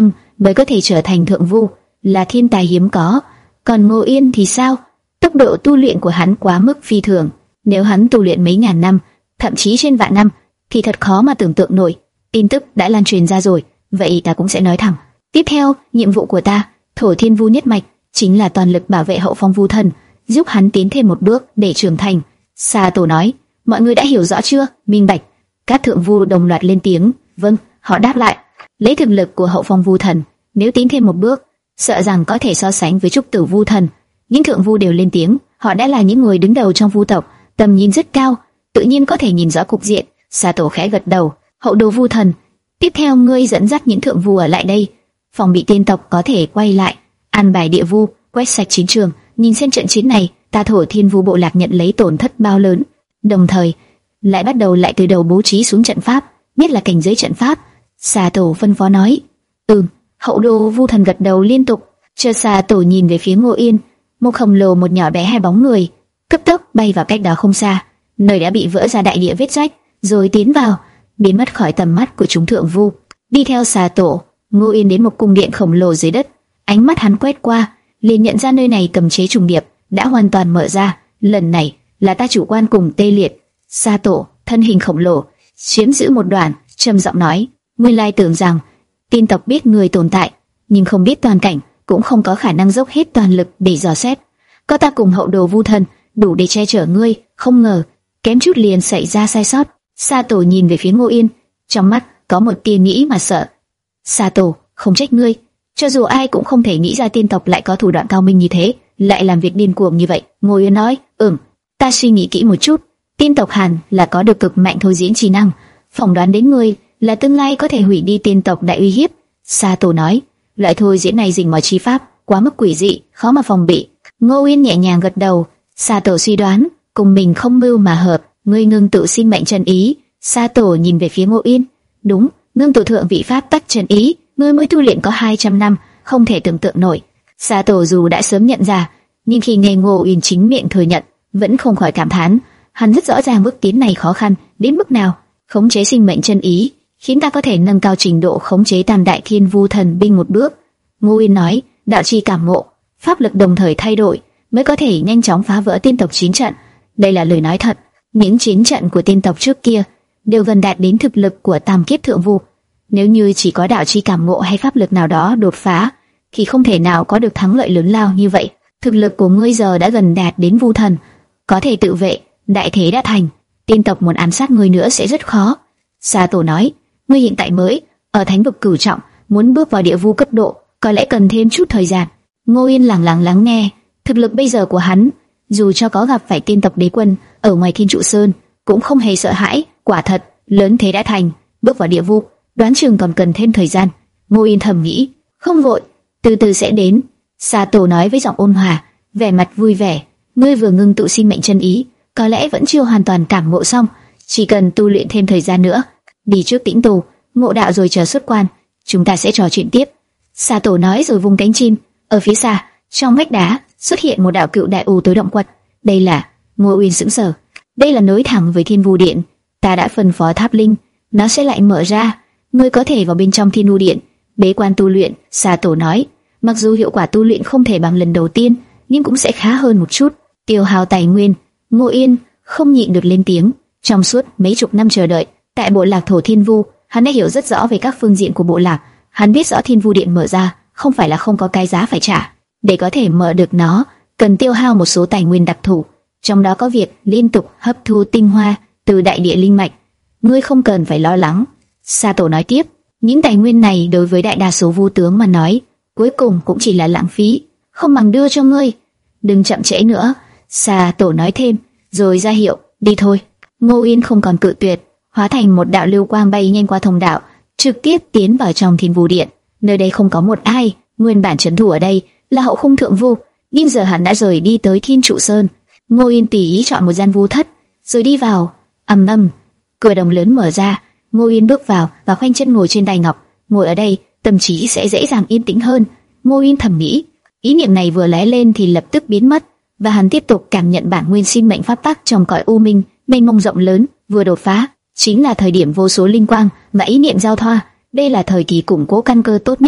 mới có thể trở thành thượng vu, là thiên tài hiếm có. Còn Ngô Yên thì sao? Tốc độ tu luyện của hắn quá mức phi thường. Nếu hắn tu luyện mấy ngàn năm, thậm chí trên vạn năm, thì thật khó mà tưởng tượng nổi. Tin tức đã lan truyền ra rồi, vậy ta cũng sẽ nói thẳng. Tiếp theo, nhiệm vụ của ta, Thổ Thiên Vu nhất mạch, chính là toàn lực bảo vệ hậu phong vu thần, giúp hắn tiến thêm một bước để trưởng thành. Sa Tổ nói, mọi người đã hiểu rõ chưa? Minh bạch. Các thượng vu đồng loạt lên tiếng. Vâng, họ đáp lại. Lấy thực lực của hậu phong vu thần, nếu tiến thêm một bước, sợ rằng có thể so sánh với trúc tử vu thần. Những thượng vu đều lên tiếng, họ đã là những người đứng đầu trong vu tộc, tầm nhìn rất cao, tự nhiên có thể nhìn rõ cục diện. Sa Tổ khẽ gật đầu. Hậu đồ vu thần, tiếp theo ngươi dẫn dắt những thượng vu ở lại đây, phòng bị tiên tộc có thể quay lại, an bài địa vu, quét sạch chiến trường. Nhìn xem trận chiến này, ta Thổ Thiên Vu bộ lạc nhận lấy tổn thất bao lớn, đồng thời lại bắt đầu lại từ đầu bố trí xuống trận pháp, nhất là cảnh giới trận pháp. Sa Tổ phân phó nói. Ừm. Hậu đồ vu thần gật đầu liên tục. Chờ Sa Tổ nhìn về phía Ngô Yên, một khổng lồ một nhỏ bé hai bóng người cấp tốc bay vào cách đó không xa, nơi đã bị vỡ ra đại địa vết rách, rồi tiến vào, biến mất khỏi tầm mắt của chúng thượng vu. Đi theo Sa Tổ, Ngô Yên đến một cung điện khổng lồ dưới đất. Ánh mắt hắn quét qua, liền nhận ra nơi này cầm chế trùng điệp đã hoàn toàn mở ra. Lần này là ta chủ quan cùng tê liệt. Sa Tổ, thân hình khổng lồ, chiếm giữ một đoạn, trầm giọng nói: nguyên lai tưởng rằng tiên tộc biết người tồn tại, nhưng không biết toàn cảnh, cũng không có khả năng dốc hết toàn lực để dò xét. Có ta cùng hậu đồ vu thần đủ để che chở ngươi, không ngờ kém chút liền xảy ra sai sót. Sa Tổ nhìn về phía Ngô Yên, trong mắt có một tia nghĩ mà sợ. Sa Tổ, không trách ngươi, cho dù ai cũng không thể nghĩ ra tiên tộc lại có thủ đoạn cao minh như thế, lại làm việc điên cuồng như vậy. Ngô Yên nói, ừm, ta suy nghĩ kỹ một chút, tiên tộc hẳn là có được cực mạnh thôi diễn trí năng, phỏng đoán đến ngươi là tương lai có thể hủy đi tiên tộc đại uy hiếp. Sa Tổ nói, loại thôi diễn này rình mò chi pháp, quá mức quỷ dị, khó mà phòng bị. Ngô Yên nhẹ nhàng gật đầu. Sa Tổ suy đoán, cùng mình không mưu mà hợp, ngươi ngưng tụ sinh mệnh chân ý. Sa Tổ nhìn về phía Ngô Yên, đúng, ngưng tụ thượng vị pháp tắc chân ý, ngươi mới tu luyện có hai trăm năm, không thể tưởng tượng nổi. Sa Tổ dù đã sớm nhận ra, nhưng khi nghe Ngô Yên chính miệng thừa nhận, vẫn không khỏi cảm thán. Hắn rất rõ ràng bước tiến này khó khăn đến mức nào. Khống chế sinh mệnh chân ý khiến ta có thể nâng cao trình độ khống chế tam đại thiên vu thần binh một bước. Ngô Yên nói, đạo chi cảm ngộ, pháp lực đồng thời thay đổi mới có thể nhanh chóng phá vỡ tiên tộc chiến trận. Đây là lời nói thật. Những chiến trận của tiên tộc trước kia đều gần đạt đến thực lực của tam kiếp thượng vu. Nếu như chỉ có đạo chi cảm ngộ hay pháp lực nào đó đột phá, thì không thể nào có được thắng lợi lớn lao như vậy. Thực lực của ngươi giờ đã gần đạt đến vu thần, có thể tự vệ, đại thế đã thành, tiên tộc muốn ám sát ngươi nữa sẽ rất khó. Sa Tổ nói, ngươi hiện tại mới ở thánh vực cửu trọng, muốn bước vào địa vu cấp độ, có lẽ cần thêm chút thời gian. Ngô Yên lặng lặng lắng nghe. Thực lực bây giờ của hắn, dù cho có gặp phải tiên tộc đế quân ở ngoài Thiên Trụ Sơn, cũng không hề sợ hãi. Quả thật, lớn thế đã thành, bước vào địa vu, đoán chừng còn cần thêm thời gian. Ngô Yên thầm nghĩ, không vội, từ từ sẽ đến. Sa Tổ nói với giọng ôn hòa, vẻ mặt vui vẻ, ngươi vừa ngưng tụ sinh mệnh chân ý, có lẽ vẫn chưa hoàn toàn cảm ngộ xong, chỉ cần tu luyện thêm thời gian nữa. Đi trước tĩnh tù, ngộ đạo rồi chờ xuất quan, chúng ta sẽ trò chuyện tiếp. Sa Tổ nói rồi vung cánh chim. Ở phía xa, trong vách đá xuất hiện một đạo cựu đại u tối động quật. Đây là... Ngô Uyên sững sờ. Đây là nối thẳng với Thiên Vu Điện. Ta đã phân phó Tháp Linh, nó sẽ lại mở ra. Ngươi có thể vào bên trong Thiên Vu Điện bế quan tu luyện. Sa Tổ nói, mặc dù hiệu quả tu luyện không thể bằng lần đầu tiên, nhưng cũng sẽ khá hơn một chút. Tiêu hao tài nguyên. Ngô Yên không nhịn được lên tiếng. Trong suốt mấy chục năm chờ đợi tại bộ lạc Thổ Thiên Vu, hắn đã hiểu rất rõ về các phương diện của bộ lạc. Hắn biết rõ Thiên Vu Điện mở ra không phải là không có cái giá phải trả. Để có thể mở được nó, cần tiêu hao một số tài nguyên đặc thù, trong đó có việc liên tục hấp thu tinh hoa từ đại địa linh mạch. Ngươi không cần phải lo lắng. Sa Tổ nói tiếp, những tài nguyên này đối với đại đa số vu tướng mà nói, cuối cùng cũng chỉ là lãng phí, không bằng đưa cho ngươi. Đừng chậm trễ nữa. Sa Tổ nói thêm, rồi ra hiệu, đi thôi. Ngô Yên không còn cự tuyệt, hóa thành một đạo lưu quang bay nhanh qua thông đạo, trực tiếp tiến vào trong Thiên Vu Điện. Nơi đây không có một ai, nguyên bản trấn thủ ở đây là hậu khung thượng vu, nhưng giờ hắn đã rời đi tới Thiên Trụ Sơn. Ngô Yên tỉ ý chọn một gian vu thất, rồi đi vào. Ầm ầm, cửa đồng lớn mở ra. Ngô Yên bước vào và khoanh chân ngồi trên đài ngọc. Ngồi ở đây, tâm trí sẽ dễ dàng yên tĩnh hơn. Ngô Yên thầm nghĩ. Ý niệm này vừa lóe lên thì lập tức biến mất, và hắn tiếp tục cảm nhận bản nguyên sinh mệnh pháp tắc trong cõi u minh mênh mông rộng lớn. Vừa đột phá chính là thời điểm vô số linh quang và ý niệm giao thoa. Đây là thời kỳ củng cố căn cơ tốt nhất.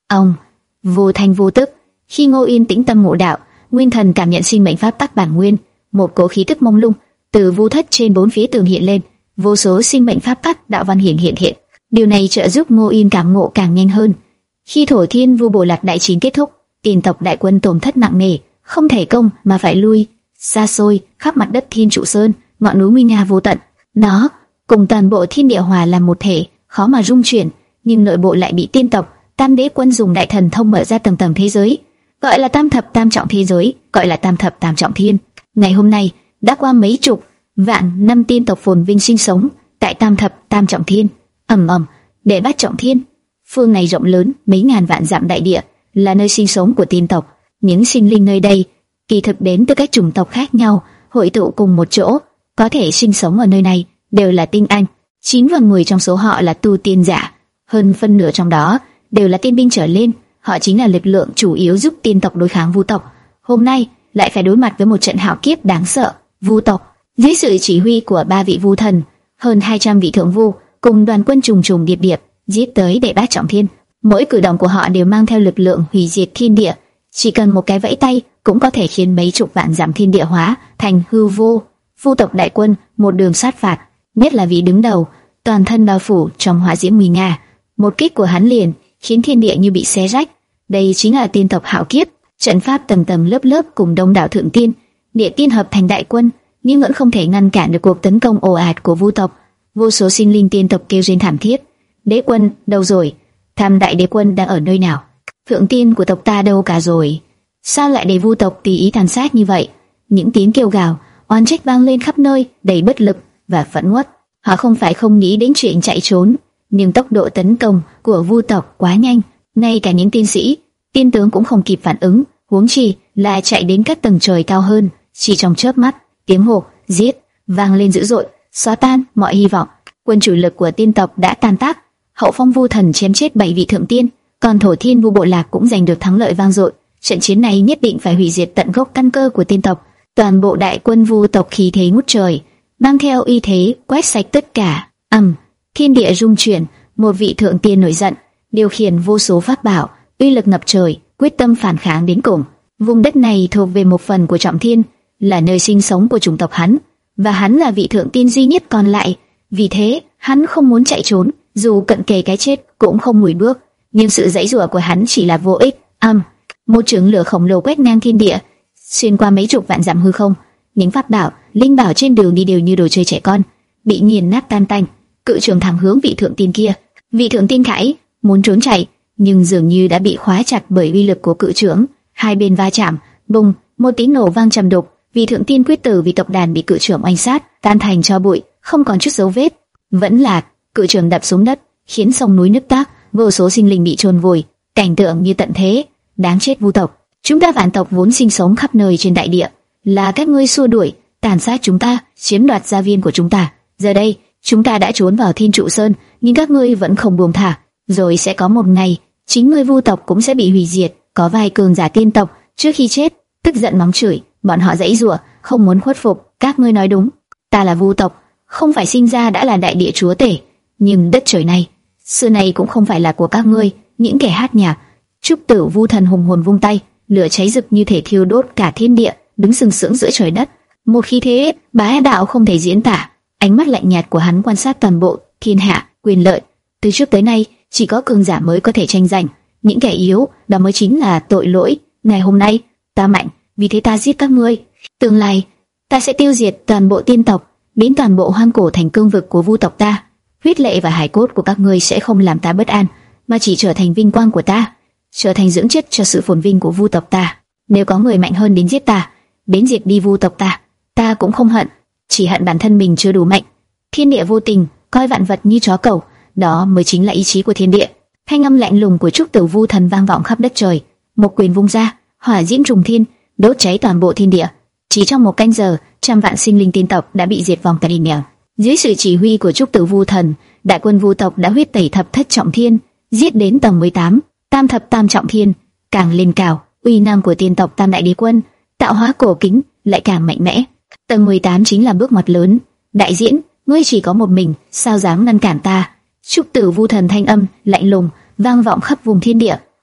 Ông vô thanh vô tức, khi Ngô Yên tĩnh tâm ngộ đạo, nguyên thần cảm nhận sinh mệnh pháp tắc bản nguyên, một cỗ khí tức mông lung từ vu thất trên bốn phía tường hiện lên, vô số sinh mệnh pháp tắc đạo văn hiện hiện hiện. Điều này trợ giúp Ngô Yên cảm ngộ càng nhanh hơn. Khi Thổ Thiên Vu Bộ Lạc đại chiến kết thúc, Tiên tộc đại quân tổn thất nặng nề, không thể công mà phải lui xa xôi khắp mặt đất Thiên Trụ Sơn, ngọn núi nguy nga vô tận. Nó cùng toàn bộ thiên địa hòa làm một thể, khó mà rung chuyển, nhưng nội bộ lại bị Tiên tộc Tam Đế quân dùng đại thần thông mở ra tầng tầng thế giới, gọi là Tam thập tam trọng thế giới, gọi là Tam thập tam trọng thiên. Ngày hôm nay đã qua mấy chục vạn năm Tiên tộc phồn vinh sinh sống tại Tam thập tam trọng thiên. ầm ầm, để bát trọng thiên, phương này rộng lớn mấy ngàn vạn dặm đại địa, là nơi sinh sống của Tiên tộc. Những sinh linh nơi đây kỳ thực đến từ các chủng tộc khác nhau, hội tụ cùng một chỗ, có thể sinh sống ở nơi này đều là tinh anh. Chín phần mười trong số họ là tu tiên giả, hơn phân nửa trong đó đều là tiên binh trở lên. Họ chính là lực lượng chủ yếu giúp Tiên tộc đối kháng Vu tộc. Hôm nay lại phải đối mặt với một trận hạo kiếp đáng sợ. Vu tộc dưới sự chỉ huy của ba vị Vu thần, hơn hai trăm vị thượng vu cùng đoàn quân trùng trùng điệp điệp giết tới đệ bát trọng thiên. Mỗi cử động của họ đều mang theo lực lượng hủy diệt thiên địa, chỉ cần một cái vẫy tay cũng có thể khiến mấy chục vạn dặm thiên địa hóa thành hư vô. Vu tộc đại quân một đường sát phạt, nhất là vị đứng đầu, toàn thân bao phủ trong hỏa diễm nguy nga. Một kích của hắn liền khiến thiên địa như bị xé rách. Đây chính là Tiên tộc hạo kiếp. Trận pháp tầng tầng lớp lớp cùng đông đảo thượng tiên, địa tiên hợp thành đại quân, nhưng vẫn không thể ngăn cản được cuộc tấn công ồ ạt của Vu tộc. Vô số sinh linh Tiên tộc kêu rên thảm thiết. Đế quân đâu rồi? Tam đại đế quân đang ở nơi nào? Thượng tiên của tộc ta đâu cả rồi? Sao lại để Vu tộc tùy ý tàn sát như vậy? Những tiếng kêu gào, oan trách vang lên khắp nơi, đầy bất lực và phẫn uất. Họ không phải không nghĩ đến chuyện chạy trốn, nhưng tốc độ tấn công của Vu tộc quá nhanh, ngay cả những tiên sĩ, tiên tướng cũng không kịp phản ứng, huống chi là chạy đến các tầng trời cao hơn. Chỉ trong chớp mắt, tiếng hô giết vang lên dữ dội, xóa tan mọi hy vọng. Quân chủ lực của Tiên tộc đã tan tác. Hậu Phong Vu thần chém chết bảy vị thượng tiên, còn Thổ Thiên Vu Bộ Lạc cũng giành được thắng lợi vang dội. Trận chiến này nhất định phải hủy diệt tận gốc căn cơ của Tiên tộc. Toàn bộ đại quân Vu tộc khí thế ngút trời, mang theo uy thế quét sạch tất cả. ầm, thiên địa rung chuyển. Một vị thượng tiên nổi giận, điều khiển vô số pháp bảo, uy lực ngập trời, quyết tâm phản kháng đến cùng. Vùng đất này thuộc về một phần của Trọng Thiên, là nơi sinh sống của chủng tộc hắn, và hắn là vị thượng tiên duy nhất còn lại. Vì thế, hắn không muốn chạy trốn, dù cận kề cái chết cũng không lùi bước. Nhưng sự giãy giụa của hắn chỉ là vô ích. Âm, một chưởng lửa khổng lồ quét ngang thiên địa, xuyên qua mấy chục vạn dặm hư không. Những pháp bảo, linh bảo trên đường đi đều như đồ chơi trẻ con, bị nghiền nát tan tành. Cự trường thẳng hướng vị thượng tiên kia. Vị thượng tiên khãi muốn trốn chạy, nhưng dường như đã bị khóa chặt bởi uy lực của cự trưởng. Hai bên va chạm, bùng, một tiếng nổ vang trầm đục. Vị thượng tiên quyết tử vì tộc đàn bị cự trưởng oanh sát, tan thành tro bụi, không còn chút dấu vết. Vẫn lạc, cự trưởng đập xuống đất, khiến sông núi nứt toác, vô số sinh linh bị chôn vùi, cảnh tượng như tận thế. Đáng chết Vu tộc, chúng ta vạn tộc vốn sinh sống khắp nơi trên đại địa, là các ngươi xua đuổi, tàn sát chúng ta, chiếm đoạt gia viên của chúng ta. Giờ đây, chúng ta đã trốn vào Thiên Trụ Sơn, nhưng các ngươi vẫn không buông thả. Rồi sẽ có một ngày, chính ngươi Vu tộc cũng sẽ bị hủy diệt. Có vài cường giả Tiên tộc trước khi chết tức giận mắng chửi, bọn họ giãy giụa, không muốn khuất phục. Các ngươi nói đúng, ta là Vu tộc, không phải sinh ra đã là đại địa chúa tể, nhưng đất trời này xưa nay cũng không phải là của các ngươi. Những kẻ hát nhạc. Trúc Tử Vu thần hùng hồn vung tay, lửa cháy rực như thể thiêu đốt cả thiên địa, đứng sừng sững giữa trời đất. Một khí thế bá đạo không thể diễn tả. Ánh mắt lạnh nhạt của hắn quan sát toàn bộ thiên hạ, quyền lợi. Từ trước tới nay, chỉ có cường giả mới có thể tranh giành, những kẻ yếu đó mới chính là tội lỗi. Ngày hôm nay, ta mạnh, vì thế ta giết các ngươi. Tương lai, ta sẽ tiêu diệt toàn bộ Tiên tộc, biến toàn bộ hoang cổ thành cương vực của Vu tộc ta. Huyết lệ và hải cốt của các ngươi sẽ không làm ta bất an, mà chỉ trở thành vinh quang của ta, trở thành dưỡng chất cho sự phồn vinh của Vu tộc ta. Nếu có người mạnh hơn đến giết ta, đến diệt đi Vu tộc ta, ta cũng không hận, chỉ hận bản thân mình chưa đủ mạnh. Thiên địa vô tình, coi vạn vật như chó cẩu, đó mới chính là ý chí của thiên địa. Thanh âm lạnh lùng của Trúc Tử Vu thần vang vọng khắp đất trời. Một quyền vung ra, hỏa diễm trùng thiên, đốt cháy toàn bộ thiên địa. Chỉ trong một canh giờ, trăm vạn sinh linh Tiên tộc đã bị diệt vong cả đi nẻo. Dưới sự chỉ huy của Trúc Tử Vu thần, đại quân Vu tộc đã huyết tẩy thập thất trọng thiên, giết đến tầng mười tám, tam thập tam trọng thiên. Càng lên cao, uy năng của Tiên tộc Tam đại đế quân tạo hóa cổ kính lại càng mạnh mẽ. Tầng mười tám chính là bước ngoặt lớn. Đại diễn, ngươi chỉ có một mình, sao dám ngăn cản ta? Trúc Tử Vu thần thanh âm lạnh lùng vang vọng khắp vùng thiên địa,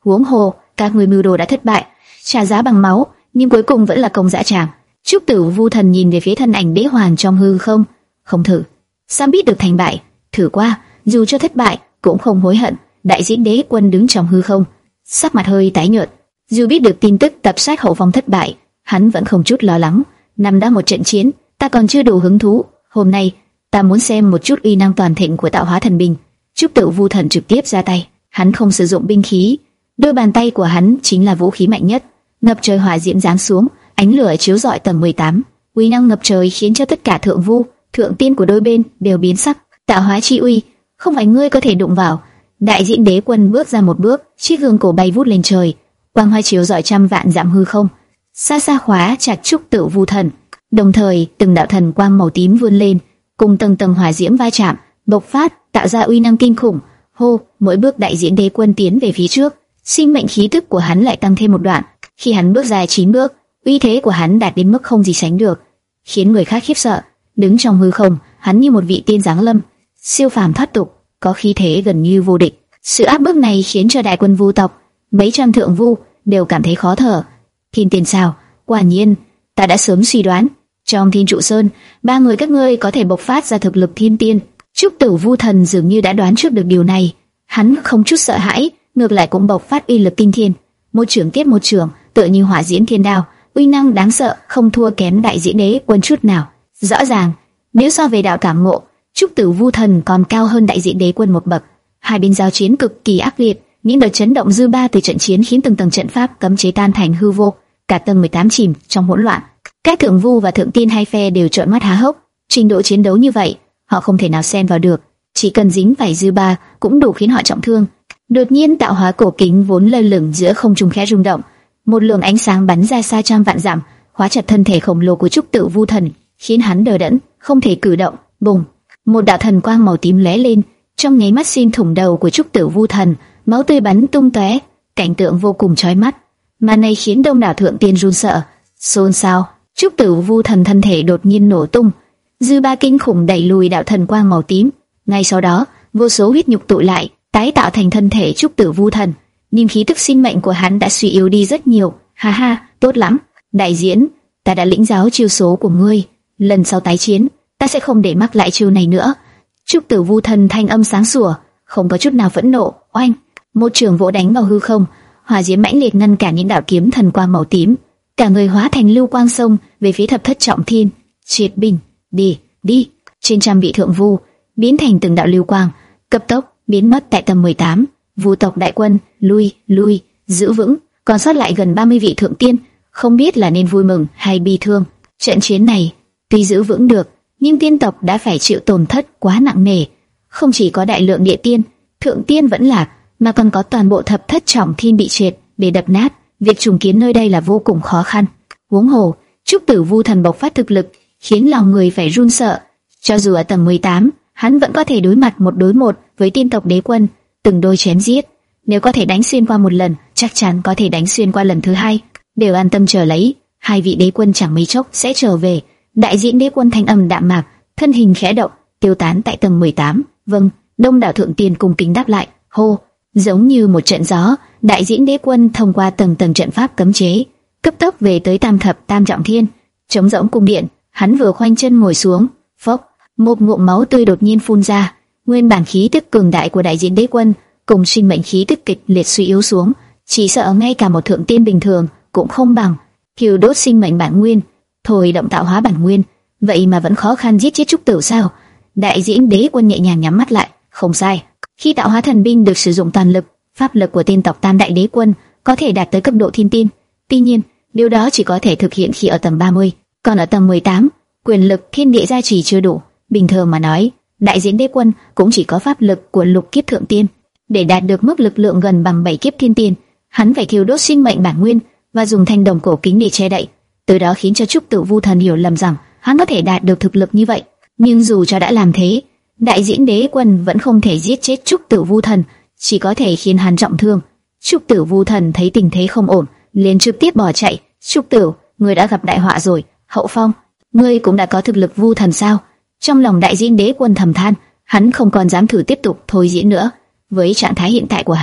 Huống hồ, các người mưu đồ đã thất bại, trả giá bằng máu, nhưng cuối cùng vẫn là công dã tràng. Trúc Tử Vu Thần nhìn về phía thân ảnh đế hoàng trong hư không, không thử, sao biết được thành bại? Thử qua, dù cho thất bại cũng không hối hận. Đại diễn đế quân đứng trong hư không, sắc mặt hơi tái nhợt. Dù biết được tin tức tập sát hậu phong thất bại, hắn vẫn không chút lo lắng. Năm đã một trận chiến, ta còn chưa đủ hứng thú. Hôm nay, ta muốn xem một chút uy năng toàn thịnh của tạo hóa thần binh. Trúc Tử Vu Thần trực tiếp ra tay, hắn không sử dụng binh khí, đôi bàn tay của hắn chính là vũ khí mạnh nhất. Ngập trời hỏa diễm giáng xuống, ánh lửa chiếu rọi tầng mười tám, uy năng ngập trời khiến cho tất cả thượng vu, thượng tiên của đôi bên đều biến sắc. Tạo hóa chi uy, không phải ngươi có thể đụng vào. Đại diễn đế quân bước ra một bước, chiếc gương cổ bay vút lên trời, quang hoa chiếu rọi trăm vạn dặm hư không, xa xa khóa chặt Trúc Tử Vu Thần. Đồng thời, từng đạo thần quang màu tím vươn lên, cùng tầng tầng hỏa diễm va chạm, bộc phát, tạo ra uy năng kinh khủng. Hô, mỗi bước đại diễn đế quân tiến về phía trước, sinh mệnh khí tức của hắn lại tăng thêm một đoạn. Khi hắn bước ra chín bước, uy thế của hắn đạt đến mức không gì sánh được, khiến người khác khiếp sợ. Đứng trong hư không, hắn như một vị tiên giáng lâm, siêu phàm thoát tục, có khí thế gần như vô địch. Sự áp bức này khiến cho đại quân vu tộc, mấy trăm thượng vu đều cảm thấy khó thở. Thiên tiên sao? Quả nhiên, ta đã sớm suy đoán, trong Thiên Trụ Sơn, ba người các ngươi có thể bộc phát ra thực lực thiên tiên. Trúc Tử Vu Thần dường như đã đoán trước được điều này, hắn không chút sợ hãi, ngược lại cũng bộc phát uy lực kinh thiên, một trường tiếp một trường, tựa như hỏa diễm thiên đao, uy năng đáng sợ, không thua kém đại diễn đế quân chút nào. Rõ ràng, nếu so về đạo cảm ngộ, Trúc Tử Vu Thần còn cao hơn đại diễn đế quân một bậc. Hai bên giao chiến cực kỳ ác liệt, những đợt chấn động dư ba từ trận chiến khiến từng tầng trận pháp cấm chế tan thành hư vô, cả tầng mười tám chìm trong hỗn loạn. Các thượng vu và thượng tiên hai phe đều trợn mắt há hốc, trình độ chiến đấu như vậy, họ không thể nào xen vào được, chỉ cần dính phải dư ba cũng đủ khiến họ trọng thương. Đột nhiên, tạo hóa cổ kính vốn lơ lửng giữa không trung khẽ rung động, một luồng ánh sáng bắn ra xa trăm vạn dặm, khóa chặt thân thể khổng lồ của Trúc Tử Vu Thần, khiến hắn đờ đẫn, không thể cử động. Bùng, một đạo thần quang màu tím lóe lên, trong nháy mắt xuyên thủng đầu của Trúc Tử Vu Thần, máu tươi bắn tung tóe, cảnh tượng vô cùng chói mắt. Màn này khiến đông đảo thượng tiên run sợ, xôn xao. Trúc Tử Vu Thần thân thể đột nhiên nổ tung, dư ba kinh khủng đẩy lùi đạo thần quang màu tím. Ngay sau đó, vô số huyết nhục tụ lại, tái tạo thành thân thể Trúc Tử Vu Thần, nhưng khí tức sinh mệnh của hắn đã suy yếu đi rất nhiều. Ha ha, tốt lắm, đại diễn, ta đã lĩnh giáo chiêu số của ngươi, lần sau tái chiến, ta sẽ không để mắc lại chiêu này nữa. Trúc Tử Vu Thần thanh âm sáng sủa, không có chút nào phẫn nộ. Oanh, một trường vỗ đánh vào hư không, hỏa diễm mãnh liệt ngăn cản những đạo kiếm thần quang màu tím, cả người hóa thành lưu quang sông về phía thập thất trọng thiên. Triệt binh, đi, đi. Trên trăm vị thượng vu biến thành từng đạo lưu quang, cấp tốc biến mất tại tầng mười tám. Vu tộc đại quân, lui, lui, giữ vững. Còn sót lại gần ba mươi vị thượng tiên, không biết là nên vui mừng hay bi thương. Trận chiến này tuy giữ vững được, nhưng tiên tộc đã phải chịu tổn thất quá nặng nề. Không chỉ có đại lượng địa tiên, thượng tiên vẫn lạc, mà còn có toàn bộ thập thất trọng thiên bị triệt để đập nát. Việc trùng kiến nơi đây là vô cùng khó khăn. Huống hồ, Trúc Tử Vu Thần bộc phát thực lực, khiến lòng người phải run sợ. Cho dù ở tầng mười tám, hắn vẫn có thể đối mặt một đối một với tiên tộc đế quân, từng đôi chém giết. Nếu có thể đánh xuyên qua một lần, chắc chắn có thể đánh xuyên qua lần thứ hai. Đều an tâm chờ lấy, hai vị đế quân chẳng mấy chốc sẽ trở về. Đại diễn đế quân thanh âm đạm mạc, thân hình khẽ động, tiêu tán tại tầng mười tám. Vâng, đông đảo thượng tiên cung kính đáp lại. Hô, giống như một trận gió, đại diễn đế quân thông qua tầng tầng trận pháp cấm chế, cấp tốc về tới tam thập tam trọng thiên. Trống rỗng cung điện, hắn vừa khoanh chân ngồi xuống, phốc, một ngụm máu tươi đột nhiên phun ra. Nguyên bản khí tức cường đại của đại diễn đế quân cùng sinh mệnh khí tức kịch liệt suy yếu xuống, chỉ sợ ngay cả một thượng tiên bình thường cũng không bằng. Thiêu đốt sinh mệnh bản nguyên, thôi động tạo hóa bản nguyên, vậy mà vẫn khó khăn giết chết Trúc Tử sao? Đại diễn đế quân nhẹ nhàng nhắm mắt lại, không sai. Khi tạo hóa thần binh được sử dụng toàn lực, pháp lực của tiên tộc Tam Đại Đế Quân có thể đạt tới cấp độ thiên tiên. Tuy nhiên, điều đó chỉ có thể thực hiện khi ở tầng ba mươi, còn ở tầng mười tám, quyền lực thiên địa gia trì chưa đủ. Bình thường mà nói, đại diễn đế quân cũng chỉ có pháp lực của lục kiếp thượng tiên. Để đạt được mức lực lượng gần bằng bảy kiếp thiên tiên, hắn phải thiêu đốt sinh mệnh bản nguyên và dùng thanh đồng cổ kính để che đậy. Từ đó khiến cho Trúc Tử Vu Thần hiểu lầm rằng hắn có thể đạt được thực lực như vậy. Nhưng dù cho đã làm thế, đại diễn đế quân vẫn không thể giết chết Trúc Tử Vu Thần, chỉ có thể khiến hắn trọng thương. Trúc Tử Vu Thần thấy tình thế không ổn, liền trực tiếp bỏ chạy. Trúc Tử, ngươi đã gặp đại họa rồi. Hậu Phong, ngươi cũng đã có thực lực vu thần sao? Trong lòng đại diễn đế quân thầm than, hắn không còn dám thử tiếp tục thôi diễn nữa. Với trạng thái hiện tại của hắn,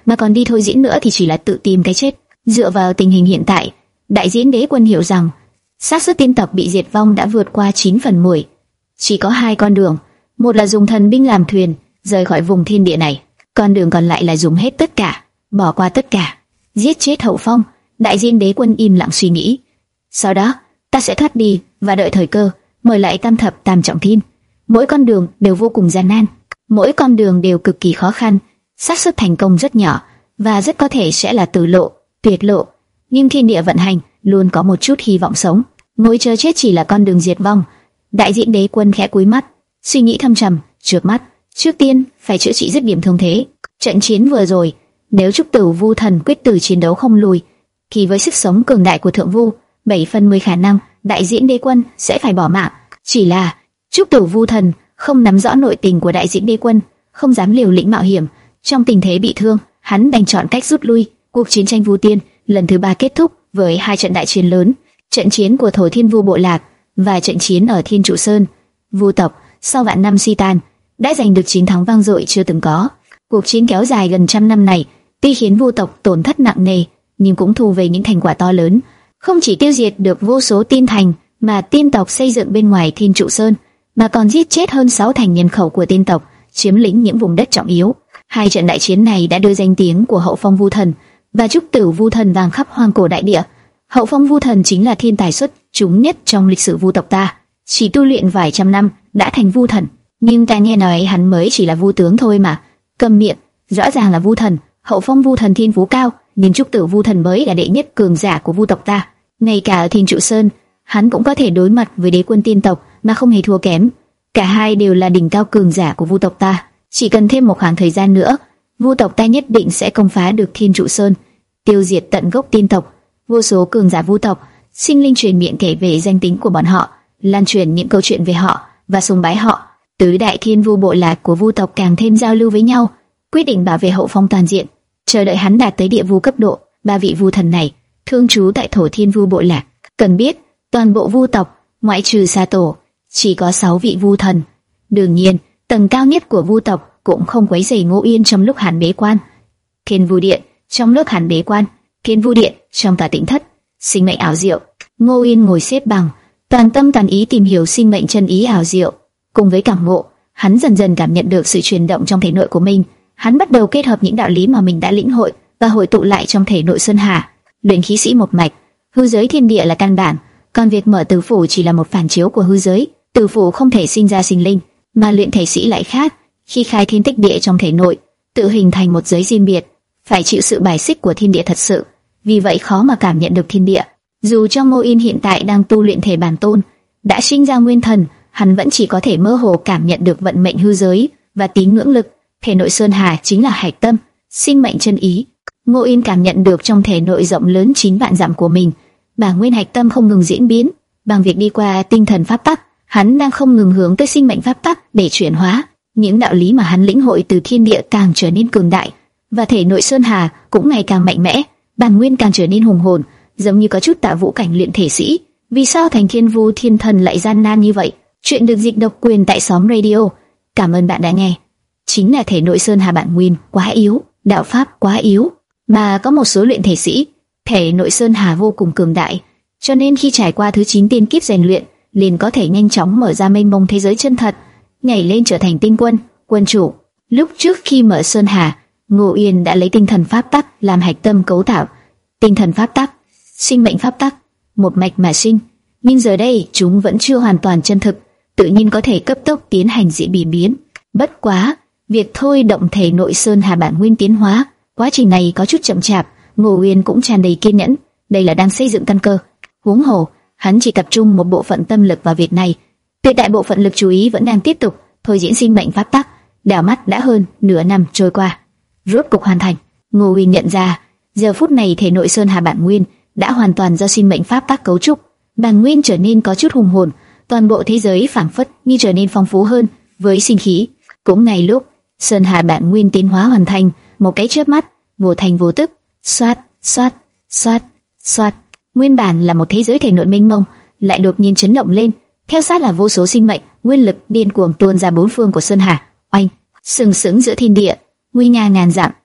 mà còn đi thôi diễn nữa thì chỉ là tự tìm cái chết. Dựa vào tình hình hiện tại, Đại Diễn Đế Quân hiểu rằng xác suất tiên tộc bị diệt vong đã vượt qua chín phần mười. Chỉ có hai con đường, một là dùng thần binh làm thuyền rời khỏi vùng thiên địa này, con đường còn lại là dùng hết tất cả, bỏ qua tất cả, giết chết Hậu Phong. Đại Diễn Đế Quân im lặng suy nghĩ. Sau đó, ta sẽ thoát đi và đợi thời cơ mời lại Tam Thập Tam Trọng Thiên. Mỗi con đường đều vô cùng gian nan, mỗi con đường đều cực kỳ khó khăn, xác suất thành công rất nhỏ và rất có thể sẽ là tử lộ, tuyệt lộ. Nhưng thiên địa vận hành luôn có một chút hy vọng sống. Ngồi chờ chết chỉ là con đường diệt vong. Đại Diễn Đế Quân khẽ cúi mắt, suy nghĩ thâm trầm. Trước mắt, trước tiên phải chữa trị dứt điểm thương thế. Trận chiến vừa rồi, nếu Trúc Tử Vu Thần quyết tử chiến đấu không lùi, thì với sức sống cường đại của Thượng Vu, bảy phần mười khả năng Đại Diễn Đế Quân sẽ phải bỏ mạng. Chỉ là Trúc Tử Vu Thần không nắm rõ nội tình của Đại Diễn Đế Quân, không dám liều lĩnh mạo hiểm. Trong tình thế bị thương, hắn đành chọn cách rút lui. Cuộc chiến tranh Vu Tiên lần thứ ba kết thúc với hai trận đại chiến lớn: trận chiến của Thổ Thiên Vu bộ lạc và trận chiến ở Thiên Trụ Sơn. Vu tộc sau vạn năm suy tàn đã giành được chiến thắng vang dội chưa từng có. Cuộc chiến kéo dài gần trăm năm này tuy khiến Vu tộc tổn thất nặng nề, nhưng cũng thu về những thành quả to lớn. Không chỉ tiêu diệt được vô số tiên thành mà tiên tộc xây dựng bên ngoài Thiên Trụ Sơn, mà còn giết chết hơn sáu thành nhân khẩu của tiên tộc, chiếm lĩnh những vùng đất trọng yếu. Hai trận đại chiến này đã đưa danh tiếng của Hậu Phong Vu Thần và Trúc Tử Vu Thần vang khắp hoang cổ đại địa. Hậu Phong Vu Thần chính là thiên tài xuất chúng nhất trong lịch sử Vu tộc ta, chỉ tu luyện vài trăm năm đã thành Vu Thần. Nhưng ta nghe nói hắn mới chỉ là Vu tướng thôi mà. Cầm miệng, rõ ràng là Vu Thần. Hậu Phong Vu Thần thiên phú cao, nhưng Trúc Tử Vu Thần mới là đệ nhất cường giả của Vu tộc ta. Ngay cả ở Thiên Trụ Sơn, hắn cũng có thể đối mặt với đế quân tiên tộc mà không hề thua kém. Cả hai đều là đỉnh cao cường giả của Vu tộc ta. Chỉ cần thêm một khoảng thời gian nữa, Vu tộc ta nhất định sẽ công phá được Thiên Trụ Sơn, tiêu diệt tận gốc tiên tộc. Vô số cường giả Vu tộc, sinh linh truyền miệng kể về danh tính của bọn họ, lan truyền những câu chuyện về họ và sùng bái họ. Tứ đại Thiên Vu bộ lạc của Vu tộc càng thêm giao lưu với nhau, quyết định bảo vệ Hậu Phong toàn diện, chờ đợi hắn đạt tới địa vu cấp độ. Ba vị Vu thần này thương trú tại Thổ Thiên Vu bộ lạc. Cần biết, toàn bộ Vu tộc, ngoại trừ Sa Tổ, chỉ có sáu vị Vu thần. Đương nhiên, tầng cao nhất của Vu tộc cũng không quấy rầy Ngô Yên trong lúc hắn bế quan. Thiên Vu Điện, trong lúc hắn bế quan, Thiên Vu Điện, trong tòa Tĩnh Thất, sinh mệnh ảo diệu. Ngô Yên ngồi xếp bằng, toàn tâm toàn ý tìm hiểu sinh mệnh chân ý ảo diệu. Cùng với cảm ngộ, hắn dần dần cảm nhận được sự chuyển động trong thể nội của mình. Hắn bắt đầu kết hợp những đạo lý mà mình đã lĩnh hội và hội tụ lại trong thể nội Sơn Hà. Luyện khí sĩ một mạch, hư giới thiên địa là căn bản, còn việc mở tử phủ chỉ là một phản chiếu của hư giới. Tử phủ không thể sinh ra sinh linh, mà luyện thể sĩ lại khác. Khi khai thiên tích địa trong thể nội, tự hình thành một giới riêng biệt, phải chịu sự bài xích của thiên địa thật sự, vì vậy khó mà cảm nhận được thiên địa. Dù cho Ngô Yên hiện tại đang tu luyện thể bản tôn, đã sinh ra nguyên thần, hắn vẫn chỉ có thể mơ hồ cảm nhận được vận mệnh hư giới và tín ngưỡng lực. Thể nội Sơn Hà chính là hạch tâm, sinh mệnh chân ý. Ngô Yên cảm nhận được trong thể nội rộng lớn chín vạn dặm của mình, bản nguyên hạch tâm không ngừng diễn biến. Bằng việc đi qua tinh thần pháp tắc, hắn đang không ngừng hướng tới sinh mệnh pháp tắc để chuyển hóa. Những đạo lý mà hắn lĩnh hội từ thiên địa càng trở nên cường đại, và thể nội Sơn Hà cũng ngày càng mạnh mẽ, bản nguyên càng trở nên hùng hồn, giống như có chút tạ vũ cảnh luyện thể sĩ. Vì sao thành Thiên Vu Thiên Thần lại gian nan như vậy? Chuyện được dịch độc quyền tại Xóm Radio. Cảm ơn bạn đã nghe. Chính là thể nội Sơn Hà bản nguyên quá yếu, đạo pháp quá yếu, mà có một số luyện thể sĩ thể nội Sơn Hà vô cùng cường đại, cho nên khi trải qua thứ chín tiên kiếp rèn luyện, liền có thể nhanh chóng mở ra mênh mông thế giới chân thật, nhảy lên trở thành tinh quân, quân chủ. Lúc trước khi mở Sơn Hà, Ngô Yên đã lấy tinh thần pháp tắc làm hạch tâm cấu tạo. Tinh thần pháp tắc, sinh mệnh pháp tắc, một mạch mà sinh, nhưng giờ đây chúng vẫn chưa hoàn toàn chân thực, tự nhiên có thể cấp tốc tiến hành diễn biến biến. Bất quá, việc thôi động thể nội Sơn Hà bản nguyên tiến hóa, quá trình này có chút chậm chạp. Ngô Yên cũng tràn đầy kiên nhẫn, đây là đang xây dựng căn cơ. Huống hồ, hắn chỉ tập trung một bộ phận tâm lực vào việc này, tuyệt đại bộ phận lực chú ý vẫn đang tiếp tục thôi diễn sinh mệnh pháp tắc. Đảo mắt đã hơn nửa năm trôi qua, rốt cục hoàn thành. Ngô Yên nhận ra, giờ phút này thể nội Sơn Hà bản nguyên đã hoàn toàn do sinh mệnh pháp tắc cấu trúc, bản nguyên trở nên có chút hùng hồn, toàn bộ thế giới phảng phất như trở nên phong phú hơn với sinh khí. Cũng ngay lúc Sơn Hà bản nguyên tiến hóa hoàn thành, một cái chớp mắt, vô thành vô tức, xoát, xoát, xoát, xoát, nguyên bản là một thế giới thể nội mênh mông lại đột nhiên chấn động lên, theo sát là vô số sinh mệnh, nguyên lực điên cuồng tuôn ra bốn phương của Sơn Hà. Oanh, sừng sững giữa thiên địa, nguy nga ngàn dặm,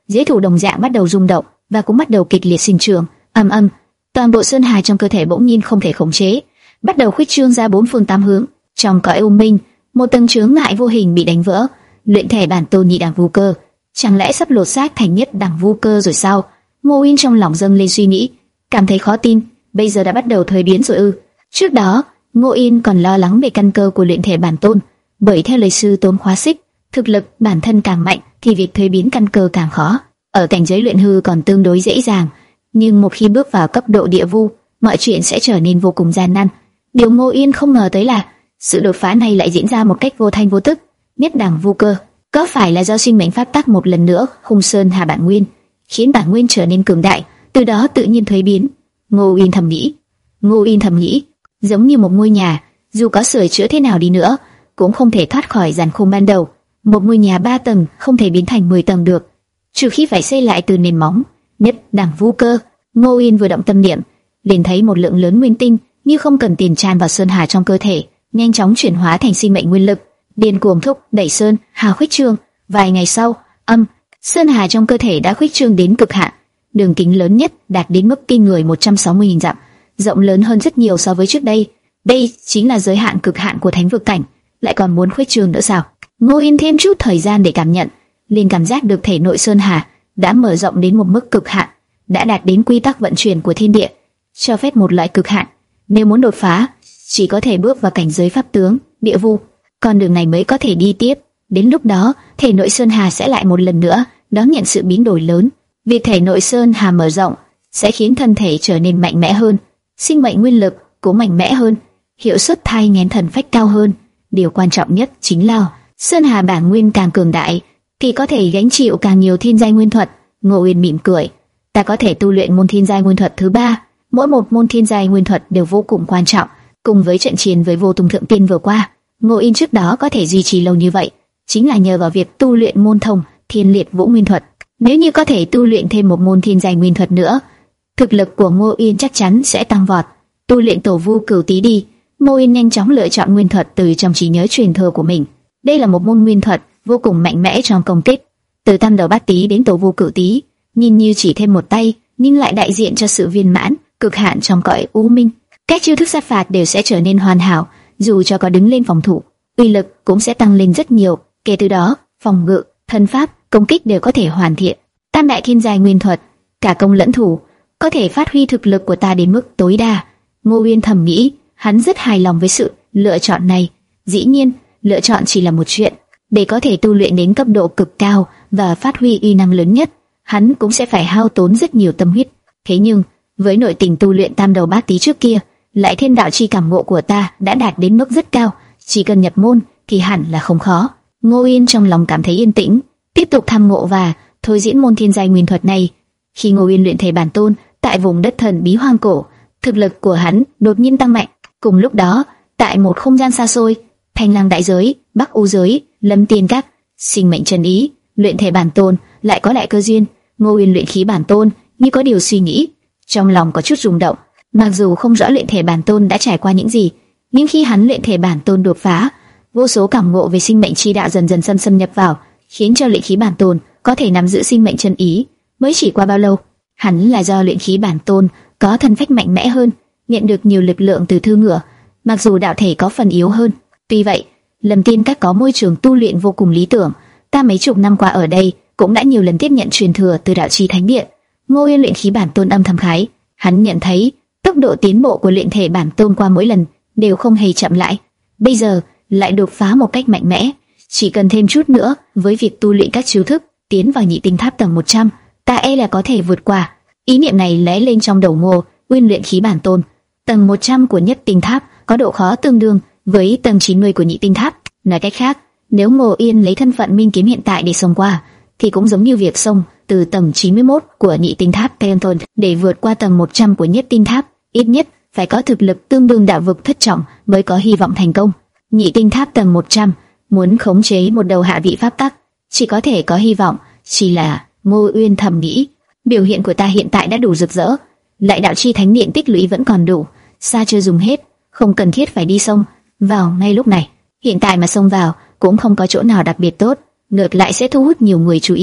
Giới thủ đồng dạng bắt đầu rung động và cũng bắt đầu kịch liệt sinh trưởng. Ầm ầm, toàn bộ sơn hà trong cơ thể bỗng nhiên không thể khống chế, bắt đầu khuếch trương ra bốn phương tám hướng. Trong cõi u minh, một tầng chướng ngại vô hình bị đánh vỡ. Luyện thể bản tôn nhị đẳng vu cơ, chẳng lẽ sắp lột xác thành nhất đẳng vu cơ rồi sao? Ngô Uyên trong lòng dâng lên suy nghĩ, cảm thấy khó tin, bây giờ đã bắt đầu thuế biến rồi ư? Trước đó, Ngô Uyên còn lo lắng về căn cơ của luyện thể bản tôn, bởi theo lời sư Tôn Khóa Xích, thực lực bản thân càng mạnh thì việc thuế biến căn cơ càng khó. Ở cảnh giới luyện hư còn tương đối dễ dàng, nhưng một khi bước vào cấp độ địa vu, mọi chuyện sẽ trở nên vô cùng gian nan. Điều Ngô Uyên không ngờ tới là sự đột phá này lại diễn ra một cách vô thanh vô tức. Nhất đẳng vu cơ, có phải là do sinh mệnh pháp tắc một lần nữa hung sơn hà bản nguyên, khiến bản nguyên trở nên cường đại, từ đó tự nhiên thuế biến? Ngô Uyên thầm nghĩ. Ngô Uyên thầm nghĩ, giống như một ngôi nhà, dù có sửa chữa thế nào đi nữa, cũng không thể thoát khỏi giàn khung ban đầu. Một ngôi nhà ba tầng không thể biến thành mười tầng được, trừ khi phải xây lại từ nền móng. Nhất đẳng vu cơ, Ngô Uyên vừa động tâm niệm, liền thấy một lượng lớn nguyên tinh như không cần tiền tràn vào sơn hà trong cơ thể, nhanh chóng chuyển hóa thành sinh mệnh nguyên lực, điên cuồng thúc đẩy sơn hà khuếch trương. Vài ngày sau, âm sơn hà trong cơ thể đã khuếch trương đến cực hạn, đường kính lớn nhất đạt đến mức kinh người một trăm sáu mươi nghìn dặm, rộng lớn hơn rất nhiều so với trước đây. Đây chính là giới hạn cực hạn của thánh vực cảnh, lại còn muốn khuếch trương nữa sao? Ngô Uyên thêm chút thời gian để cảm nhận, liền cảm giác được thể nội sơn hà đã mở rộng đến một mức cực hạn, đã đạt đến quy tắc vận chuyển của thiên địa, cho phép một loại cực hạn. Nếu muốn đột phá, chỉ có thể bước vào cảnh giới pháp tướng, địa vu, con đường này mới có thể đi tiếp. Đến lúc đó, thể nội sơn hà sẽ lại một lần nữa đón nhận sự biến đổi lớn. Việc thể nội sơn hà mở rộng sẽ khiến thân thể trở nên mạnh mẽ hơn, sinh mệnh nguyên lực cũng mạnh mẽ hơn, hiệu suất thai nghén thần phách cao hơn. Điều quan trọng nhất chính là sơn hà bản nguyên càng cường đại thì có thể gánh chịu càng nhiều thiên giai nguyên thuật. Ngô Uyên mỉm cười, ta có thể tu luyện môn thiên giai nguyên thuật thứ ba. Mỗi một môn thiên giai nguyên thuật đều vô cùng quan trọng. Cùng với trận chiến với Vô Tùng Thượng Tiên vừa qua, Ngô Uyên trước đó có thể duy trì lâu như vậy, chính là nhờ vào việc tu luyện môn thông Thiên Liệt Vũ Nguyên Thuật. Nếu như có thể tu luyện thêm một môn thiên giai nguyên thuật nữa, thực lực của Ngô Uyên chắc chắn sẽ tăng vọt. Tu luyện Tổ Vu Cửu Tý đi. Ngô Uyên nhanh chóng lựa chọn nguyên thuật từ trong trí nhớ truyền thừa của mình. Đây là một môn nguyên thuật vô cùng mạnh mẽ trong công kích. Từ Tam Đầu Bát Tý đến Tổ Vu Cửu Tý, nhìn như chỉ thêm một tay, nhưng lại đại diện cho sự viên mãn, cực hạn trong cõi u minh. Các chiêu thức sát phạt đều sẽ trở nên hoàn hảo, dù cho có đứng lên phòng thủ, uy lực cũng sẽ tăng lên rất nhiều. Kể từ đó, phòng ngự, thân pháp, công kích đều có thể hoàn thiện. Tam đại thiên giai nguyên thuật, cả công lẫn thủ, có thể phát huy thực lực của ta đến mức tối đa. Ngô Uyên thầm nghĩ, hắn rất hài lòng với sự lựa chọn này. Dĩ nhiên, lựa chọn chỉ là một chuyện, để có thể tu luyện đến cấp độ cực cao và phát huy uy năng lớn nhất, hắn cũng sẽ phải hao tốn rất nhiều tâm huyết. Thế nhưng, với nội tình tu luyện Tam Đầu Bát Tý trước kia, lại thiên đạo chi cảm ngộ của ta đã đạt đến mức rất cao, chỉ cần nhập môn thì hẳn là không khó. Ngô Uyên trong lòng cảm thấy yên tĩnh, tiếp tục tham ngộ và thôi diễn môn thiên giai nguyên thuật này. Khi Ngô Uyên luyện thể bản tôn tại vùng đất thần bí hoang cổ, thực lực của hắn đột nhiên tăng mạnh. Cùng lúc đó, tại một không gian xa xôi, Thanh Lang đại giới, Bắc U giới, Lâm Tiên Các, Sinh Mệnh Chân Ý, luyện thể bản tôn lại có đại cơ duyên. Ngô Uyên luyện khí bản tôn như có điều suy nghĩ, trong lòng có chút rung động. Mặc dù không rõ luyện thể bản tôn đã trải qua những gì, nhưng khi hắn luyện thể bản tôn đột phá, vô số cảm ngộ về sinh mệnh chi đạo dần dần xâm xâm nhập vào, khiến cho luyện khí bản tôn có thể nắm giữ sinh mệnh chân ý. Mới chỉ qua bao lâu, hắn là do luyện khí bản tôn có thân phách mạnh mẽ hơn, nhận được nhiều lực lượng từ thư ngựa, mặc dù đạo thể có phần yếu hơn. Tuy vậy, Lâm Tiên Các có môi trường tu luyện vô cùng lý tưởng, ta mấy chục năm qua ở đây cũng đã nhiều lần tiếp nhận truyền thừa từ đạo chi thánh điện. Ngô Uyên luyện khí bản tôn âm thầm khái, hắn nhận thấy tốc độ tiến bộ của luyện thể bản tôn qua mỗi lần đều không hề chậm lại, bây giờ lại đột phá một cách mạnh mẽ. Chỉ cần thêm chút nữa, với việc tu luyện các chiêu thức, tiến vào nhị tinh tháp tầng một trăm, ta e là có thể vượt qua. Ý niệm này lóe lên trong đầu Ngô Uyên. Luyện khí bản tôn tầng một trăm của nhất tinh tháp có độ khó tương đương với tầng chín mươi của nhị tinh tháp. Nói cách khác, nếu Ngô Uyên lấy thân phận minh kiếm hiện tại để xông qua, thì cũng giống như việc xông từ tầng chín mươi mốt của nhị tinh tháp Penton để vượt qua tầng một trăm của nhất tinh tháp, ít nhất phải có thực lực tương đương đạo vực thất trọng mới có hy vọng thành công. Nhị tinh tháp tầng một trăm muốn khống chế một đầu hạ vị pháp tắc, chỉ có thể có hy vọng, chỉ là Ngô Uyên thầm nghĩ, biểu hiện của ta hiện tại đã đủ rực rỡ, lại đạo chi thánh điện tích lũy vẫn còn đủ, xa chưa dùng hết, không cần thiết phải đi xông vào ngay lúc này. Hiện tại mà xông vào cũng không có chỗ nào đặc biệt tốt, ngược lại sẽ thu hút nhiều người chú ý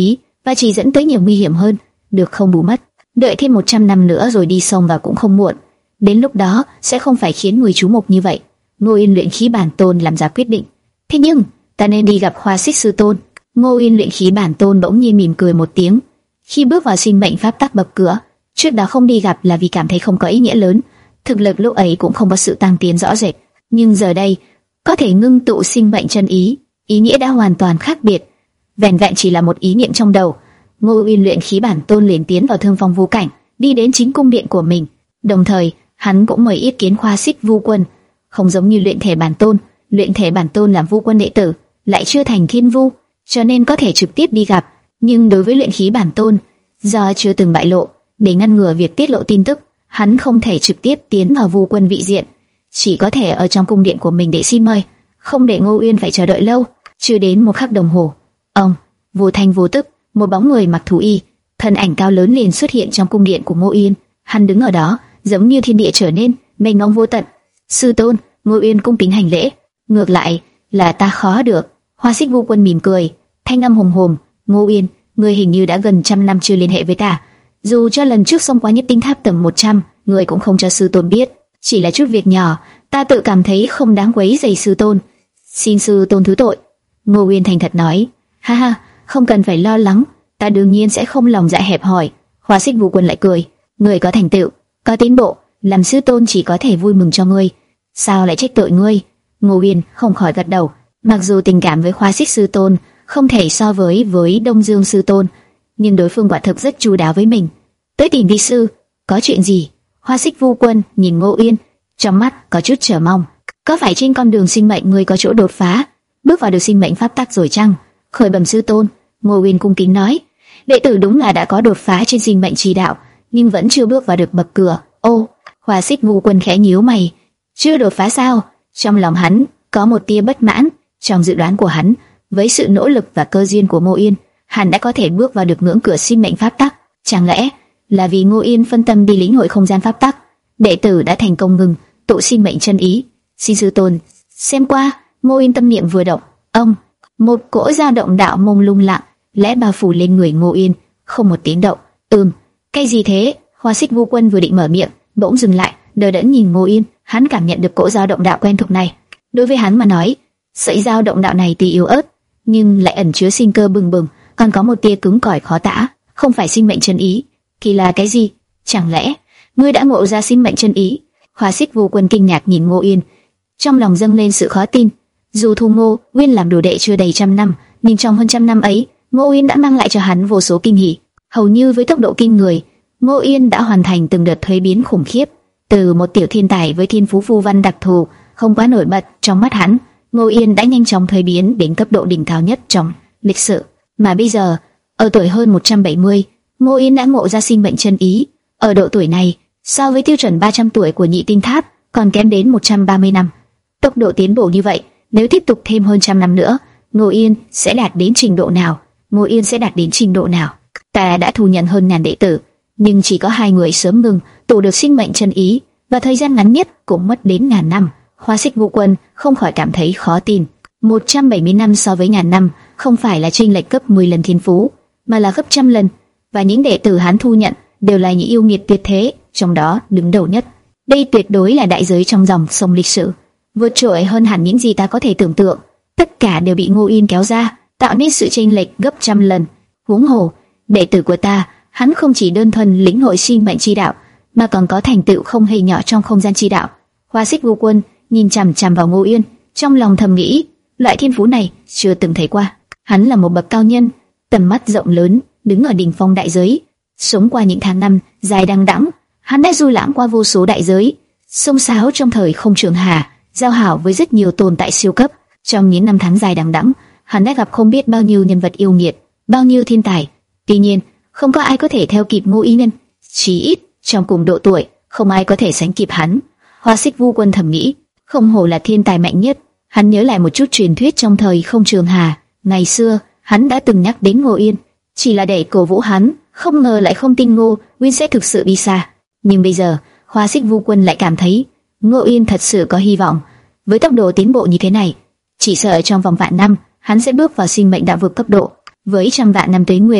và chỉ dẫn tới nhiều nguy hiểm hơn. Được không bù mất, đợi thêm một trăm năm nữa rồi đi sông vào cũng không muộn. Đến lúc đó sẽ không phải khiến người chú mục như vậy. Ngô Yên luyện khí bản tôn làm ra quyết định. Thế nhưng ta nên đi gặp Hoa Xích sư tôn. Ngô Yên luyện khí bản tôn bỗng nhiên mỉm cười một tiếng. Khi bước vào sinh mệnh pháp tắc bậc cửa, trước đó không đi gặp là vì cảm thấy không có ý nghĩa lớn. Thực lực lúc ấy cũng không có sự tăng tiến rõ rệt, nhưng giờ đây có thể ngưng tụ sinh mệnh chân ý, ý nghĩa đã hoàn toàn khác biệt. Vẹn vẹn chỉ là một ý niệm trong đầu, Ngô Yên luyện khí bản tôn liền tiến vào Thương Phong Vu cảnh, đi đến chính cung điện của mình. Đồng thời, hắn cũng mời yết kiến Hoa Xích Vu Quân. Không giống như luyện thể bản tôn, luyện thể bản tôn làm Vu Quân đệ tử, lại chưa thành thiên vu, cho nên có thể trực tiếp đi gặp. Nhưng đối với luyện khí bản tôn, do chưa từng bại lộ, để ngăn ngừa việc tiết lộ tin tức, hắn không thể trực tiếp tiến vào Vu Quân vị diện, chỉ có thể ở trong cung điện của mình để xin mời, không để Ngô Uyên phải chờ đợi lâu. Chưa đến một khắc đồng hồ, ông vô thanh vô tức, một bóng người mặc thú y, thân ảnh cao lớn liền xuất hiện trong cung điện của Ngô Uyên. Hắn đứng ở đó, giống như thiên địa trở nên mênh mông vô tận. Sư tôn. Ngô Uyên cung kính hành lễ. Ngược lại là ta khó được. Hoa Xích Vu Quân mỉm cười, thanh âm hùng hồn. Ngô Uyên, ngươi hình như đã gần trăm năm chưa liên hệ với ta. Dù cho lần trước xông qua Nhất Tinh Tháp tầng một trăm, ngươi cũng không cho sư tôn biết. Chỉ là chút việc nhỏ, ta tự cảm thấy không đáng quấy rầy sư tôn. Xin sư tôn thứ tội. Ngô Uyên thành thật nói. Ha ha, không cần phải lo lắng, ta đương nhiên sẽ không lòng dạ hẹp hòi. Hoa Xích Vu Quân lại cười. Ngươi có thành tựu, có tiến bộ, làm sư tôn chỉ có thể vui mừng cho ngươi. Sao lại trách tội ngươi? Ngô Uyên không khỏi gật đầu. Mặc dù tình cảm với Hoa Xích sư tôn không thể so với với Đông Dương sư tôn, nhưng đối phương quả thực rất chu đáo với mình. Tới tìm vi sư, có chuyện gì? Hoa Xích Vu Quân nhìn Ngô Uyên, trong mắt có chút chờ mong. Có phải trên con đường sinh mệnh ngươi có chỗ đột phá, bước vào được sinh mệnh pháp tắc rồi chăng? Khởi bẩm sư tôn. Ngô Uyên cung kính nói. Đệ tử đúng là đã có đột phá trên sinh mệnh chi đạo, nhưng vẫn chưa bước vào được bậc cửa. Ô, Hoa Xích Vu Quân khẽ nhíu mày. Chưa đột phá sao? Trong lòng hắn có một tia bất mãn. Trong dự đoán của hắn, với sự nỗ lực và cơ duyên của Ngô Yên, hắn đã có thể bước vào được ngưỡng cửa sinh mệnh pháp tắc. Chẳng lẽ là vì Ngô Yên phân tâm đi lĩnh hội không gian pháp tắc, đệ tử đã thành công ngừng tụ sinh mệnh chân ý. Xin sư tôn xem qua. Ngô Yên tâm niệm vừa động, ông một cỗ dao động đạo mông lung lặng lẽ bao phủ lên người Ngô Yên, không một tiếng động. Ừm, cái gì thế? Hoa Xích Vu Quân vừa định mở miệng, bỗng dừng lại, đờ đẫn nhìn Ngô Yên. Hắn cảm nhận được cỗ dao động đạo quen thuộc này. Đối với hắn mà nói, sợi dao động đạo này tuy yếu ớt, nhưng lại ẩn chứa sinh cơ bừng bừng, còn có một tia cứng cỏi khó tả. Không phải sinh mệnh chân ý, thì là cái gì? Chẳng lẽ ngươi đã ngộ ra sinh mệnh chân ý? Hoa Xích Vu Quân kinh ngạc nhìn Ngô Yên, trong lòng dâng lên sự khó tin. Dù thu Ngô Uyên làm đồ đệ chưa đầy trăm năm, nhưng trong hơn trăm năm ấy, Ngô Uyên đã mang lại cho hắn vô số kinh hỉ. Hầu như với tốc độ kinh người, Ngô Uyên đã hoàn thành từng đợt thuế biến khủng khiếp. Từ một tiểu thiên tài với thiên phú phù văn đặc thù, không quá nổi bật trong mắt hắn, Ngô Yên đã nhanh chóng thuế biến đến cấp độ đỉnh cao nhất trong lịch sử. Mà bây giờ, ở tuổi hơn một trăm bảy mươi, Ngô Yên đã ngộ ra sinh mệnh chân ý. Ở độ tuổi này, so với tiêu chuẩn ba trăm tuổi của Nhị Tinh Tháp, còn kém đến một trăm ba mươi năm. Tốc độ tiến bộ như vậy, nếu tiếp tục thêm hơn trăm năm nữa, Ngô Yên sẽ đạt đến trình độ nào? Ngô Yên sẽ đạt đến trình độ nào? Ta đã thu nhận hơn ngàn đệ tử, nhưng chỉ có hai người sớm ngừng tụ được sinh mệnh chân ý, và thời gian ngắn nhất cũng mất đến ngàn năm. Hoa Xích Vu Quân không khỏi cảm thấy khó tin. một trăm bảy mươi năm so với ngàn năm, không phải là chênh lệch gấp mười lần thiên phú, mà là gấp trăm lần. Và những đệ tử hắn thu nhận đều là những yêu nghiệt tuyệt thế, trong đó đứng đầu nhất. Đây tuyệt đối là đại giới trong dòng sông lịch sử, vượt trội hơn hẳn những gì ta có thể tưởng tượng. Tất cả đều bị Ngô Yên kéo ra, tạo nên sự chênh lệch gấp trăm lần. Huống hồ, đệ tử của ta, hắn không chỉ đơn thuần lĩnh hội sinh mệnh chi đạo, mà còn có thành tựu không hề nhỏ trong không gian chi đạo. Hoa Xích Vu Quân nhìn chằm chằm vào Ngô Yên, trong lòng thầm nghĩ, loại thiên phú này chưa từng thấy qua. Hắn là một bậc cao nhân, tầm mắt rộng lớn, đứng ở đỉnh phong đại giới, sống qua những tháng năm dài đằng đẵng, hắn đã du lãm qua vô số đại giới, xông xáo trong thời không trường hà, giao hảo với rất nhiều tồn tại siêu cấp. Trong những năm tháng dài đằng đẵng, hắn đã gặp không biết bao nhiêu nhân vật yêu nghiệt, bao nhiêu thiên tài. Tuy nhiên, không có ai có thể theo kịp Ngô Yên, chí ít trong cùng độ tuổi, không ai có thể sánh kịp hắn. Hoa Xích Vu Quân thầm nghĩ, không hổ là thiên tài mạnh nhất. Hắn nhớ lại một chút truyền thuyết trong thời không trường hà, ngày xưa hắn đã từng nhắc đến Ngô Yên, chỉ là để cổ vũ hắn, không ngờ lại không tin Ngô Uyên sẽ thực sự đi xa. Nhưng bây giờ, Hoa Xích Vu Quân lại cảm thấy Ngô Uyên thật sự có hy vọng. Với tốc độ tiến bộ như thế này, chỉ sợ trong vòng vạn năm hắn sẽ bước vào sinh mệnh đạo vực cấp độ. Với trăm vạn năm tuế nguyệt,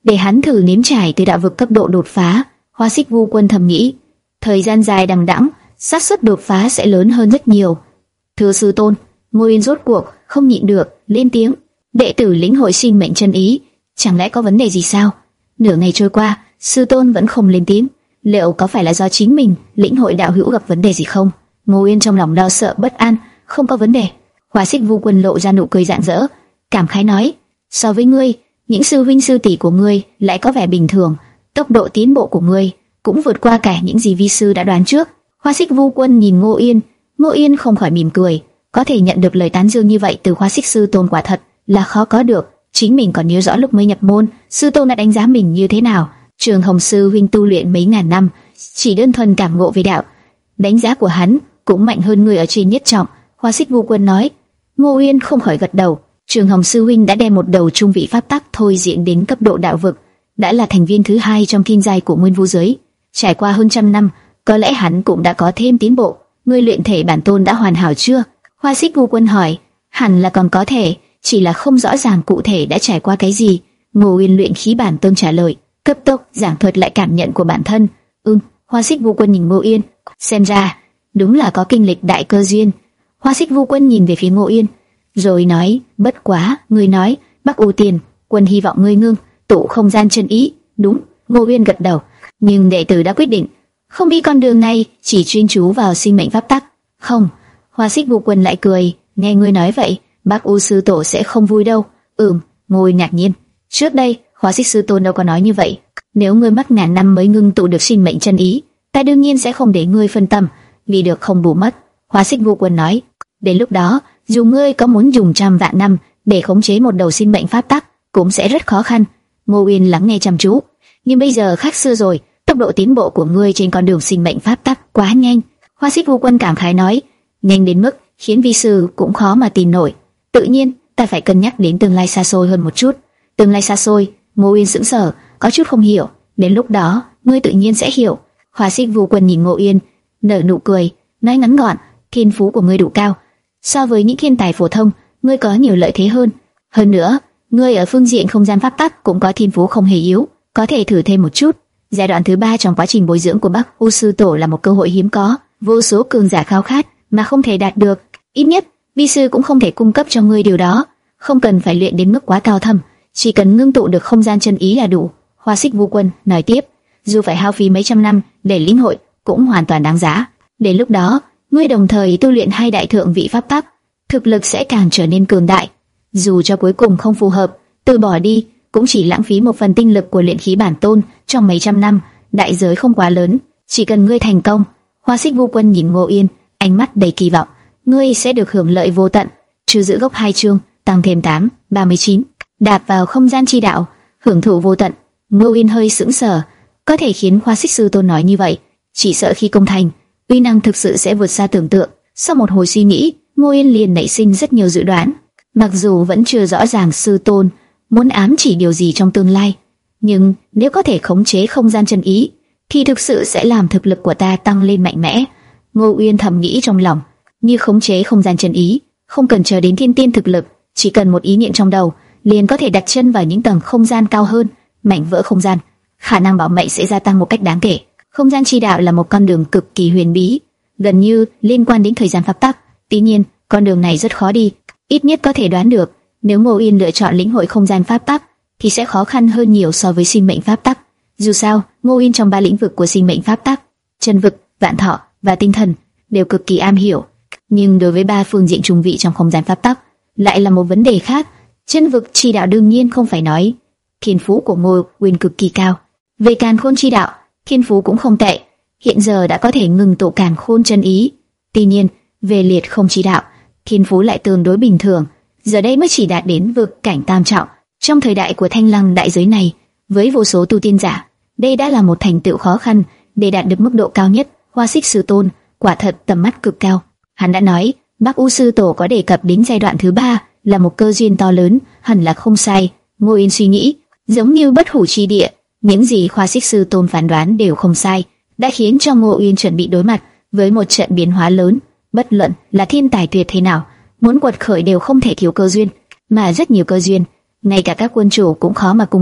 để hắn thử nếm trải từ đạo vực cấp độ đột phá. Hoa Xích Vu Quân thầm nghĩ, thời gian dài đằng đẵng, xác suất đột phá sẽ lớn hơn rất nhiều. Thưa sư tôn, Ngô Yên rốt cuộc không nhịn được lên tiếng, đệ tử lĩnh hội sinh mệnh chân ý, chẳng lẽ có vấn đề gì sao? Nửa ngày trôi qua, sư tôn vẫn không lên tiếng. Liệu có phải là do chính mình lĩnh hội đạo hữu gặp vấn đề gì không? Ngô Yên trong lòng lo sợ bất an. Không có vấn đề. Hoa Xích Vu Quân lộ ra nụ cười rạng rỡ, cảm khái nói, so với ngươi, những sư huynh sư tỷ của ngươi lại có vẻ bình thường, tốc độ tiến bộ của ngươi cũng vượt qua cả những gì vi sư đã đoán trước. Hoa Xích Vu Quân nhìn Ngô Yên, Ngô Yên không khỏi mỉm cười, có thể nhận được lời tán dương như vậy từ Hoa Xích sư tôn quả thật là khó có được. Chính mình còn nhớ rõ lúc mới nhập môn, sư tôn đã đánh giá mình như thế nào. Trường Hồng sư huynh tu luyện mấy ngàn năm, chỉ đơn thuần cảm ngộ về đạo, đánh giá của hắn cũng mạnh hơn người ở trên nhất trọng. Hoa Xích Vu Quân nói. Ngô Uyên không khỏi gật đầu. Trường Hồng sư huynh đã đem một đầu trung vị pháp tắc thôi diễn đến cấp độ đạo vực, đã là thành viên thứ hai trong thiên giai của Nguyên Vũ giới. Trải qua hơn trăm năm, có lẽ hắn cũng đã có thêm tiến bộ. Ngươi luyện thể bản tôn đã hoàn hảo chưa? Hoa Xích Vu Quân hỏi. Hẳn là còn có thể, chỉ là không rõ ràng cụ thể đã trải qua cái gì. Ngô Uyên luyện khí bản tôn trả lời, cấp tốc giảng thuật lại cảm nhận của bản thân. Ừm. Hoa Xích Vu Quân nhìn Ngô Uyên, xem ra đúng là có kinh lịch đại cơ duyên. Hoa Xích Vu Quân nhìn về phía Ngô Uyên, rồi nói, bất quá, ngươi nói, Bắc U Tiền, quân hy vọng ngươi ngưng tụ không gian chân ý. Đúng. Ngô Uyên gật đầu. Nhưng đệ tử đã quyết định, không đi con đường này, chỉ chuyên chú vào sinh mệnh pháp tắc. Không. Hoa Xích Vu Quân lại cười, nghe ngươi nói vậy, Bắc U sư tổ sẽ không vui đâu. Ừm. Ngô Uyên ngạc nhiên. Trước đây, Hoa Xích sư tôn đâu có nói như vậy. Nếu ngươi mất ngàn năm mới ngưng tụ được sinh mệnh chân ý, ta đương nhiên sẽ không để ngươi phân tâm, vì được không bù mất. Hoa Xích Vu Quân nói, đến lúc đó, dù ngươi có muốn dùng trăm vạn năm để khống chế một đầu sinh mệnh pháp tắc, cũng sẽ rất khó khăn. Ngô Uyên lắng nghe chăm chú, nhưng bây giờ khác xưa rồi, tốc độ tiến bộ của ngươi trên con đường sinh mệnh pháp tắc quá nhanh. Hoa Xích Vu Quân cảm khái nói, nhanh đến mức khiến vi sư cũng khó mà tin nổi. Tự nhiên, ta phải cân nhắc đến tương lai xa xôi hơn một chút. Tương lai xa xôi? Ngô Uyên sững sờ, có chút không hiểu. Đến lúc đó, ngươi tự nhiên sẽ hiểu. Hoa Xích Vu Quân nhìn Ngô Uyên, nở nụ cười, nói ngắn gọn, thiên phú của ngươi đủ cao, so với những thiên tài phổ thông, ngươi có nhiều lợi thế hơn. Hơn nữa, ngươi ở phương diện không gian pháp tắc cũng có thiên phú không hề yếu, có thể thử thêm một chút. Giai đoạn thứ ba trong quá trình bồi dưỡng của Bắc U sư tổ là một cơ hội hiếm có, vô số cường giả khao khát mà không thể đạt được. Ít nhất, vi sư cũng không thể cung cấp cho ngươi điều đó. Không cần phải luyện đến mức quá cao thâm, chỉ cần ngưng tụ được không gian chân ý là đủ. Hoa Xích Vu Quân nói tiếp, dù phải hao phí mấy trăm năm để lĩnh hội, cũng hoàn toàn đáng giá. Đến lúc đó, ngươi đồng thời tu luyện hai đại thượng vị pháp tắc, thực lực sẽ càng trở nên cường đại. Dù cho cuối cùng không phù hợp, từ bỏ đi, cũng chỉ lãng phí một phần tinh lực của luyện khí bản tôn trong mấy trăm năm, đại giới không quá lớn, chỉ cần ngươi thành công. Hoa Xích Vu Quân nhìn Ngô Yên, ánh mắt đầy kỳ vọng, ngươi sẽ được hưởng lợi vô tận. Trừ giữ gốc hai chương, tăng thêm tám, ba mươi chín, đạp vào không gian chi đạo, hưởng thụ vô tận. Ngô Yên hơi sững sờ, có thể khiến Hoa Xích sư tôn nói như vậy, chỉ sợ khi công thành, uy năng thực sự sẽ vượt xa tưởng tượng. Sau một hồi suy nghĩ, Ngô Yên liền nảy sinh rất nhiều dự đoán. Mặc dù vẫn chưa rõ ràng sư tôn muốn ám chỉ điều gì trong tương lai, nhưng nếu có thể khống chế không gian chân ý, thì thực sự sẽ làm thực lực của ta tăng lên mạnh mẽ. Ngô Uyên thầm nghĩ trong lòng, như khống chế không gian chân ý, không cần chờ đến thiên tiên thực lực, chỉ cần một ý niệm trong đầu, liền có thể đặt chân vào những tầng không gian cao hơn. Mảnh vỡ không gian, khả năng bảo mệnh sẽ gia tăng một cách đáng kể. Không gian chi đạo là một con đường cực kỳ huyền bí, gần như liên quan đến thời gian pháp tắc. Tuy nhiên, con đường này rất khó đi. Ít nhất có thể đoán được, nếu Ngô Yên lựa chọn lĩnh hội không gian pháp tắc, thì sẽ khó khăn hơn nhiều so với sinh mệnh pháp tắc. Dù sao, Ngô Yên trong ba lĩnh vực của sinh mệnh pháp tắc, chân vực, vạn thọ và tinh thần, đều cực kỳ am hiểu. Nhưng đối với ba phương diện trung vị trong không gian pháp tắc, lại là một vấn đề khác. Chân vực chi đạo đương nhiên không phải nói, thiên phú của Ngô Uyên cực kỳ cao. Về càn khôn chi đạo, thiên phú cũng không tệ, hiện giờ đã có thể ngừng tụ càn khôn chân ý. Tuy nhiên, về liệt không chi đạo, thiên phú lại tương đối bình thường, giờ đây mới chỉ đạt đến vực cảnh tam trọng. Trong thời đại của Thanh Lăng đại giới này, với vô số tu tiên giả, đây đã là một thành tựu khó khăn để đạt được mức độ cao nhất. Hoa Xích sư tôn quả thật tầm mắt cực cao. Hắn đã nói, Bắc U sư tổ có đề cập đến giai đoạn thứ ba là một cơ duyên to lớn, hẳn là không sai. Ngô Yên suy nghĩ, giống như bất hủ chi địa, những gì Hoa Xích sư tôn phán đoán đều không sai, đã khiến cho Ngô Yên chuẩn bị đối mặt với một trận biến hóa lớn. Bất luận là thiên tài tuyệt thế nào, muốn quật khởi đều không thể thiếu cơ duyên, mà rất nhiều cơ duyên, ngay cả các quân chủ cũng khó mà cung cấp.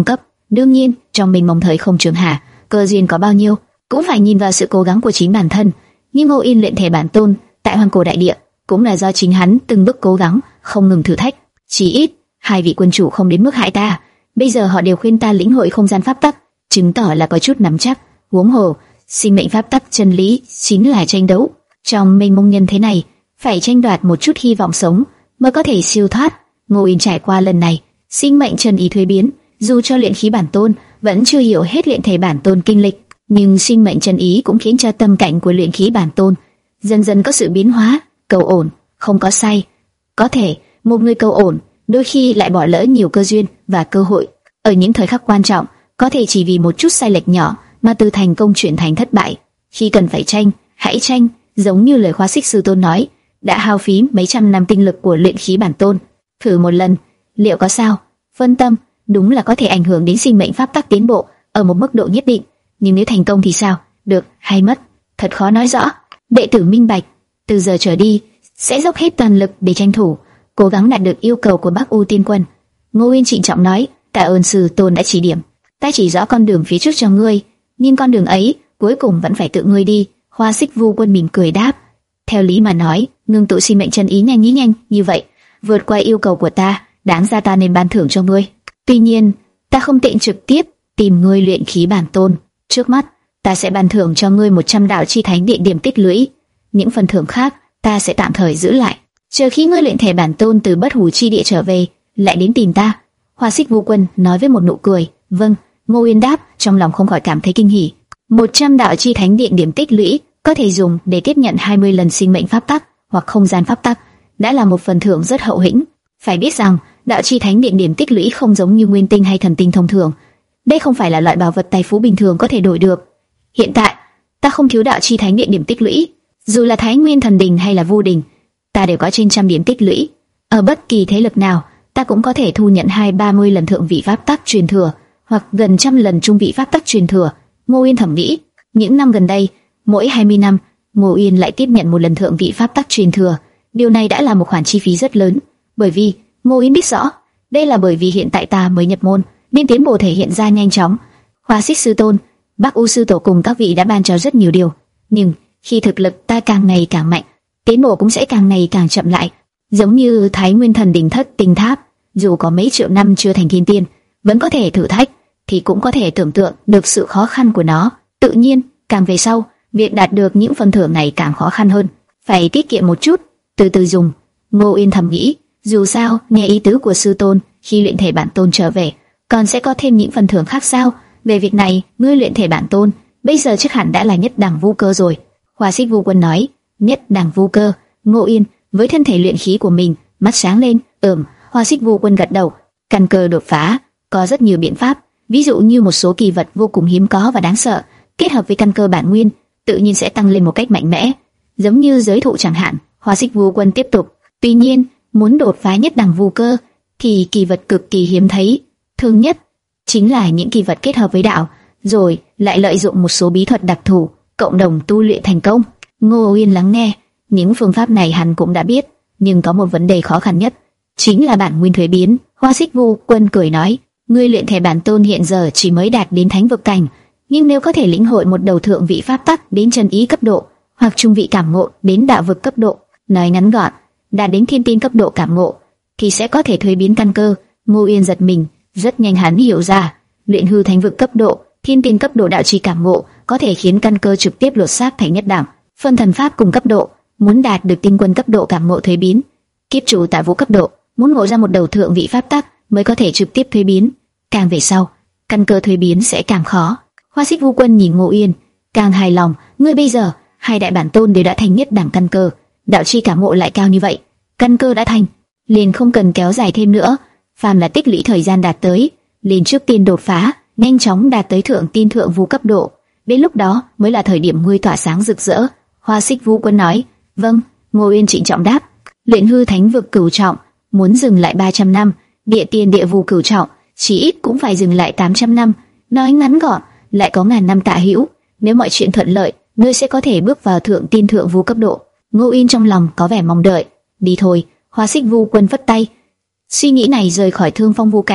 Đương nhiên, trong mình mong thời không trường hạ, cơ duyên có bao nhiêu, cũng phải nhìn vào sự cố gắng của chính bản thân. Nhưng Ngô Yên luyện thể bản tôn tại Hoàng Cổ đại địa cũng là do chính hắn từng bước cố gắng, không ngừng thử thách. Chỉ ít hai vị quân chủ không đến mức hại ta. Bây giờ họ đều khuyên ta lĩnh hội không gian pháp tắc, chứng tỏ là có chút nắm chắc. Huống hồ, sinh mệnh pháp tắc chân lý chính là tranh đấu. Trong mênh mông nhân thế này, phải tranh đoạt một chút hy vọng sống mới có thể siêu thoát. Ngô Yên trải qua lần này, sinh mệnh chân ý thuế biến, dù cho luyện khí bản tôn vẫn chưa hiểu hết luyện thể bản tôn kinh lịch, nhưng sinh mệnh chân ý cũng khiến cho tâm cảnh của luyện khí bản tôn dần dần có sự biến hóa. Cầu ổn, không có sai. Có thể một người cầu ổn đôi khi lại bỏ lỡ nhiều cơ duyên và cơ hội. Ở những thời khắc quan trọng, có thể chỉ vì một chút sai lệch nhỏ mà từ thành công chuyển thành thất bại. Khi cần phải tranh, hãy tranh, giống như lời Khóa Xích Sư Tôn nói, đã hao phí mấy trăm năm tinh lực của luyện khí bản tôn, thử một lần, liệu có sao? Phân tâm, đúng là có thể ảnh hưởng đến sinh mệnh pháp tắc tiến bộ ở một mức độ nhất định, nhưng nếu thành công thì sao? Được hay mất, thật khó nói rõ. Đệ tử minh bạch, từ giờ trở đi sẽ dốc hết toàn lực để tranh thủ, cố gắng đạt được yêu cầu của Bắc U Tiên Quân. Ngô Uyên trịnh trọng nói, tạ ơn Sư Tôn đã chỉ điểm, ta chỉ rõ con đường phía trước cho ngươi, nhưng con đường ấy cuối cùng vẫn phải tự ngươi đi. Hoa Xích Vu Quân mỉm cười đáp, theo lý mà nói, ngưng tụ sinh mệnh chân ý nhanh ý nhanh như vậy, vượt qua yêu cầu của ta, đáng ra ta nên ban thưởng cho ngươi. Tuy nhiên, ta không tiện trực tiếp tìm ngươi luyện khí bản tôn. Trước mắt, ta sẽ ban thưởng cho ngươi một trăm đạo chi thánh địa điểm tích lũy, những phần thưởng khác ta sẽ tạm thời giữ lại, chờ khi ngươi luyện thể bản tôn từ Bất Hủ chi địa trở về, lại đến tìm ta. Hoa Xích Vu Quân nói với một nụ cười. Vâng. Ngô Uyên đáp, trong lòng không khỏi cảm thấy kinh hỉ. một trăm đạo chi thánh điện điểm tích lũy có thể dùng để tiếp nhận hai mươi lần sinh mệnh pháp tắc hoặc không gian pháp tắc, đã là một phần thưởng rất hậu hĩnh. Phải biết rằng, đạo chi thánh điện điểm tích lũy không giống như nguyên tinh hay thần tinh thông thường. Đây không phải là loại bảo vật tài phú bình thường có thể đổi được. Hiện tại, ta không thiếu đạo chi thánh điện điểm tích lũy, dù là Thái Nguyên Thần Đình hay là Vu Đình, ta đều có trên trăm điểm tích lũy. Ở bất kỳ thế lực nào, ta cũng có thể thu nhận hai ba mươi lần thượng vị pháp tắc truyền thừa, hoặc gần trăm lần trung vị pháp tắc truyền thừa. Ngô Uyên thẩm nghĩ, những năm gần đây, mỗi hai mươi năm, Ngô Uyên lại tiếp nhận một lần thượng vị pháp tắc truyền thừa. Điều này đã là một khoản chi phí rất lớn, bởi vì Ngô Uyên biết rõ, đây là bởi vì hiện tại ta mới nhập môn, nên tiến bộ thể hiện ra nhanh chóng. Hoa Xích Sư Tôn, Bắc U Sư Tổ cùng các vị đã ban cho rất nhiều điều, nhưng khi thực lực ta càng ngày càng mạnh, tiến bộ cũng sẽ càng ngày càng chậm lại. Giống như Thái Nguyên Thần Đình Thất Tinh Tháp, dù có mấy triệu năm chưa thành thiên tiên, vẫn có thể thử thách, thì cũng có thể tưởng tượng được sự khó khăn của nó. Tự nhiên, càng về sau, việc đạt được những phần thưởng này càng khó khăn hơn. Phải tiết kiệm một chút, từ từ dùng. Ngô Uyên thầm nghĩ, dù sao, nghe ý tứ của Sư Tôn, khi luyện thể bản tôn trở về, còn sẽ có thêm những phần thưởng khác sao? Về việc này, ngươi luyện thể bản tôn, bây giờ chắc hẳn đã là nhất đẳng vu cơ rồi. Hoa Xích Vu Quân nói, nhất đẳng vu cơ. Ngô Uyên với thân thể luyện khí của mình, mắt sáng lên. Ừm. Hoa Xích Vu Quân gật đầu. Căn cơ đột phá, có rất nhiều biện pháp, ví dụ như một số kỳ vật vô cùng hiếm có và đáng sợ, kết hợp với căn cơ bản nguyên, tự nhiên sẽ tăng lên một cách mạnh mẽ, giống như giới thụ chẳng hạn. Hoa Xích Vu Quân tiếp tục, tuy nhiên, muốn đột phá nhất đẳng vu cơ, thì kỳ vật cực kỳ hiếm thấy, thường nhất chính là những kỳ vật kết hợp với đạo, rồi lại lợi dụng một số bí thuật đặc thù, cộng đồng tu luyện thành công. Ngô Uyên lắng nghe, những phương pháp này hắn cũng đã biết, nhưng có một vấn đề khó khăn nhất, chính là bản nguyên thuế biến. Hoa Xích Vu Quân cười nói, ngươi luyện thể bản tôn hiện giờ chỉ mới đạt đến thánh vực cảnh, nhưng nếu có thể lĩnh hội một đầu thượng vị pháp tắc đến chân ý cấp độ, hoặc trung vị cảm ngộ đến đạo vực cấp độ, nói ngắn gọn, đạt đến thiên tiên cấp độ cảm ngộ, thì sẽ có thể thuế biến căn cơ. Ngô Uyên giật mình, rất nhanh hắn hiểu ra, luyện hư thánh vực cấp độ, thiên tiên cấp độ đạo trì cảm ngộ có thể khiến căn cơ trực tiếp lột xác thành nhất đẳng. Phân thần pháp cùng cấp độ, muốn đạt được tinh quân cấp độ cảm ngộ thuế biến, kiếp chủ tại vũ cấp độ, muốn ngộ ra một đầu thượng vị pháp tắc mới có thể trực tiếp thuế biến. Càng về sau, căn cơ thuế biến sẽ càng khó. Hoa Xích Vu Quân nhìn Ngô Uyên, càng hài lòng. Ngươi bây giờ, hai đại bản tôn đều đã thành nhất đẳng căn cơ, đạo chi cảm ngộ lại cao như vậy, căn cơ đã thành, liền không cần kéo dài thêm nữa. Phàm là tích lũy thời gian đạt tới, liền trước tiên đột phá, nhanh chóng đạt tới thượng tiên thượng vu cấp độ. Đến lúc đó mới là thời điểm ngươi tỏa sáng rực rỡ. Hoa Xích Vu Quân nói. Vâng. Ngô Uyên trịnh trọng đáp. Luyện hư thánh vực cửu trọng muốn dừng lại ba trăm năm, địa tiên địa vu cửu trọng chỉ ít cũng phải dừng lại tám trăm năm. Nói ngắn gọn, lại có ngàn năm tả hữu. Nếu mọi chuyện thuận lợi, ngươi sẽ có thể bước vào thượng tiên thượng vu cấp độ. Ngô Uyên trong lòng có vẻ mong đợi. Đi thôi. Hoa Xích Vu Quân vất tay. Suy nghĩ này rời khỏi Thương Phong Vu cảnh,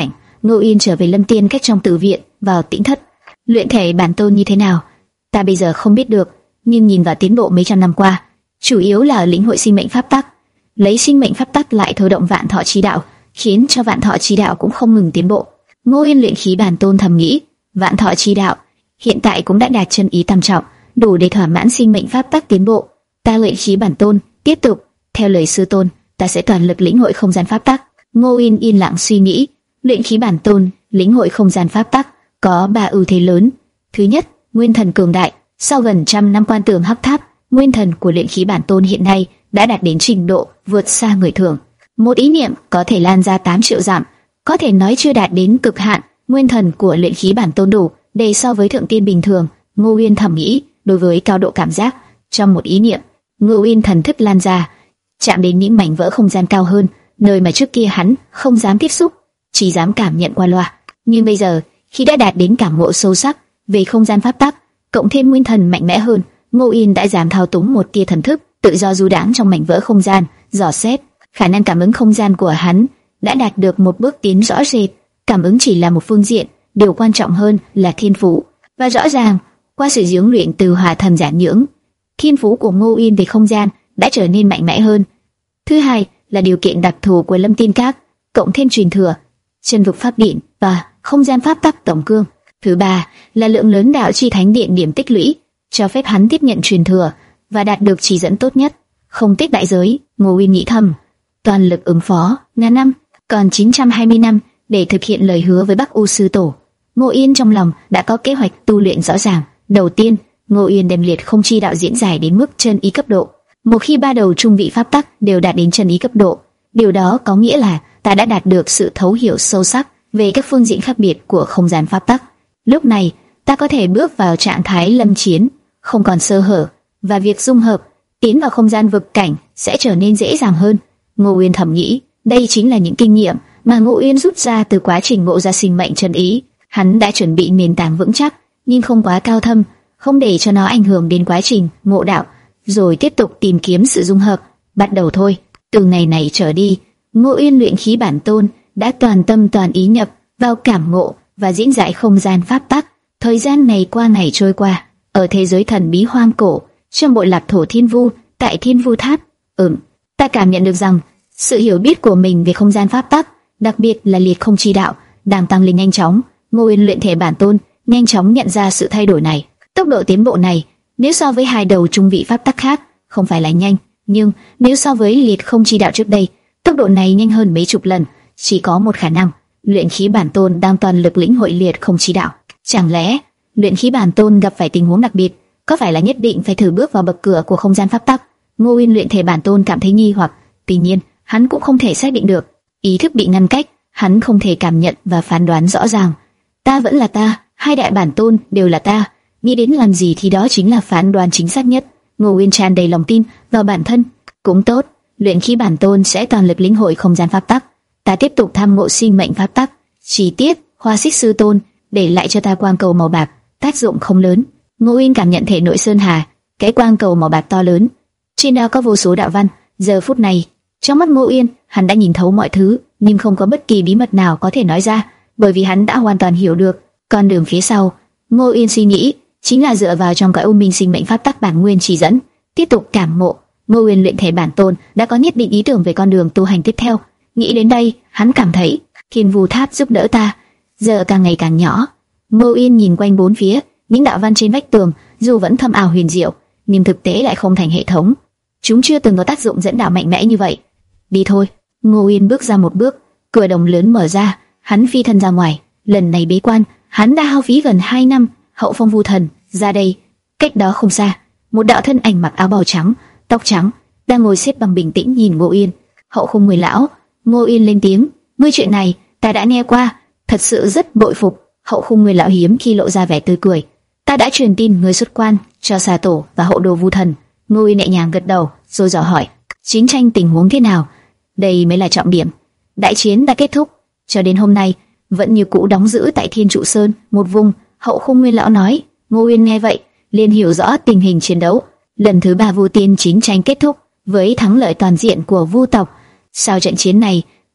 Ngô Yên trở về Lâm Tiên Cách trong tử viện, vào tĩnh thất. Luyện thể bản tôn như thế nào, ta bây giờ không biết được, nhưng nhìn vào tiến bộ mấy trăm năm qua, chủ yếu là lĩnh hội sinh mệnh pháp tắc, lấy sinh mệnh pháp tắc lại thôi động vạn thọ chi đạo, khiến cho vạn thọ chi đạo cũng không ngừng tiến bộ. Ngô Yên luyện khí bản tôn thầm nghĩ, vạn thọ chi đạo hiện tại cũng đã đạt chân ý tam trọng, đủ để thỏa mãn sinh mệnh pháp tắc tiến bộ. Ta luyện khí bản tôn tiếp tục theo lời sư tôn, ta sẽ toàn lực lĩnh hội không gian pháp tắc. Ngô Yên yên lặng suy nghĩ, luyện khí bản tôn lĩnh hội không gian pháp tắc có ba ưu thế lớn. Thứ nhất, nguyên thần cường đại. Sau gần trăm năm quan tưởng hắc tháp, nguyên thần của luyện khí bản tôn hiện nay đã đạt đến trình độ vượt xa người thường. Một ý niệm có thể lan ra tám triệu dặm, có thể nói chưa đạt đến cực hạn. Nguyên thần của luyện khí bản tôn đủ để so với thượng tiên bình thường. Ngô Uyên thẩm nghĩ, đối với cao độ cảm giác trong một ý niệm, Ngô Uyên thần thức lan ra, chạm đến những mảnh vỡ không gian cao hơn, nơi mà trước kia hắn không dám tiếp xúc, chỉ dám cảm nhận qua loa. Nhưng bây giờ, khi đã đạt đến cảm ngộ sâu sắc về không gian pháp tắc, cộng thêm nguyên thần mạnh mẽ hơn, Ngô Uyên đã dám thao túng một tia thần thức, tự do du đãng trong mảnh vỡ không gian, dò xét. Khả năng cảm ứng không gian của hắn đã đạt được một bước tiến rõ rệt. Cảm ứng chỉ là một phương diện, điều quan trọng hơn là thiên phú. Và rõ ràng, qua sự dưỡng luyện từ Hỏa Thần Giả Nhưỡng, thiên phú của Ngô Uyên về không gian đã trở nên mạnh mẽ hơn. Thứ hai là điều kiện đặc thù của Lâm Tiên Các, cộng thêm truyền thừa, chân vực pháp điện và không gian pháp tắc tổng cương. Thứ ba là lượng lớn đạo chi thánh điện điểm tích lũy, cho phép hắn tiếp nhận truyền thừa và đạt được chỉ dẫn tốt nhất, không tiếc đại giới. Ngô Uyên nghĩ thầm, toàn lực ứng phó, ngàn năm, còn chín trăm hai mươi năm để thực hiện lời hứa với Bắc U sư tổ. Ngô Uyên trong lòng đã có kế hoạch tu luyện rõ ràng. Đầu tiên, Ngô Uyên đem liệt không chi đạo diễn giải đến mức chân ý cấp độ. Một khi ba đầu trung vị pháp tắc đều đạt đến chân ý cấp độ, điều đó có nghĩa là ta đã đạt được sự thấu hiểu sâu sắc về các phương diện khác biệt của không gian pháp tắc. Lúc này, ta có thể bước vào trạng thái lâm chiến, không còn sơ hở, và việc dung hợp, tiến vào không gian vực cảnh sẽ trở nên dễ dàng hơn. Ngô Uyên thầm nghĩ, đây chính là những kinh nghiệm mà Ngô Uyên rút ra từ quá trình ngộ ra sinh mệnh chân ý. Hắn đã chuẩn bị nền tảng vững chắc, nhưng không quá cao thâm, không để cho nó ảnh hưởng đến quá trình ngộ đạo, rồi tiếp tục tìm kiếm sự dung hợp. Bắt đầu thôi. Từ ngày này trở đi, Ngô Uyên luyện khí bản tôn đã toàn tâm toàn ý nhập vào cảm ngộ và diễn giải không gian pháp tắc. Thời gian này qua ngày trôi qua, ở thế giới thần bí hoang cổ, trong bộ lạc thổ Thiên Vu, tại Thiên Vu Tháp, ừm, ta cảm nhận được rằng sự hiểu biết của mình về không gian pháp tắc, đặc biệt là liệt không chi đạo, đang tăng lên nhanh chóng. Ngô Uyên luyện thể bản tôn nhanh chóng nhận ra sự thay đổi này. Tốc độ tiến bộ này, nếu so với hai đầu trung vị pháp tắc khác, không phải là nhanh, nhưng nếu so với liệt không chi đạo trước đây, tốc độ này nhanh hơn mấy chục lần. Chỉ có một khả năng, luyện khí bản tôn đang toàn lực lĩnh hội liệt không chi đạo. Chẳng lẽ luyện khí bản tôn gặp phải tình huống đặc biệt, có phải là nhất định phải thử bước vào bậc cửa của không gian pháp tắc? Ngô Uyên luyện thể bản tôn cảm thấy nghi hoặc, tuy nhiên hắn cũng không thể xác định được. Ý thức bị ngăn cách, hắn không thể cảm nhận và phán đoán rõ ràng. Ta vẫn là ta, hai đại bản tôn đều là ta, nghĩ đến làm gì thì đó chính là phán đoán chính xác nhất. Ngô Uyên tràn đầy lòng tin vào bản thân. Cũng tốt, luyện khí bản tôn sẽ toàn lực lĩnh hội không gian pháp tắc. Ta tiếp tục tham ngộ sinh mệnh pháp tắc. Chi tiết, Hoa Xích sư tôn để lại cho ta quang cầu màu bạc, tác dụng không lớn. Ngô Uyên cảm nhận thể nội sơn hà, cái quang cầu màu bạc to lớn, trên đó có vô số đạo văn. Giờ phút này, trong mắt Ngô Uyên, hắn đã nhìn thấu mọi thứ, nhưng không có bất kỳ bí mật nào có thể nói ra, bởi vì hắn đã hoàn toàn hiểu được con đường phía sau. Ngô Uyên suy nghĩ, chính là dựa vào trong cõi u minh sinh mệnh pháp tắc bản nguyên chỉ dẫn, tiếp tục cảm ngộ. Ngô Uyên luyện thể bản tôn đã có nhất định ý tưởng về con đường tu hành tiếp theo. Nghĩ đến đây, hắn cảm thấy Thiên Vu Tháp giúp đỡ ta giờ càng ngày càng nhỏ. Ngô Uyên nhìn quanh bốn phía, những đạo văn trên vách tường dù vẫn thâm ảo huyền diệu, nhưng thực tế lại không thành hệ thống. Chúng chưa từng có tác dụng dẫn đạo mạnh mẽ như vậy. Đi thôi. Ngô Uyên bước ra một bước, cửa đồng lớn mở ra, hắn phi thân ra ngoài. Lần này bế quan, hắn đã hao phí gần hai năm. Hậu Phong Vu Thần ra đây. Cách đó không xa, một đạo thân ảnh mặc áo bào trắng, tóc trắng, đang ngồi xếp bằng bình tĩnh nhìn Ngô Uyên. Hậu Không Người lão. Ngô Uyên lên tiếng, ngươi chuyện này ta đã nghe qua, thật sự rất bội phục. Hậu Không Người lão hiếm khi lộ ra vẻ tươi cười. Ta đã truyền tin người xuất quan cho xà tổ và hậu đồ Vu Thần. Ngô Uyên nhẹ nhàng gật đầu, rồi dò hỏi, chiến tranh tình huống thế nào? Đây mới là trọng điểm. Đại chiến đã kết thúc, cho đến hôm nay vẫn như cũ đóng giữ tại Thiên Trụ Sơn một vùng. Hậu Không Nguyên lão nói. Ngô Uyên nghe vậy, liền hiểu rõ tình hình chiến đấu. Lần thứ ba Vu Tiên chiến tranh kết thúc với thắng lợi toàn diện của Vu tộc. Sau trận chiến này,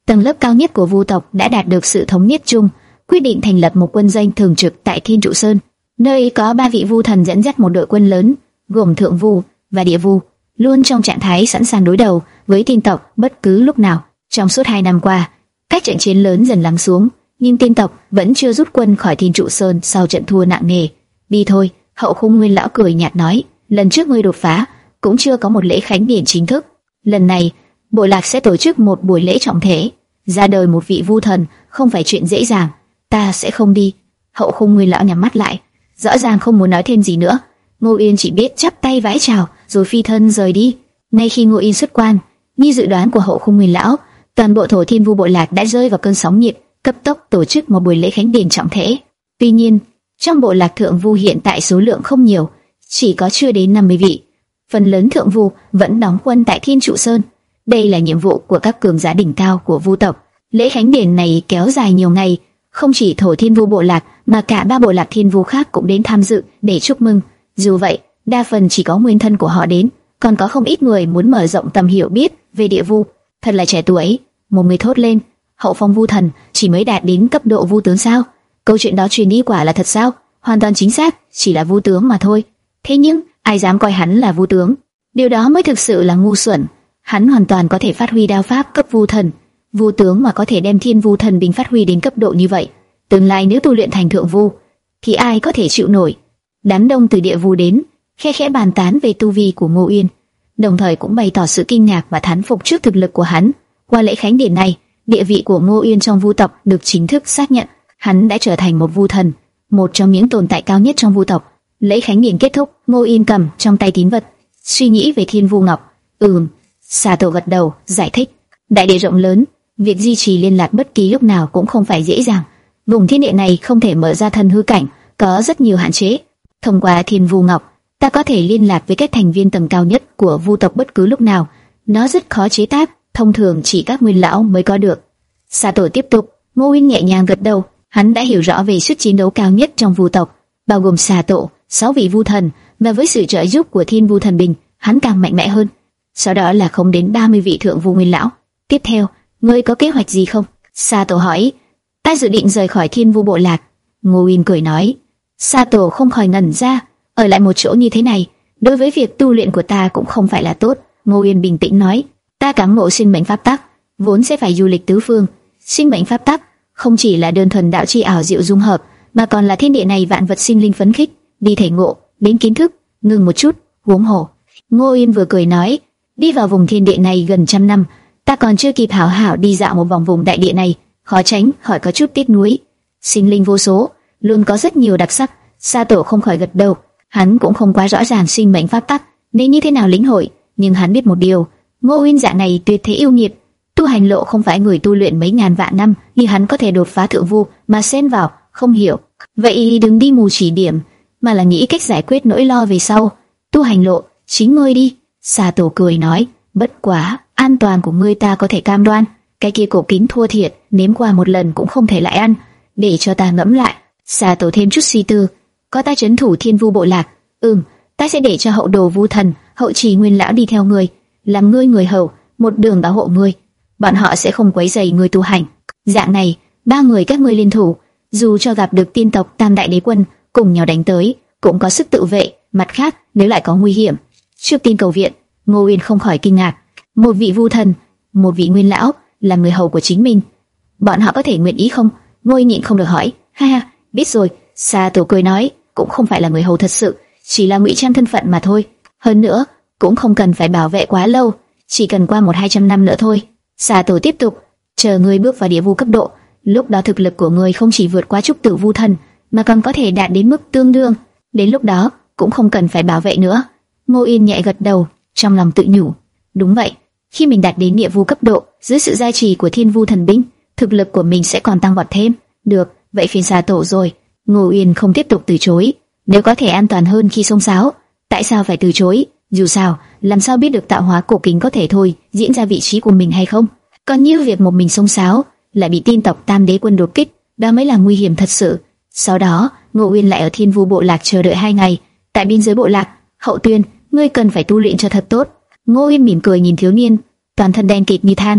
tầng lớp cao nhất của Vu tộc đã đạt được sự thống nhất chung, quyết định thành lập một quân doanh thường trực tại Thiên Trụ Sơn, nơi có ba vị Vu thần dẫn dắt một đội quân lớn, gồm Thượng Vu và Địa Vu, luôn trong trạng thái sẵn sàng đối đầu với Tiên tộc bất cứ lúc nào. Trong suốt hai năm qua, các trận chiến lớn dần lắng xuống, nhưng Tiên tộc vẫn chưa rút quân khỏi Thiên Trụ Sơn sau trận thua nặng nề. Đi thôi, Hậu Khung Nguyên lão cười nhạt nói, lần trước ngươi đột phá cũng chưa có một lễ khánh điển chính thức, lần này bộ lạc sẽ tổ chức một buổi lễ trọng thể. Ra đời một vị Vu thần không phải chuyện dễ dàng, ta sẽ không đi. Hậu Khung Nguyên lão nhắm mắt lại, rõ ràng không muốn nói thêm gì nữa. Ngô Yên chỉ biết chắp tay vái chào rồi phi thân rời đi. Ngay khi Ngô Yên xuất quan, như dự đoán của Hậu Khung Nguyên lão, toàn bộ thổ thiên vu bộ lạc đã rơi vào cơn sóng nhiệt, cấp tốc tổ chức một buổi lễ khánh điển trọng thể. Tuy nhiên, trong bộ lạc thượng vu hiện tại số lượng không nhiều, chỉ có chưa đến năm mươi vị. Phần lớn thượng vu vẫn đóng quân tại Thiên Trụ Sơn. Đây là nhiệm vụ của các cường giả đỉnh cao của vu tộc. Lễ khánh điển này kéo dài nhiều ngày, không chỉ thổ thiên vu bộ lạc mà cả ba bộ lạc thiên vu khác cũng đến tham dự để chúc mừng. Dù vậy, đa phần chỉ có nguyên thân của họ đến, còn có không ít người muốn mở rộng tầm hiểu biết về địa vu. Thật là trẻ tuổi, một người thốt lên, Hậu Phong Vu thần chỉ mới đạt đến cấp độ vu tướng sao? Câu chuyện đó truyền đi quả là thật sao? Hoàn toàn chính xác, chỉ là vu tướng mà thôi. Thế nhưng ai dám coi hắn là vu tướng? Điều đó mới thực sự là ngu xuẩn. Hắn hoàn toàn có thể phát huy đao pháp cấp vu thần, vu tướng mà có thể đem thiên vu thần binh phát huy đến cấp độ như vậy. Tương lai nếu tu luyện thành thượng vu, thì ai có thể chịu nổi? Đám đông từ địa vu đến, khe khẽ bàn tán về tu vi của Ngô Yên, đồng thời cũng bày tỏ sự kinh ngạc và thán phục trước thực lực của hắn. Qua lễ khánh điển này, địa vị của Ngô Yên trong vu tộc được chính thức xác nhận. Hắn đã trở thành một vu thần, một trong những tồn tại cao nhất trong vu tộc. Lễ khánh điển kết thúc, Ngô Yên cầm trong tay tín vật, suy nghĩ về Thiên Vu Ngọc. Ừm, Xà Tổ gật đầu, giải thích. Đại địa rộng lớn, việc duy trì liên lạc bất kỳ lúc nào cũng không phải dễ dàng. Vùng thiên địa này không thể mở ra thân hư cảnh, có rất nhiều hạn chế. Thông qua Thiên Vu Ngọc, ta có thể liên lạc với các thành viên tầng cao nhất của vu tộc bất cứ lúc nào. Nó rất khó chế tác, thông thường chỉ các nguyên lão mới có được. Xà Tổ tiếp tục. Ngô Yên nhẹ nhàng gật đầu. Hắn đã hiểu rõ về sức chiến đấu cao nhất trong vu tộc, bao gồm Xà Tổ, sáu vị vu thần, và với sự trợ giúp của Thiên Vu thần binh, hắn càng mạnh mẽ hơn. Sau đó là không đến ba mươi vị thượng vu nguyên lão. Tiếp theo, ngươi có kế hoạch gì không? Xà Tổ hỏi. Ta dự định rời khỏi Thiên Vu bộ lạc. Ngô Yên cười nói. Xà Tổ không khỏi ngẩn ra. Ở lại một chỗ như thế này, đối với việc tu luyện của ta cũng không phải là tốt. Ngô Yên bình tĩnh nói. Ta cảm ngộ sinh mệnh pháp tắc, vốn sẽ phải du lịch tứ phương. Sinh mệnh pháp tắc không chỉ là đơn thuần đạo chi ảo diệu dung hợp, mà còn là thiên địa này vạn vật sinh linh phấn khích, đi thể ngộ, đến kiến thức. Ngừng một chút, huống hồ. Ngô Yên vừa cười nói, đi vào vùng thiên địa này gần trăm năm, ta còn chưa kịp hảo hảo đi dạo một vòng vùng đại địa này, khó tránh khỏi có chút tiếc nuối. Sinh linh vô số, luôn có rất nhiều đặc sắc. Sa Tổ không khỏi gật đầu. Hắn cũng không quá rõ ràng sinh mệnh pháp tắc nên như thế nào lĩnh hội, nhưng hắn biết một điều, Ngô Yên dạng này tuyệt thế yêu nghiệt, tu hành lộ không phải người tu luyện mấy ngàn vạn năm như hắn có thể đột phá thượng vu mà xen vào, không hiểu. Vậy đừng đi mù chỉ điểm, mà là nghĩ cách giải quyết nỗi lo về sau. Tu hành lộ, chính ngươi đi. Sa Tổ cười nói, bất quá, an toàn của ngươi ta có thể cam đoan. Cái kia cổ kính thua thiệt, nếm qua một lần cũng không thể lại ăn, để cho ta ngẫm lại. Sa Tổ thêm chút suy tư, có ta trấn thủ Thiên Vu bộ lạc, ừm, ta sẽ để cho hậu đồ vu thần, hậu trì nguyên lão đi theo ngươi, làm ngươi người hầu, một đường bảo hộ ngươi. Bọn họ sẽ không quấy rầy ngươi tu hành. Dạng này, ba người các ngươi liên thủ, dù cho gặp được tiên tộc Tam đại đế quân cùng nhau đánh tới, cũng có sức tự vệ. Mặt khác, nếu lại có nguy hiểm, trước tiên cầu viện. Ngô Uyên không khỏi kinh ngạc, một vị vu thần, một vị nguyên lão là người hầu của chính mình, bọn họ có thể nguyện ý không? Ngô Uyên nhịn không được hỏi. Ha ha, biết rồi. Sa Tổ cười nói, cũng không phải là người hầu thật sự, chỉ là ngụy trang thân phận mà thôi. Hơn nữa, cũng không cần phải bảo vệ quá lâu, chỉ cần qua một hai trăm năm nữa thôi. Sa Tổ tiếp tục, chờ ngươi bước vào địa vu cấp độ, lúc đó thực lực của ngươi không chỉ vượt qua trúc tử vu thần, mà còn có thể đạt đến mức tương đương. Đến lúc đó, cũng không cần phải bảo vệ nữa. Ngô Yên nhẹ gật đầu, trong lòng tự nhủ, đúng vậy, khi mình đạt đến địa vu cấp độ, dưới sự gia trì của Thiên Vu thần binh, thực lực của mình sẽ còn tăng vọt thêm. Được, vậy phiền Sa Tổ rồi. Ngô Yên không tiếp tục từ chối, nếu có thể an toàn hơn khi xông xáo, tại sao phải từ chối? Dù sao, làm sao biết được tạo hóa cổ kính có thể thôi diễn ra vị trí của mình hay không? Còn như việc một mình xông xáo lại bị tiên tộc Tam đế quân đột kích, đó mới là nguy hiểm thật sự. Sau đó, Ngô Uyên lại ở Thiên Vu bộ lạc chờ đợi hai ngày. Tại biên giới bộ lạc, Hậu Tuyên, ngươi cần phải tu luyện cho thật tốt. Ngô Uyên mỉm cười nhìn thiếu niên, toàn thân đen kịt như than.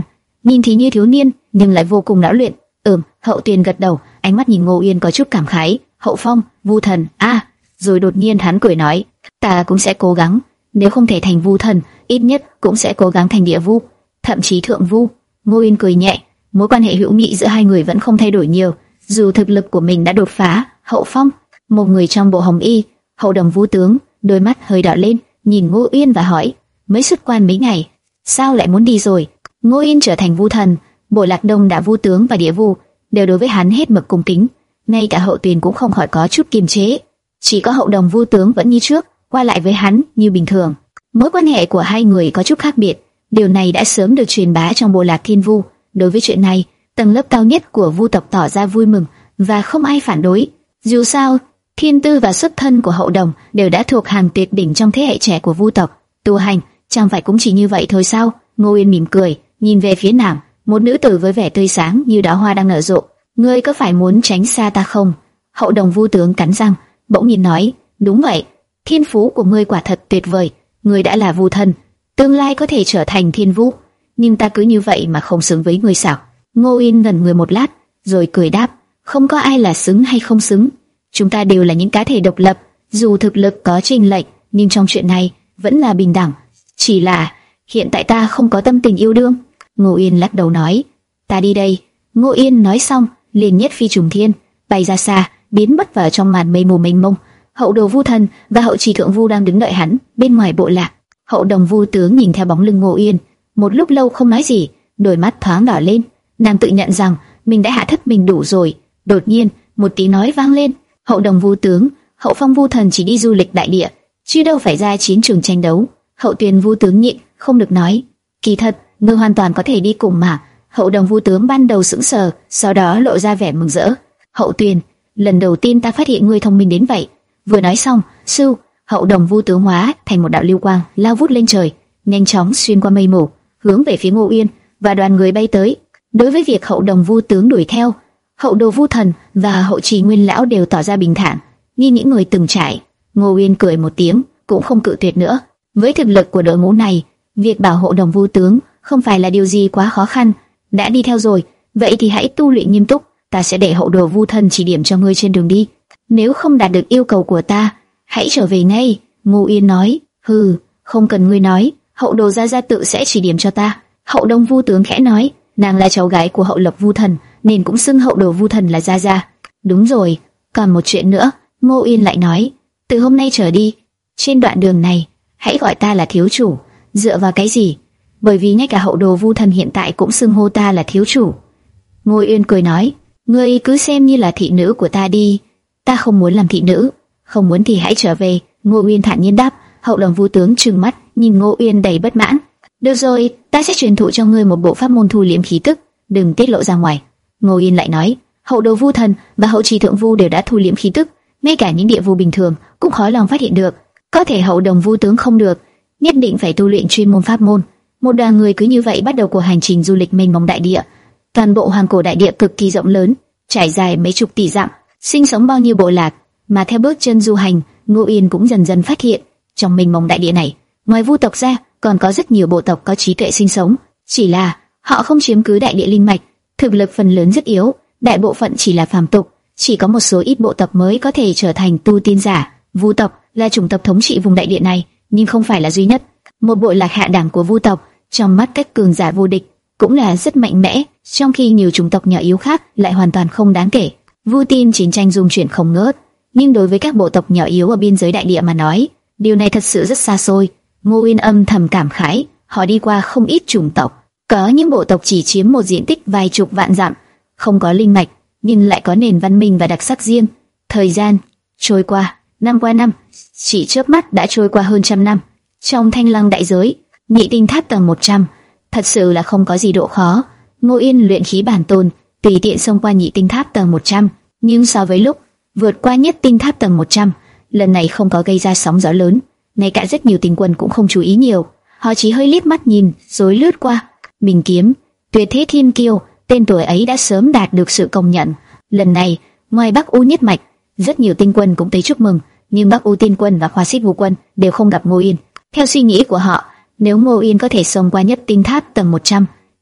nhìn thì như thiếu niên nhưng lại vô cùng lão luyện. Ừm, Hậu Tuyền gật đầu, ánh mắt nhìn Ngô Uyên có chút cảm khái. Hậu Phong, Vu Thần, a, à, rồi đột nhiên hắn cười nói, ta cũng sẽ cố gắng, nếu không thể thành Vu Thần, ít nhất cũng sẽ cố gắng thành Địa Vu, thậm chí Thượng Vu. Ngô Uyên cười nhẹ, mối quan hệ hữu nghị giữa hai người vẫn không thay đổi nhiều, dù thực lực của mình đã đột phá. Hậu Phong, một người trong bộ hồng y, Hậu Đồng Vu tướng, đôi mắt hơi đỏ lên, nhìn Ngô Uyên và hỏi, mới xuất quan mấy ngày, sao lại muốn đi rồi? Ngô Uyên trở thành Vu Thần, bộ lạc đông đảo Vu tướng và Địa Vu đều đối với hắn hết mực cung kính, ngay cả Hậu Tuyền cũng không khỏi có chút kiềm chế, chỉ có Hậu Đồng Vu tướng vẫn như trước, qua lại với hắn như bình thường. Mối quan hệ của hai người có chút khác biệt, điều này đã sớm được truyền bá trong bộ lạc Thiên Vu. Đối với chuyện này, tầng lớp cao nhất của Vu tộc tỏ ra vui mừng và không ai phản đối. Dù sao, thiên tư và xuất thân của Hậu Đồng đều đã thuộc hàng tuyệt đỉnh trong thế hệ trẻ của Vu tộc. Tu hành chẳng phải cũng chỉ như vậy thôi sao? Ngô Uyên mỉm cười, nhìn về phía nàng, một nữ tử với vẻ tươi sáng như đóa hoa đang nở rộ. Ngươi có phải muốn tránh xa ta không? Hậu Đồng Vu tướng cắn răng, bỗng nhiên nói, đúng vậy, thiên phú của ngươi quả thật tuyệt vời, ngươi đã là Vu Thần, tương lai có thể trở thành Thiên Vu, nhưng ta cứ như vậy mà không xứng với ngươi sao? Ngô Uyên ngẩn người một lát, rồi cười đáp, không có ai là xứng hay không xứng, chúng ta đều là những cá thể độc lập, dù thực lực có chênh lệch, nhưng trong chuyện này vẫn là bình đẳng. Chỉ là hiện tại ta không có tâm tình yêu đương. Ngô Uyên lắc đầu nói, ta đi đây. Ngô Uyên nói xong, liền nhất phi trùng thiên, bay ra xa, biến mất vào trong màn mây mù mênh mông. Hậu Đồ Vu Thần và Hậu Trì Thượng Vu đang đứng đợi hắn bên ngoài bộ lạc. Hậu Đồng Vu tướng nhìn theo bóng lưng Ngô Uyên, một lúc lâu không nói gì, đôi mắt thoáng đỏ lên. Nàng tự nhận rằng mình đã hạ thấp mình đủ rồi. Đột nhiên, một tiếng nói vang lên, Hậu Đồng Vu tướng, Hậu Phong Vu Thần chỉ đi du lịch đại địa, chứ đâu phải ra chiến trường tranh đấu. Hậu Tuyền Vu tướng nhịn không được nói, kỳ thật, ngươi hoàn toàn có thể đi cùng mà. Hậu Đồng Vu tướng ban đầu sững sờ, sau đó lộ ra vẻ mừng rỡ. Hậu Tuyền, lần đầu tiên ta phát hiện ngươi thông minh đến vậy. Vừa nói xong, sư, Hậu Đồng Vu tướng hóa thành một đạo lưu quang, lao vút lên trời, nhanh chóng xuyên qua mây mù, hướng về phía Ngô Uyên và đoàn người bay tới. Đối với việc Hậu Đồng Vu tướng đuổi theo, Hậu Đồ Vu Thần và Hậu Trì Nguyên lão đều tỏ ra bình thản, như những người từng trải. Ngô Uyên cười một tiếng, cũng không cự tuyệt nữa. Với thực lực của đội ngũ này, việc bảo Hậu Đồng Vu tướng không phải là điều gì quá khó khăn. Đã đi theo rồi, vậy thì hãy tu luyện nghiêm túc, ta sẽ để Hậu Đồ Vu Thần chỉ điểm cho ngươi trên đường đi. Nếu không đạt được yêu cầu của ta, hãy trở về ngay. Ngô Uyên nói, hừ, không cần ngươi nói, Hậu Đồ gia gia tự sẽ chỉ điểm cho ta. Hậu Đồng Vu tướng khẽ nói, nàng là cháu gái của Hậu Lộc Vu Thần, nên cũng xưng Hậu Đồ Vu Thần là gia gia. Đúng rồi, còn một chuyện nữa, Ngô Uyên lại nói, từ hôm nay trở đi, trên đoạn đường này, hãy gọi ta là thiếu chủ. Dựa vào cái gì? Bởi vì ngay cả Hậu Đồ Vu Thần hiện tại cũng xưng hô ta là thiếu chủ. Ngô Uyên cười nói, ngươi cứ xem như là thị nữ của ta đi. Ta không muốn làm thị nữ, không muốn thì hãy trở về. Ngô Uyên thản nhiên đáp. Hậu Đồng Vu tướng trừng mắt nhìn Ngô Uyên đầy bất mãn. Được rồi, ta sẽ truyền thụ cho ngươi một bộ pháp môn thu liễm khí tức, đừng tiết lộ ra ngoài. Ngô Uyên lại nói, Hậu Đồ Vu Thần và Hậu Trì Thượng Vu đều đã thu liễm khí tức, ngay cả những địa vu bình thường cũng khó lòng phát hiện được. Có thể Hậu Đồng Vu tướng không được, nhất định phải tu luyện chuyên môn pháp môn. Một đoàn người cứ như vậy bắt đầu cuộc hành trình du lịch mênh mông đại địa. Toàn bộ hoàng cổ đại địa cực kỳ rộng lớn, trải dài mấy chục tỷ dặm, sinh sống bao nhiêu bộ lạc, mà theo bước chân du hành, Ngô Uyên cũng dần dần phát hiện, trong mênh mông đại địa này, ngoài Vu tộc ra, còn có rất nhiều bộ tộc có trí tuệ sinh sống, chỉ là họ không chiếm cứ đại địa linh mạch, thực lực phần lớn rất yếu, đại bộ phận chỉ là phàm tục, chỉ có một số ít bộ tộc mới có thể trở thành tu tiên giả. Vu tộc là chủng tộc thống trị vùng đại địa này, nhưng không phải là duy nhất. Một bộ lạc hạ đẳng của Vu tộc, trong mắt các cường giả vô địch, cũng là rất mạnh mẽ, trong khi nhiều chủng tộc nhỏ yếu khác lại hoàn toàn không đáng kể. Vu tin chiến tranh dung chuyển không ngớt, nhưng đối với các bộ tộc nhỏ yếu ở biên giới đại địa mà nói, điều này thật sự rất xa xôi. Ngô Uyên âm thầm cảm khái, họ đi qua không ít chủng tộc, có những bộ tộc chỉ chiếm một diện tích vài chục vạn dặm, không có linh mạch, nhưng lại có nền văn minh và đặc sắc riêng. Thời gian trôi qua, năm qua năm, chỉ chớp mắt đã trôi qua hơn trăm năm. Trong Thanh Lăng đại giới, Nhị Tinh Tháp tầng một trăm, thật sự là không có gì độ khó. Ngô Uyên luyện khí bản tôn, tùy tiện xông qua Nhị Tinh Tháp tầng một trăm, nhưng so với lúc vượt qua Nhất Tinh Tháp tầng một trăm, lần này không có gây ra sóng gió lớn, ngay cả rất nhiều tinh quân cũng không chú ý nhiều, họ chỉ hơi liếc mắt nhìn rồi lướt qua. Minh kiếm, Tuyệt Thế Thiên Kiêu, tên tuổi ấy đã sớm đạt được sự công nhận. Lần này, ngoài Bắc U Nhất Mạch, rất nhiều tinh quân cũng tới chúc mừng, nhưng Bắc U Tiên Quân và Khoa Xích Vũ Quân đều không gặp Ngô Uyên. Theo suy nghĩ của họ, nếu Ngô Uyên có thể xông qua Nhất Tinh Tháp tầng một trăm,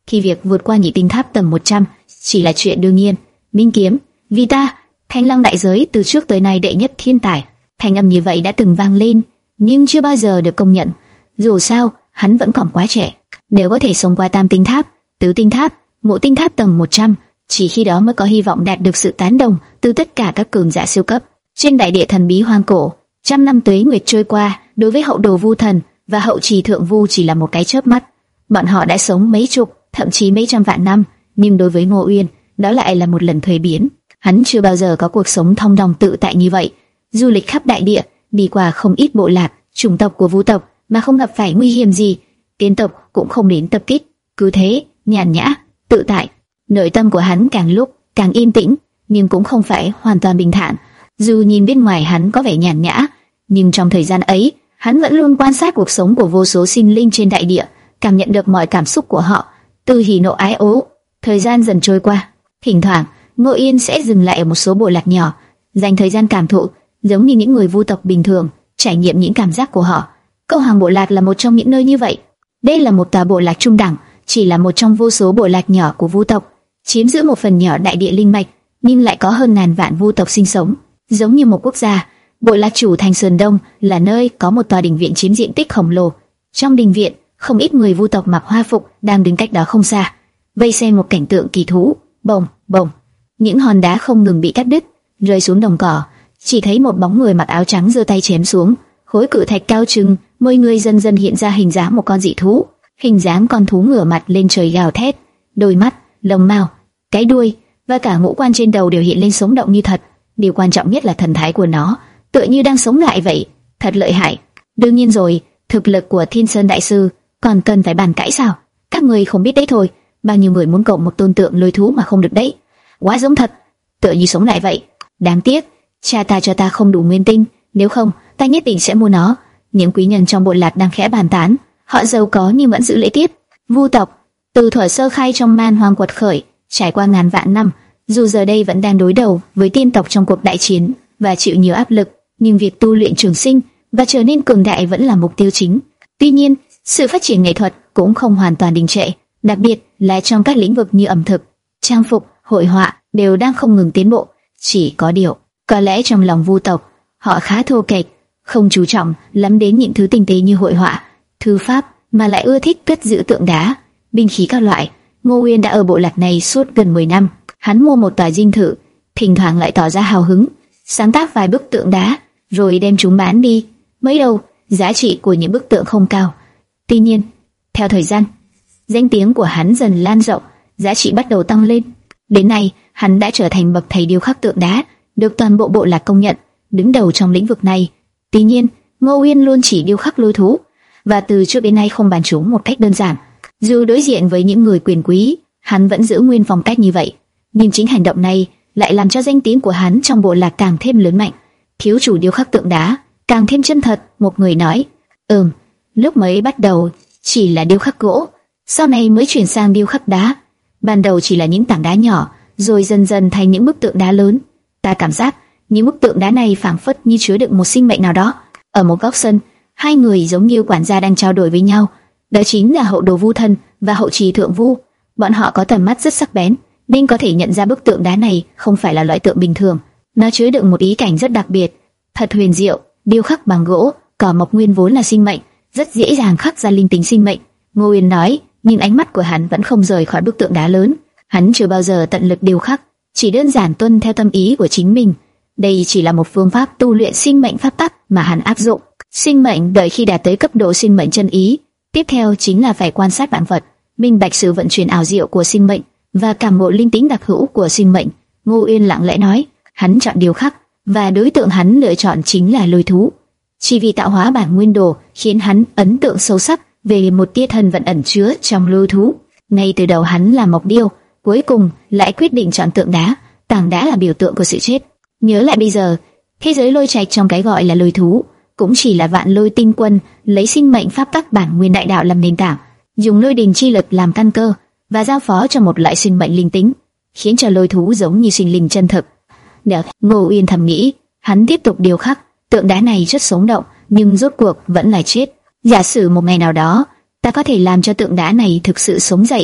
thì việc vượt qua nhị tinh tháp tầng một trăm chỉ là chuyện đương nhiên. Minh kiếm, vì ta, Thanh Lăng đại giới từ trước tới nay đệ nhất thiên tài. Thanh âm như vậy đã từng vang lên, nhưng chưa bao giờ được công nhận. Dù sao, hắn vẫn còn quá trẻ. Nếu có thể sống qua tam tinh tháp, tứ tinh tháp, ngũ tinh tháp tầng một trăm, chỉ khi đó mới có hy vọng đạt được sự tán đồng từ tất cả các cường giả siêu cấp. Trên đại địa thần bí hoang cổ, trăm năm tuế nguyệt trôi qua, đối với hậu đồ Vu Thần và hậu trì thượng Vu chỉ là một cái chớp mắt. Bọn họ đã sống mấy chục, thậm chí mấy trăm vạn năm, nhưng đối với Ngô Uyên, đó lại là một lần thuế biến. Hắn chưa bao giờ có cuộc sống thông dong tự tại như vậy. Du lịch khắp đại địa, đi qua không ít bộ lạc, chủng tộc của Vu tộc mà không gặp phải nguy hiểm gì. Tiên tộc cũng không đến tập kích, cứ thế, nhàn nhã, tự tại. Nội tâm của hắn càng lúc càng yên tĩnh, nhưng cũng không phải hoàn toàn bình thản. Dù nhìn bên ngoài hắn có vẻ nhàn nhã, nhưng trong thời gian ấy, hắn vẫn luôn quan sát cuộc sống của vô số sinh linh trên đại địa, cảm nhận được mọi cảm xúc của họ, từ hỉ nộ ái ố. Thời gian dần trôi qua, thỉnh thoảng Ngô Yên sẽ dừng lại ở một số bộ lạc nhỏ, dành thời gian cảm thụ, giống như những người Vu tộc bình thường, trải nghiệm những cảm giác của họ. Câu Hoàng bộ lạc là một trong những nơi như vậy. Đây là một tòa bộ lạc trung đẳng, chỉ là một trong vô số bộ lạc nhỏ của Vu tộc, chiếm giữ một phần nhỏ đại địa linh mạch, nhưng lại có hơn ngàn vạn Vu tộc sinh sống, giống như một quốc gia. Bộ lạc chủ thành Sơn Đông là nơi có một tòa đình viện chiếm diện tích khổng lồ. Trong đình viện, không ít người Vu tộc mặc hoa phục đang đứng cách đó không xa, vây xem một cảnh tượng kỳ thú. Bồng bồng, những hòn đá không ngừng bị cắt đứt, rơi xuống đồng cỏ. Chỉ thấy một bóng người mặc áo trắng giơ tay chém xuống, khối cự thạch cao chừng môi người dần dần hiện ra hình dáng một con dị thú. Hình dáng con thú ngửa mặt lên trời gào thét, đôi mắt, lông mao, cái đuôi và cả ngũ quan trên đầu đều hiện lên sống động như thật. Điều quan trọng nhất là thần thái của nó, tựa như đang sống lại vậy, thật lợi hại. Đương nhiên rồi, thực lực của Thiên Sơn đại sư còn cần phải bàn cãi sao? Các người không biết đấy thôi, bao nhiêu người muốn cộng một tôn tượng lôi thú mà không được đấy. Quá giống thật, tựa như sống lại vậy. Đáng tiếc, cha ta cho ta không đủ nguyên tinh, nếu không, ta nhất định sẽ mua nó. Những quý nhân trong bộ lạc đang khẽ bàn tán, họ giàu có nhưng vẫn giữ lễ tiết. Vu tộc từ thuở sơ khai trong man hoang quật khởi, trải qua ngàn vạn năm, dù giờ đây vẫn đang đối đầu với tiên tộc trong cuộc đại chiến và chịu nhiều áp lực, nhưng việc tu luyện trường sinh và trở nên cường đại vẫn là mục tiêu chính. Tuy nhiên, sự phát triển nghệ thuật cũng không hoàn toàn đình trệ, đặc biệt là trong các lĩnh vực như ẩm thực, trang phục, hội họa đều đang không ngừng tiến bộ. Chỉ có điều, có lẽ trong lòng Vu tộc, họ khá thô kệch, không chú trọng lắm đến những thứ tinh tế như hội họa, thư pháp, mà lại ưa thích cất giữ tượng đá, binh khí các loại. Ngô Uyên đã ở bộ lạc này suốt gần mười năm, hắn mua một tòa dinh thự, thỉnh thoảng lại tỏ ra hào hứng, sáng tác vài bức tượng đá, rồi đem chúng bán đi. Mới đầu, giá trị của những bức tượng không cao. Tuy nhiên, theo thời gian, danh tiếng của hắn dần lan rộng, giá trị bắt đầu tăng lên. Đến nay, hắn đã trở thành bậc thầy điêu khắc tượng đá, được toàn bộ bộ lạc công nhận, đứng đầu trong lĩnh vực này. Tuy nhiên, Ngô Uyên luôn chỉ điêu khắc lôi thú, và từ trước đến nay không bàn chúng một cách đơn giản. Dù đối diện với những người quyền quý, hắn vẫn giữ nguyên phong cách như vậy, nhưng chính hành động này lại làm cho danh tiếng của hắn trong bộ lạc càng thêm lớn mạnh. Thiếu chủ điêu khắc tượng đá càng thêm chân thật, một người nói. Ừm, lúc mới bắt đầu chỉ là điêu khắc gỗ, sau này mới chuyển sang điêu khắc đá. Ban đầu chỉ là những tảng đá nhỏ, rồi dần dần thành những bức tượng đá lớn. Ta cảm giác những bức tượng đá này phảng phất như chứa đựng một sinh mệnh nào đó. Ở một góc sân, hai người giống như quản gia đang trao đổi với nhau. Đó chính là hậu đồ Vu Thần và hậu trì thượng Vu. Bọn họ có tầm mắt rất sắc bén, nên có thể nhận ra bức tượng đá này không phải là loại tượng bình thường. Nó chứa đựng một ý cảnh rất đặc biệt, thật huyền diệu. Điêu khắc bằng gỗ, cỏ mọc nguyên vốn là sinh mệnh, rất dễ dàng khắc ra linh tính sinh mệnh. Ngô Uyên nói, nhưng ánh mắt của hắn vẫn không rời khỏi bức tượng đá lớn. Hắn chưa bao giờ tận lực điêu khắc, chỉ đơn giản tuân theo tâm ý của chính mình. Đây chỉ là một phương pháp tu luyện sinh mệnh pháp tắc mà hắn áp dụng. Sinh mệnh đợi khi đạt tới cấp độ sinh mệnh chân ý, tiếp theo chính là phải quan sát vạn vật, minh bạch sự vận chuyển ảo diệu của sinh mệnh và cảm ngộ linh tính đặc hữu của sinh mệnh. Ngô Uyên lặng lẽ nói, hắn chọn điêu khắc, và đối tượng hắn lựa chọn chính là lôi thú. Chỉ vì tạo hóa bản nguyên đồ khiến hắn ấn tượng sâu sắc về một tia thần vận ẩn chứa trong lôi thú. Ngay từ đầu hắn là mộc điêu, cuối cùng lại quyết định chọn tượng đá. Tảng đá là biểu tượng của sự chết. Nhớ lại bây giờ, thế giới lôi trạch trong cái gọi là lôi thú cũng chỉ là vạn lôi tinh quân lấy sinh mệnh pháp tắc bản nguyên đại đạo làm nền tảng, dùng lôi đình chi lực làm căn cơ và giao phó cho một loại sinh mệnh linh tính, khiến cho lôi thú giống như sinh linh chân thực. Được, Ngô Uyên thầm nghĩ, hắn tiếp tục điêu khắc. Tượng đá này rất sống động, nhưng rốt cuộc vẫn là chết. Giả sử một ngày nào đó, ta có thể làm cho tượng đá này thực sự sống dậy,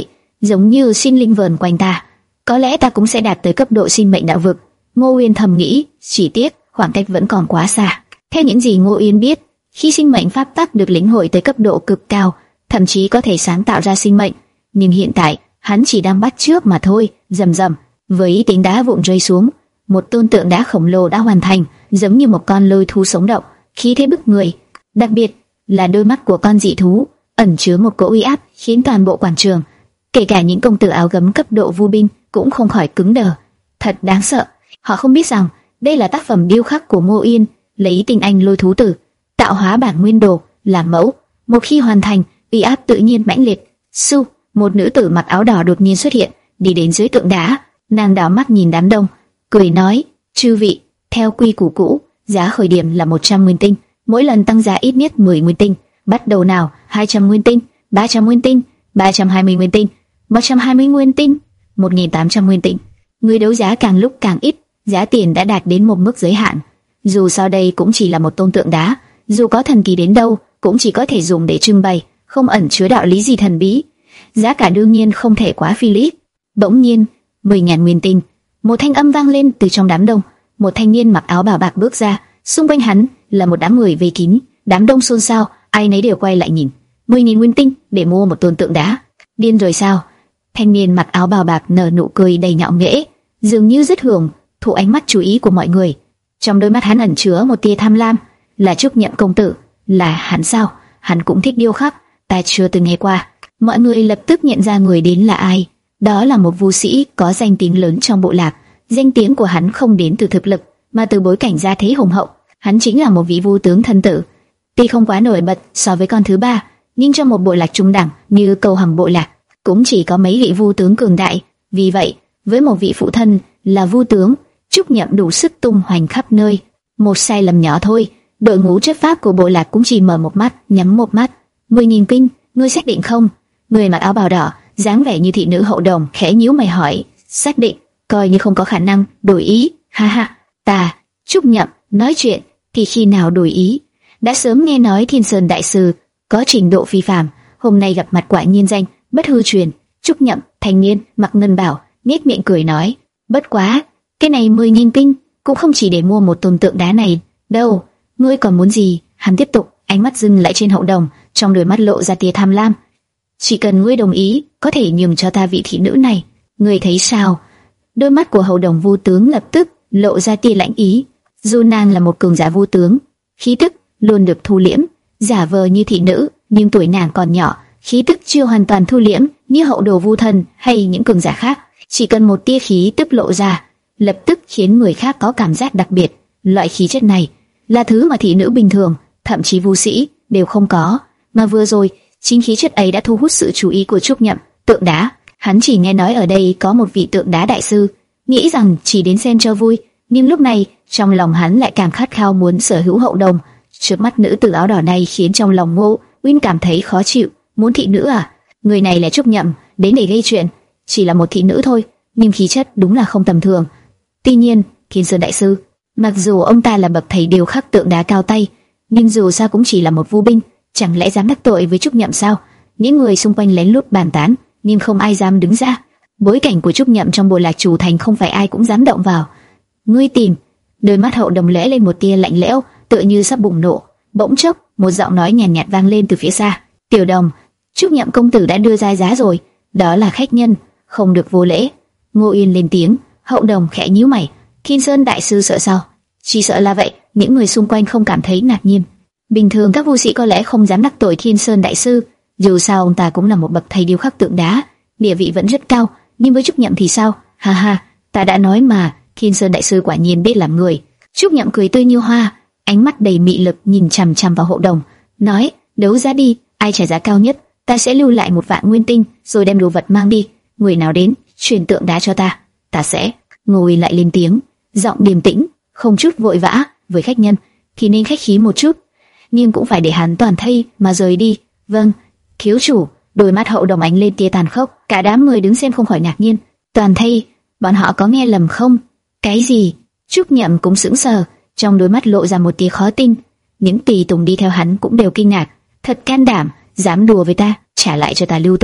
giống như sinh linh vờn quanh ta. Có lẽ ta cũng sẽ đạt tới cấp độ sinh mệnh đạo vực. Ngô Uyên thầm nghĩ, chỉ tiếc khoảng cách vẫn còn quá xa. Theo những gì Ngô Uyên biết, khi sinh mệnh pháp tắc được lĩnh hội tới cấp độ cực cao, thậm chí có thể sáng tạo ra sinh mệnh, nhưng hiện tại hắn chỉ đang bắt chước mà thôi. Rầm rầm, với tiếng đá vụn rơi xuống, một tôn tượng đá khổng lồ đã hoàn thành, giống như một con lôi thú sống động, khí thế bức người. Đặc biệt là đôi mắt của con dị thú ẩn chứa một cỗ uy áp khiến toàn bộ quảng trường, kể cả những công tử áo gấm cấp độ vu binh cũng không khỏi cứng đờ. Thật đáng sợ. Họ không biết rằng đây là tác phẩm điêu khắc của Ngô Uyên, lấy tinh anh lôi thú tử tạo hóa bản nguyên đồ làm mẫu. Một khi hoàn thành, uy áp tự nhiên mãnh liệt. Su, một nữ tử mặc áo đỏ đột nhiên xuất hiện, đi đến dưới tượng đá. Nàng đảo mắt nhìn đám đông, cười nói: "Chư vị, theo quy củ cũ, giá khởi điểm là một trăm nguyên tinh, mỗi lần tăng giá ít nhất mười nguyên tinh. Bắt đầu nào, hai trăm nguyên tinh, ba trăm nguyên tinh, ba trăm hai mươi nguyên tinh, một trăm hai mươi nguyên tinh, một nghìn tám trăm nguyên tinh." Người đấu giá càng lúc càng ít, giá tiền đã đạt đến một mức giới hạn. Dù sao đây cũng chỉ là một tôn tượng đá, dù có thần kỳ đến đâu cũng chỉ có thể dùng để trưng bày, không ẩn chứa đạo lý gì thần bí. Giá cả đương nhiên không thể quá phi lý. Bỗng nhiên, mười ngàn nguyên tinh, một thanh âm vang lên từ trong đám đông. Một thanh niên mặc áo bào bạc bước ra, xung quanh hắn là một đám người vây kín. Đám đông xôn xao, ai nấy đều quay lại nhìn. Mười nghìn nguyên tinh để mua một tôn tượng đá, điên rồi sao? Thanh niên mặc áo bào bạc nở nụ cười đầy nhạo nghễ, dường như rất hưởng thụ ánh mắt chú ý của mọi người. Trong đôi mắt hắn ẩn chứa một tia tham lam. Là Trúc Nhậm công tử? Là hắn sao? Hắn cũng thích điêu khắc, ta chưa từng nghe qua. Mọi người lập tức nhận ra người đến là ai. Đó là một vu sĩ có danh tiếng lớn trong bộ lạc. Danh tiếng của hắn không đến từ thực lực, mà từ bối cảnh gia thế hùng hậu. Hắn chính là một vị vu tướng thân tử. Tuy không quá nổi bật so với con thứ ba, nhưng trong một bộ lạc trung đẳng như Câu Hằng bộ lạc, cũng chỉ có mấy vị vu tướng cường đại. Vì vậy, với một vị phụ thân là vu tướng, Trúc Nhậm đủ sức tung hoành khắp nơi. Một sai lầm nhỏ thôi, đội ngũ chấp pháp của bộ lạc cũng chỉ mở một mắt nhắm một mắt. Mười nghìn kinh, ngươi xác định không? Người mặc áo bào đỏ, dáng vẻ như thị nữ hậu đồng, khẽ nhíu mày hỏi. Xác định, coi như không có khả năng đổi ý. Ha ha, ta Trúc Nhậm nói chuyện thì khi nào đổi ý? Đã sớm nghe nói Thiên Sơn đại sư có trình độ phi phàm, hôm nay gặp mặt quả nhiên danh bất hư truyền. Trúc Nhậm, thanh niên mặc ngân bào, nhếch miệng cười nói, bất quá, cái này mười nghìn kinh cũng không chỉ để mua một tôn tượng đá này đâu. Ngươi còn muốn gì? Hắn tiếp tục, ánh mắt dừng lại trên hậu đồng, trong đôi mắt lộ ra tia tham lam. Chỉ cần ngươi đồng ý, có thể nhường cho ta vị thị nữ này. Ngươi thấy sao? Đôi mắt của hậu đồng vu tướng lập tức lộ ra tia lãnh ý. Dù nàng là một cường giả vu tướng, khí tức luôn được thu liễm, giả vờ như thị nữ, nhưng tuổi nàng còn nhỏ, khí tức chưa hoàn toàn thu liễm như hậu đồ vu thần hay những cường giả khác. Chỉ cần một tia khí tức lộ ra, lập tức khiến người khác có cảm giác đặc biệt. Loại khí chất này là thứ mà thị nữ bình thường, thậm chí vu sĩ đều không có. Mà vừa rồi, chính khí chất ấy đã thu hút sự chú ý của Trúc Nhậm. Tượng đá, hắn chỉ nghe nói ở đây có một vị tượng đá đại sư, nghĩ rằng chỉ đến xem cho vui, nhưng lúc này trong lòng hắn lại càng khát khao muốn sở hữu hậu đồng. Trước mắt nữ tử áo đỏ này khiến trong lòng Ngô Uyên cảm thấy khó chịu. Muốn thị nữ à? Người này là Trúc Nhậm, đến để gây chuyện. Chỉ là một thị nữ thôi, nhưng khí chất đúng là không tầm thường. Tuy nhiên, Thiên Sơn đại sư, mặc dù ông ta là bậc thầy điêu khắc tượng đá cao tay, nhưng dù sao cũng chỉ là một vu binh, chẳng lẽ dám đắc tội với Trúc Nhậm sao? Những người xung quanh lén lút bàn tán, nhưng không ai dám đứng ra. Bối cảnh của Trúc Nhậm trong bộ lạc chủ thành không phải ai cũng dám động vào. Ngươi tìm? Đôi mắt hậu đồng lóe lên một tia lạnh lẽo, tựa như sắp bùng nổ. Bỗng chốc, một giọng nói nhàn nhạt, nhạt vang lên từ phía xa. Tiểu đồng, Trúc Nhậm công tử đã đưa ra giá rồi, đó là khách nhân, không được vô lễ. Ngô Uyên lên tiếng. Hậu đồng khẽ nhíu mày. Thiên Sơn đại sư sợ sao? Chỉ sợ là vậy. Những người xung quanh không cảm thấy ngạc nhiên. Bình thường các vu sĩ có lẽ không dám đắc tội Thiên Sơn đại sư, dù sao ông ta cũng là một bậc thầy điêu khắc tượng đá, địa vị vẫn rất cao. Nhưng với Trúc Nhậm thì sao? Ha ha, ta đã nói mà, Thiên Sơn đại sư quả nhiên biết làm người. Trúc Nhậm cười tươi như hoa, ánh mắt đầy mị lực nhìn chằm chằm vào hậu đồng, nói: đấu giá đi, ai trả giá cao nhất, ta sẽ lưu lại một vạn nguyên tinh, rồi đem đồ vật mang đi. Người nào đến, truyền tượng đá cho ta, ta sẽ. Ngô Uyên lại lên tiếng, giọng điềm tĩnh, không chút vội vã. Với khách nhân thì nên khách khí một chút, nhưng cũng phải để hắn toàn thây mà rời đi. Vâng, thiếu chủ. Đôi mắt hậu đồng ánh lên tia tàn khốc. Cả đám người đứng xem không khỏi ngạc nhiên. Toàn thây, bọn họ có nghe lầm không? Cái gì? Trúc Nhậm cũng sững sờ, trong đôi mắt lộ ra một tia khó tin. Những tùy tùng đi theo hắn cũng đều kinh ngạc. Thật can đảm, dám đùa với ta, trả lại cho ta lưu toàn.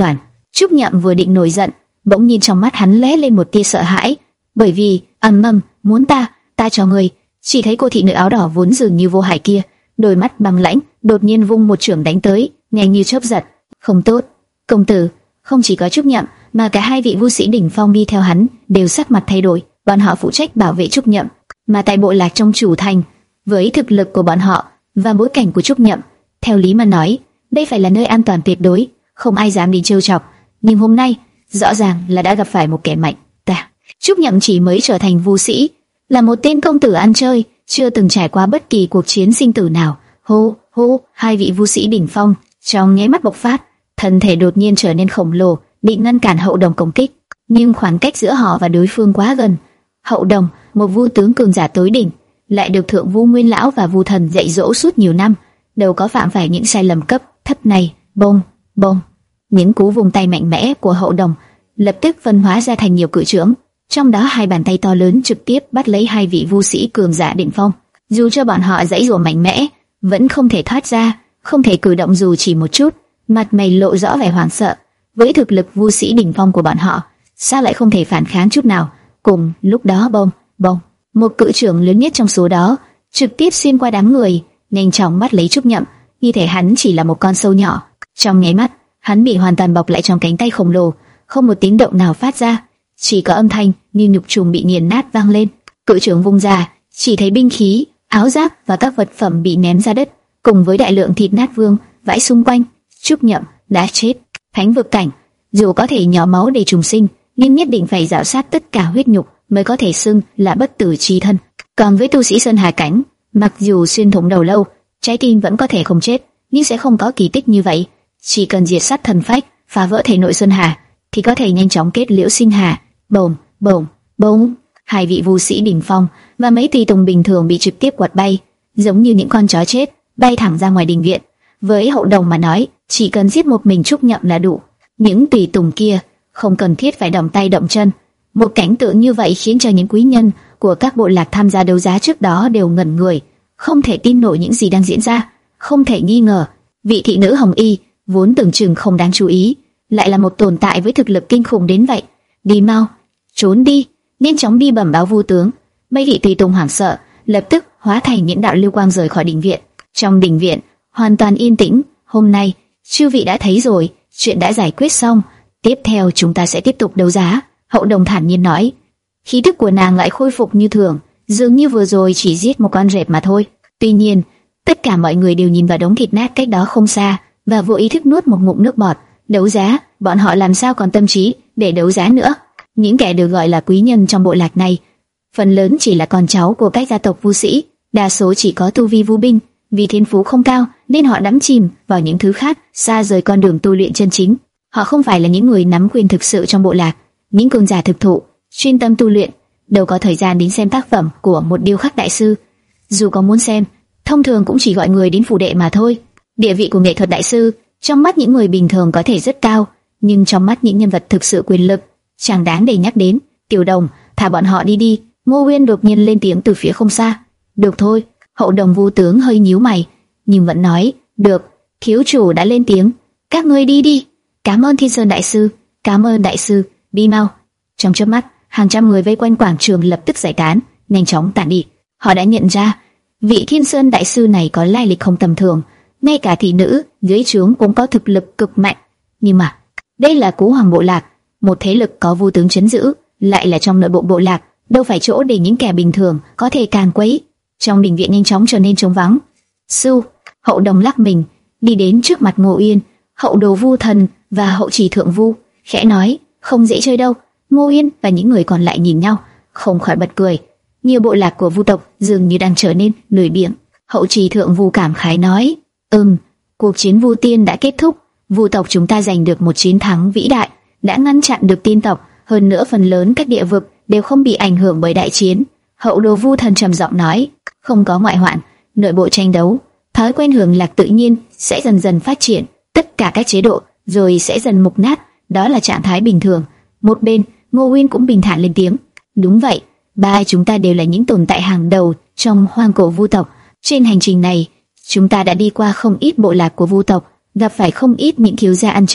Trúc Nhậm vừa định nổi giận, bỗng nhìn trong mắt hắn lóe lên một tia sợ hãi, bởi vì ầm ầm, muốn ta, ta cho ngươi. Chỉ thấy cô thị nữ áo đỏ vốn dường như vô hại kia, đôi mắt băng lãnh, đột nhiên vung một chưởng đánh tới, nhanh như chớp giật. Không tốt, công tử. Không chỉ có Trúc Nhậm, mà cả hai vị vu sĩ đỉnh phong đi theo hắn đều sắc mặt thay đổi. Bọn họ phụ trách bảo vệ Trúc Nhậm, mà tại bộ lạc trong chủ thành, với thực lực của bọn họ và bối cảnh của Trúc Nhậm, theo lý mà nói, đây phải là nơi an toàn tuyệt đối, không ai dám đi trêu chọc. Nhưng hôm nay, rõ ràng là đã gặp phải một kẻ mạnh. Ta, Trúc Nhậm chỉ mới trở thành vu sĩ, là một tên công tử ăn chơi, chưa từng trải qua bất kỳ cuộc chiến sinh tử nào. Hô, hô, hai vị vu sĩ đỉnh phong trong nháy mắt bộc phát, thân thể đột nhiên trở nên khổng lồ, định ngăn cản Hậu Đồng công kích. Nhưng khoảng cách giữa họ và đối phương quá gần. Hậu Đồng, một vu tướng cường giả tối đỉnh, lại được Thượng Vu Nguyên lão và Vu Thần dạy dỗ suốt nhiều năm, đâu có phạm phải những sai lầm cấp thấp này. Bông, bông, những cú vùng tay mạnh mẽ của Hậu Đồng lập tức phân hóa ra thành nhiều cự chưởng, trong đó hai bàn tay to lớn trực tiếp bắt lấy hai vị vu sĩ cường giả đỉnh phong. Dù cho bọn họ giãy giụa mạnh mẽ, vẫn không thể thoát ra, không thể cử động dù chỉ một chút, mặt mày lộ rõ vẻ hoảng sợ. Với thực lực vu sĩ đỉnh phong của bọn họ, sao lại không thể phản kháng chút nào? Cùng lúc đó, bông, bông, một cự chưởng lớn nhất trong số đó trực tiếp xuyên qua đám người, nhanh chóng bắt lấy Trúc Nhậm, như thể hắn chỉ là một con sâu nhỏ. Trong nháy mắt, hắn bị hoàn toàn bọc lại trong cánh tay khổng lồ, không một tiếng động nào phát ra, chỉ có âm thanh như nhục trùng bị nghiền nát vang lên. Cự chưởng vung ra, chỉ thấy binh khí, áo giáp và các vật phẩm bị ném ra đất, cùng với đại lượng thịt nát vương vãi xung quanh. Trúc Nhậm đã chết. Thánh vực cảnh, dù có thể nhỏ máu để trùng sinh, nhưng nhất định phải rào sát tất cả huyết nhục mới có thể xưng là bất tử chi thân. Còn với tu sĩ Sơn Hà cảnh, mặc dù xuyên thủng đầu lâu, trái tim vẫn có thể không chết, nhưng sẽ không có kỳ tích như vậy. Chỉ cần diệt sát thần phách, phá vỡ thể nội Sơn Hà, thì có thể nhanh chóng kết liễu sinh hà. Bồng, bồng, bồng, hai vị vu sĩ đỉnh phong và mấy tùy tùng bình thường bị trực tiếp quật bay, giống như những con chó chết, bay thẳng ra ngoài đình viện. Với Hậu Đồng mà nói, chỉ cần giết một mình Trúc Nhậm là đủ. Những tùy tùng kia không cần thiết phải động tay động chân. Một cảnh tượng như vậy khiến cho những quý nhân của các bộ lạc tham gia đấu giá trước đó đều ngẩn người, không thể tin nổi những gì đang diễn ra. Không thể nghi ngờ, vị thị nữ Hồng Y vốn tưởng chừng không đáng chú ý, lại là một tồn tại với thực lực kinh khủng đến vậy. Đi mau, trốn đi, nhanh chóng đi bẩm báo vu tướng. Mấy vị tùy tùng hoảng sợ, lập tức hóa thành những đạo lưu quang rời khỏi đình viện. Trong đình viện hoàn toàn yên tĩnh. Hôm nay chư vị đã thấy rồi, chuyện đã giải quyết xong. Tiếp theo chúng ta sẽ tiếp tục đấu giá. Hậu Đồng thản nhiên nói. Khí tức của nàng lại khôi phục như thường, dường như vừa rồi chỉ giết một con rệp mà thôi. Tuy nhiên, tất cả mọi người đều nhìn vào đống thịt nát cách đó không xa và vô ý thức nuốt một ngụm nước bọt. Đấu giá, bọn họ làm sao còn tâm trí để đấu giá nữa? Những kẻ được gọi là quý nhân trong bộ lạc này, phần lớn chỉ là con cháu của các gia tộc vu sĩ, đa số chỉ có tu vi vu binh, vì thiên phú không cao nên họ đắm chìm vào những thứ khác, xa rời con đường tu luyện chân chính. Họ không phải là những người nắm quyền thực sự trong bộ lạc, những cường giả thực thụ, chuyên tâm tu luyện, đâu có thời gian đến xem tác phẩm của một điêu khắc đại sư. Dù có muốn xem, thông thường cũng chỉ gọi người đến phủ đệ mà thôi. Địa vị của nghệ thuật đại sư trong mắt những người bình thường có thể rất cao, nhưng trong mắt những nhân vật thực sự quyền lực chẳng đáng để nhắc đến. Tiểu Đồng, thả bọn họ đi đi. Ngô Uyên đột nhiên lên tiếng từ phía không xa. Được thôi. Hậu Đồng vu tướng hơi nhíu mày, nhưng vẫn nói, được, thiếu chủ đã lên tiếng, các ngươi đi đi. Cảm ơn Thiên Sơn đại sư, cảm ơn đại sư, đi mau. Trong chớp mắt, hàng trăm người vây quanh quảng trường lập tức giải tán, nhanh chóng tản đi. Họ đã nhận ra, vị Thiên Sơn đại sư này có lai lịch không tầm thường, ngay cả thị nữ dưới trướng cũng có thực lực cực mạnh. Nhưng mà, đây là Cú Hoàng bộ lạc, một thế lực có vu tướng trấn giữ, lại là trong nội bộ bộ lạc, đâu phải chỗ để những kẻ bình thường có thể càn quấy. Trong đình viện nhanh chóng trở nên trống vắng. Su, Hậu Đồng lắc mình, đi đến trước mặt Ngô Uyên, Hậu Đồ Vu Thần và Hậu Trì Thượng Vu, khẽ nói, không dễ chơi đâu. Ngô Uyên và những người còn lại nhìn nhau, không khỏi bật cười. Nhiều bộ lạc của vu tộc dường như đang trở nên lười biếng. Hậu Trì Thượng Vu cảm khái nói, ừm, cuộc chiến Vu Tiên đã kết thúc, vu tộc chúng ta giành được một chiến thắng vĩ đại, đã ngăn chặn được tiên tộc, hơn nữa phần lớn các địa vực đều không bị ảnh hưởng bởi đại chiến. Hậu Đồ Vu Thần trầm giọng nói, không có ngoại hoạn, nội bộ tranh đấu, thói quen hưởng lạc tự nhiên sẽ dần dần phát triển, tất cả các chế độ rồi sẽ dần mục nát, đó là trạng thái bình thường. Một bên, Ngô Uyên cũng bình thản lên tiếng, đúng vậy, ba chúng ta đều là những tồn tại hàng đầu trong hoang cổ vu tộc. Trên hành trình này, chúng ta đã đi qua không ít bộ lạc của vu tộc, gặp phải không ít những thiếu gia ăn chơi,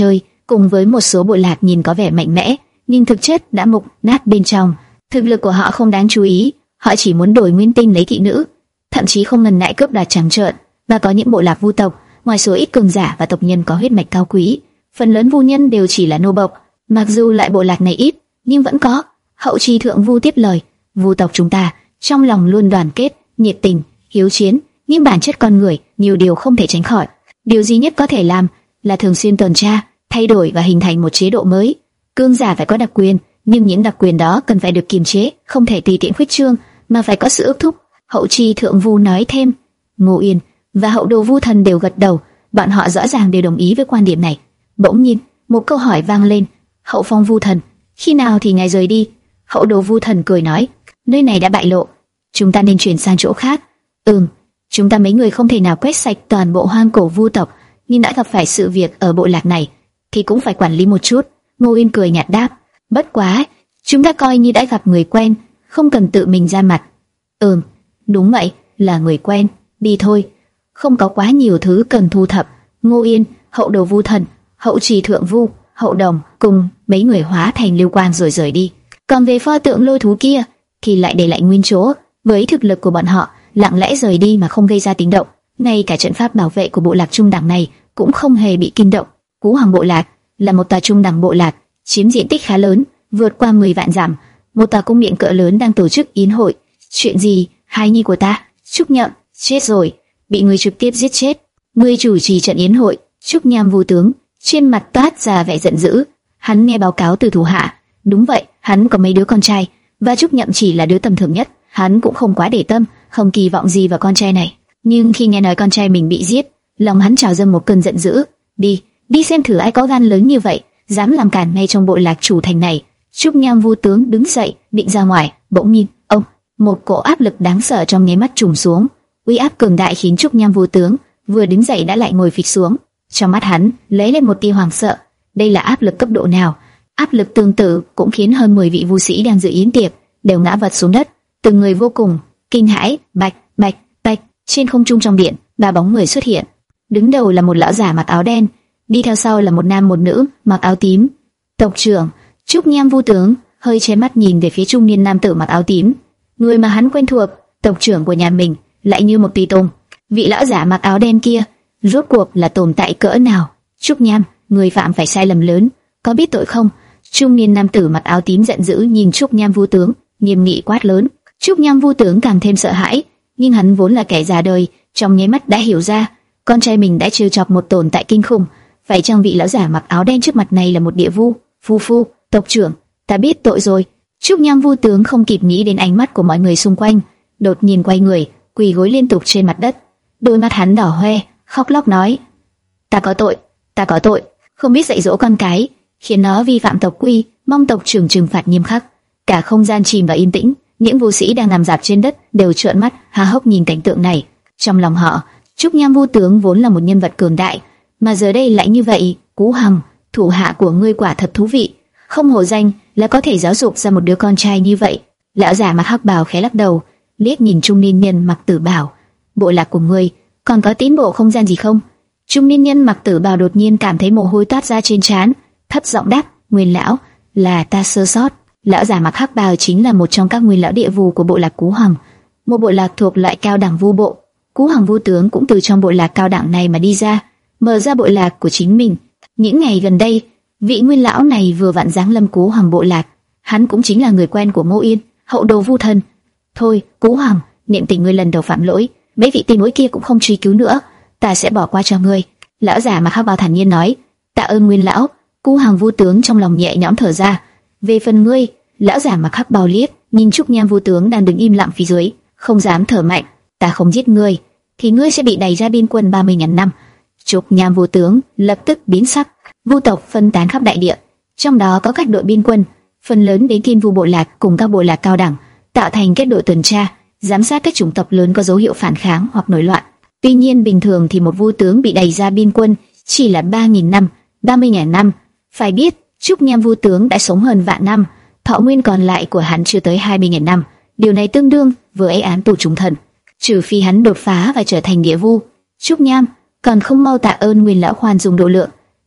cùng với một số bộ lạc nhìn có vẻ mạnh mẽ, nhưng thực chất đã mục nát bên trong. Thực lực của họ không đáng chú ý, họ chỉ muốn đổi nguyên tinh lấy thị nữ, thậm chí không ngần ngại cướp đoạt trắng trợn. Và có những bộ lạc vu tộc, ngoài số ít cường giả và tộc nhân có huyết mạch cao quý, phần lớn vu nhân đều chỉ là nô bộc. Mặc dù lại bộ lạc này ít, nhưng vẫn có. Hậu trì thượng vu tiếp lời, vu tộc chúng ta trong lòng luôn đoàn kết, nhiệt tình, hiếu chiến, nhưng bản chất con người nhiều điều không thể tránh khỏi. Điều duy nhất có thể làm là thường xuyên tuần tra, thay đổi và hình thành một chế độ mới. Cương giả phải có đặc quyền, nhưng những đặc quyền đó cần phải được kiềm chế, không thể tùy tiện khuếch trương, mà phải có sự ước thúc. Hậu trì thượng vu nói thêm. Ngô Yên và hậu đồ vu thần đều gật đầu, bọn họ rõ ràng đều đồng ý với quan điểm này. Bỗng nhiên, một câu hỏi vang lên. Hậu phong vu thần, khi nào thì ngài rời đi? Hậu đồ vu thần cười nói, nơi này đã bại lộ, chúng ta nên chuyển sang chỗ khác. Ừm, chúng ta mấy người không thể nào quét sạch toàn bộ hoang cổ vu tộc, nhưng đã gặp phải sự việc ở bộ lạc này, thì cũng phải quản lý một chút. Ngô Yên cười nhạt đáp, bất quá, chúng ta coi như đã gặp người quen, không cần tự mình ra mặt. Ừm, đúng vậy, là người quen, đi thôi. Không có quá nhiều thứ cần thu thập. Ngô Yên, hậu đồ vu thần, hậu trì thượng vu, hậu đồng cùng mấy người hóa thành lưu quang rồi rời đi. Còn về pho tượng lôi thú kia thì lại để lại nguyên chỗ. Với thực lực của bọn họ, lặng lẽ rời đi mà không gây ra tiếng động. Ngay cả trận pháp bảo vệ của bộ lạc trung đẳng này cũng không hề bị kinh động. Cú Hoàng bộ lạc là một tòa trung đẳng bộ lạc, chiếm diện tích khá lớn, vượt qua mười vạn dặm. Một tòa cung điện cỡ lớn đang tổ chức yến hội. Chuyện gì? Hài nhi của ta, Trúc Nhậm, chết rồi, bị người trực tiếp giết chết. Người chủ trì trận yến hội, Trúc Nham vu tướng, trên mặt toát ra vẻ giận dữ. Hắn nghe báo cáo từ thủ hạ, đúng vậy, hắn có mấy đứa con trai, và Trúc Nhậm chỉ là đứa tầm thường nhất. Hắn cũng không quá để tâm, không kỳ vọng gì vào con trai này. Nhưng khi nghe nói con trai mình bị giết, lòng hắn trào dâng một cơn giận dữ. Đi, đi xem thử ai có gan lớn như vậy, dám làm cản ngay trong bộ lạc chủ thành này. Trúc Nham vu tướng đứng dậy, định ra ngoài, bỗng nhiên, ông, một cỗ áp lực đáng sợ trong nháy mắt trùm xuống. Uy áp cường đại khiến Trúc Nham vu tướng vừa đứng dậy đã lại ngồi phịch xuống. Trong mắt hắn lấy lên một tia hoảng sợ. Đây là áp lực cấp độ nào? Áp lực tương tự cũng khiến hơn mười vị vu sĩ đang dự yến tiệc đều ngã vật xuống đất, từng người vô cùng kinh hãi. Bạch, bạch, bạch, trên không trung trong điện, ba bóng người xuất hiện. Đứng đầu là một lão giả mặc áo đen, đi theo sau là một nam một nữ mặc áo tím. Tộc trưởng Trúc Nham vu tướng hơi che mắt nhìn về phía trung niên nam tử mặc áo tím, người mà hắn quen thuộc, tộc trưởng của nhà mình, lại như một tùy tùng. Vị lão giả mặc áo đen kia rốt cuộc là tồn tại cỡ nào? Trúc Nham, người phạm phải sai lầm lớn, có biết tội không? Trung niên nam tử mặc áo tím giận dữ nhìn Trúc Nham vu tướng, nghiêm nghị quát lớn. Trúc Nham vu tướng càng thêm sợ hãi, nhưng hắn vốn là kẻ già đời, trong nháy mắt đã hiểu ra, con trai mình đã trêu chọc một tồn tại kinh khủng. Phải chăng vị lão giả mặc áo đen trước mặt này là một địa vu? Phu phu, tộc trưởng, ta biết tội rồi. Trúc Nham vu tướng không kịp nghĩ đến ánh mắt của mọi người xung quanh, đột nhiên quay người, quỳ gối liên tục trên mặt đất. Đôi mắt hắn đỏ hoe, khóc lóc nói: "Ta có tội, ta có tội, không biết dạy dỗ con cái, khiến nó vi phạm tộc quy, mong tộc trưởng trừng phạt nghiêm khắc." Cả không gian chìm vào yên tĩnh, những vu sĩ đang nằm rạp trên đất đều trợn mắt há hốc nhìn cảnh tượng này. Trong lòng họ, Trúc Nham vu tướng vốn là một nhân vật cường đại, mà giờ đây lại như vậy. Cú Hằng, thủ hạ của ngươi quả thật thú vị, không hổ danh là có thể giáo dục ra một đứa con trai như vậy. Lão giả mặc hắc bào khẽ lắc đầu, liếc nhìn trung niên nhân mặc tử bào. Bộ lạc của ngươi còn có tiến bộ không gian gì không? Trung niên nhân mặc tử bào đột nhiên cảm thấy mồ hôi toát ra trên trán, thấp giọng đáp: "Nguyên lão, là ta sơ sót." Lão giả mặc hắc bào chính là một trong các nguyên lão địa vu của bộ lạc Cú Hằng, một bộ lạc thuộc loại cao đẳng vu bộ. Cú Hằng vu tướng cũng từ trong bộ lạc cao đẳng này mà đi ra, mở ra bộ lạc của chính mình. Những ngày gần đây, vị nguyên lão này vừa vặn giáng lâm Cú Hằng bộ lạc, hắn cũng chính là người quen của Ngô Yên, hậu đồ vu thần. "Thôi, Cú Hằng, niệm tình ngươi lần đầu phạm lỗi, mấy vị tiền bối kia cũng không truy cứu nữa, ta sẽ bỏ qua cho ngươi." Lão giả mặc hắc bào thản nhiên nói: "Tạ ơn nguyên lão." Cú Hằng vu tướng trong lòng nhẹ nhõm thở ra. "Về phần ngươi," lão giả mặc hắc bào liếc nhìn Trúc Nham vu tướng đang đứng im lặng phía dưới, không dám thở mạnh. "Ta không giết ngươi, thì ngươi sẽ bị đày ra biên quân ba mươi ngàn năm." Trúc Nham vu tướng lập tức biến sắc. Vu tộc phân tán khắp đại địa, trong đó có các đội biên quân, phần lớn đến Kim Vu bộ lạc cùng các bộ lạc cao đẳng, tạo thành kết đội tuần tra, giám sát các chủng tộc lớn có dấu hiệu phản kháng hoặc nổi loạn. Tuy nhiên bình thường thì một vu tướng bị đày ra biên quân chỉ là ba nghìn năm, ba mươi ngàn năm. Phải biết, Trúc Nham vu tướng đã sống hơn vạn năm, thọ nguyên còn lại của hắn chưa tới hai mươi ngàn năm. Điều này tương đương với án tù trùng thần. Trừ phi hắn đột phá và trở thành địa vu. Trúc Nham còn không mau tạ ơn nguyên lão khoan dung độ lượng.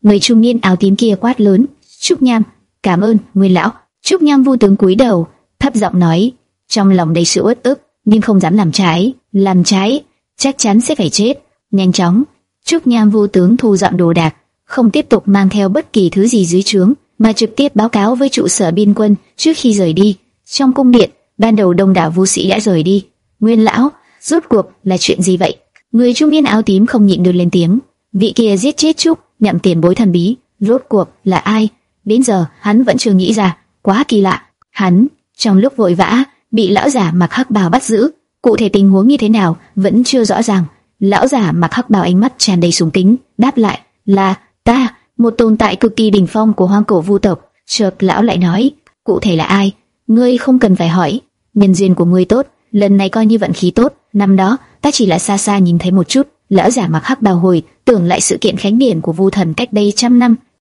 Người trung niên áo tím kia quát lớn: Trúc Nham, cảm ơn Nguyên lão. Trúc Nham Vu tướng cúi đầu, thấp giọng nói, trong lòng đầy sự uất ức, nhưng không dám làm trái. Làm trái, chắc chắn sẽ phải chết. Nhanh chóng, Trúc Nham Vu tướng thu dọn đồ đạc, không tiếp tục mang theo bất kỳ thứ gì dưới trướng, mà trực tiếp báo cáo với trụ sở biên quân trước khi rời đi. Trong cung điện, ban đầu đông đảo Vu sĩ đã rời đi. Nguyên lão, rốt cuộc là chuyện gì vậy? Người trung niên áo tím không nhịn được lên tiếng. Vị kia giết chết Trúc Nhậm tiền bối thần bí, rốt cuộc là ai? Đến giờ hắn vẫn chưa nghĩ ra. Quá kỳ lạ. Hắn trong lúc vội vã bị lão giả mặc hắc bào bắt giữ, cụ thể tình huống như thế nào vẫn chưa rõ ràng. Lão giả mặc hắc bào ánh mắt tràn đầy sùng kính, đáp lại là ta, một tồn tại cực kỳ đỉnh phong của hoang cổ vu tộc. Chợt lão lại nói, cụ thể là ai? Ngươi không cần phải hỏi, nhân duyên của ngươi tốt, lần này coi như vận khí tốt. Năm đó ta chỉ là xa xa nhìn thấy một chút. Lão giả mặc hắc bào hồi tưởng lại sự kiện khánh điển của vu thần cách đây trăm năm,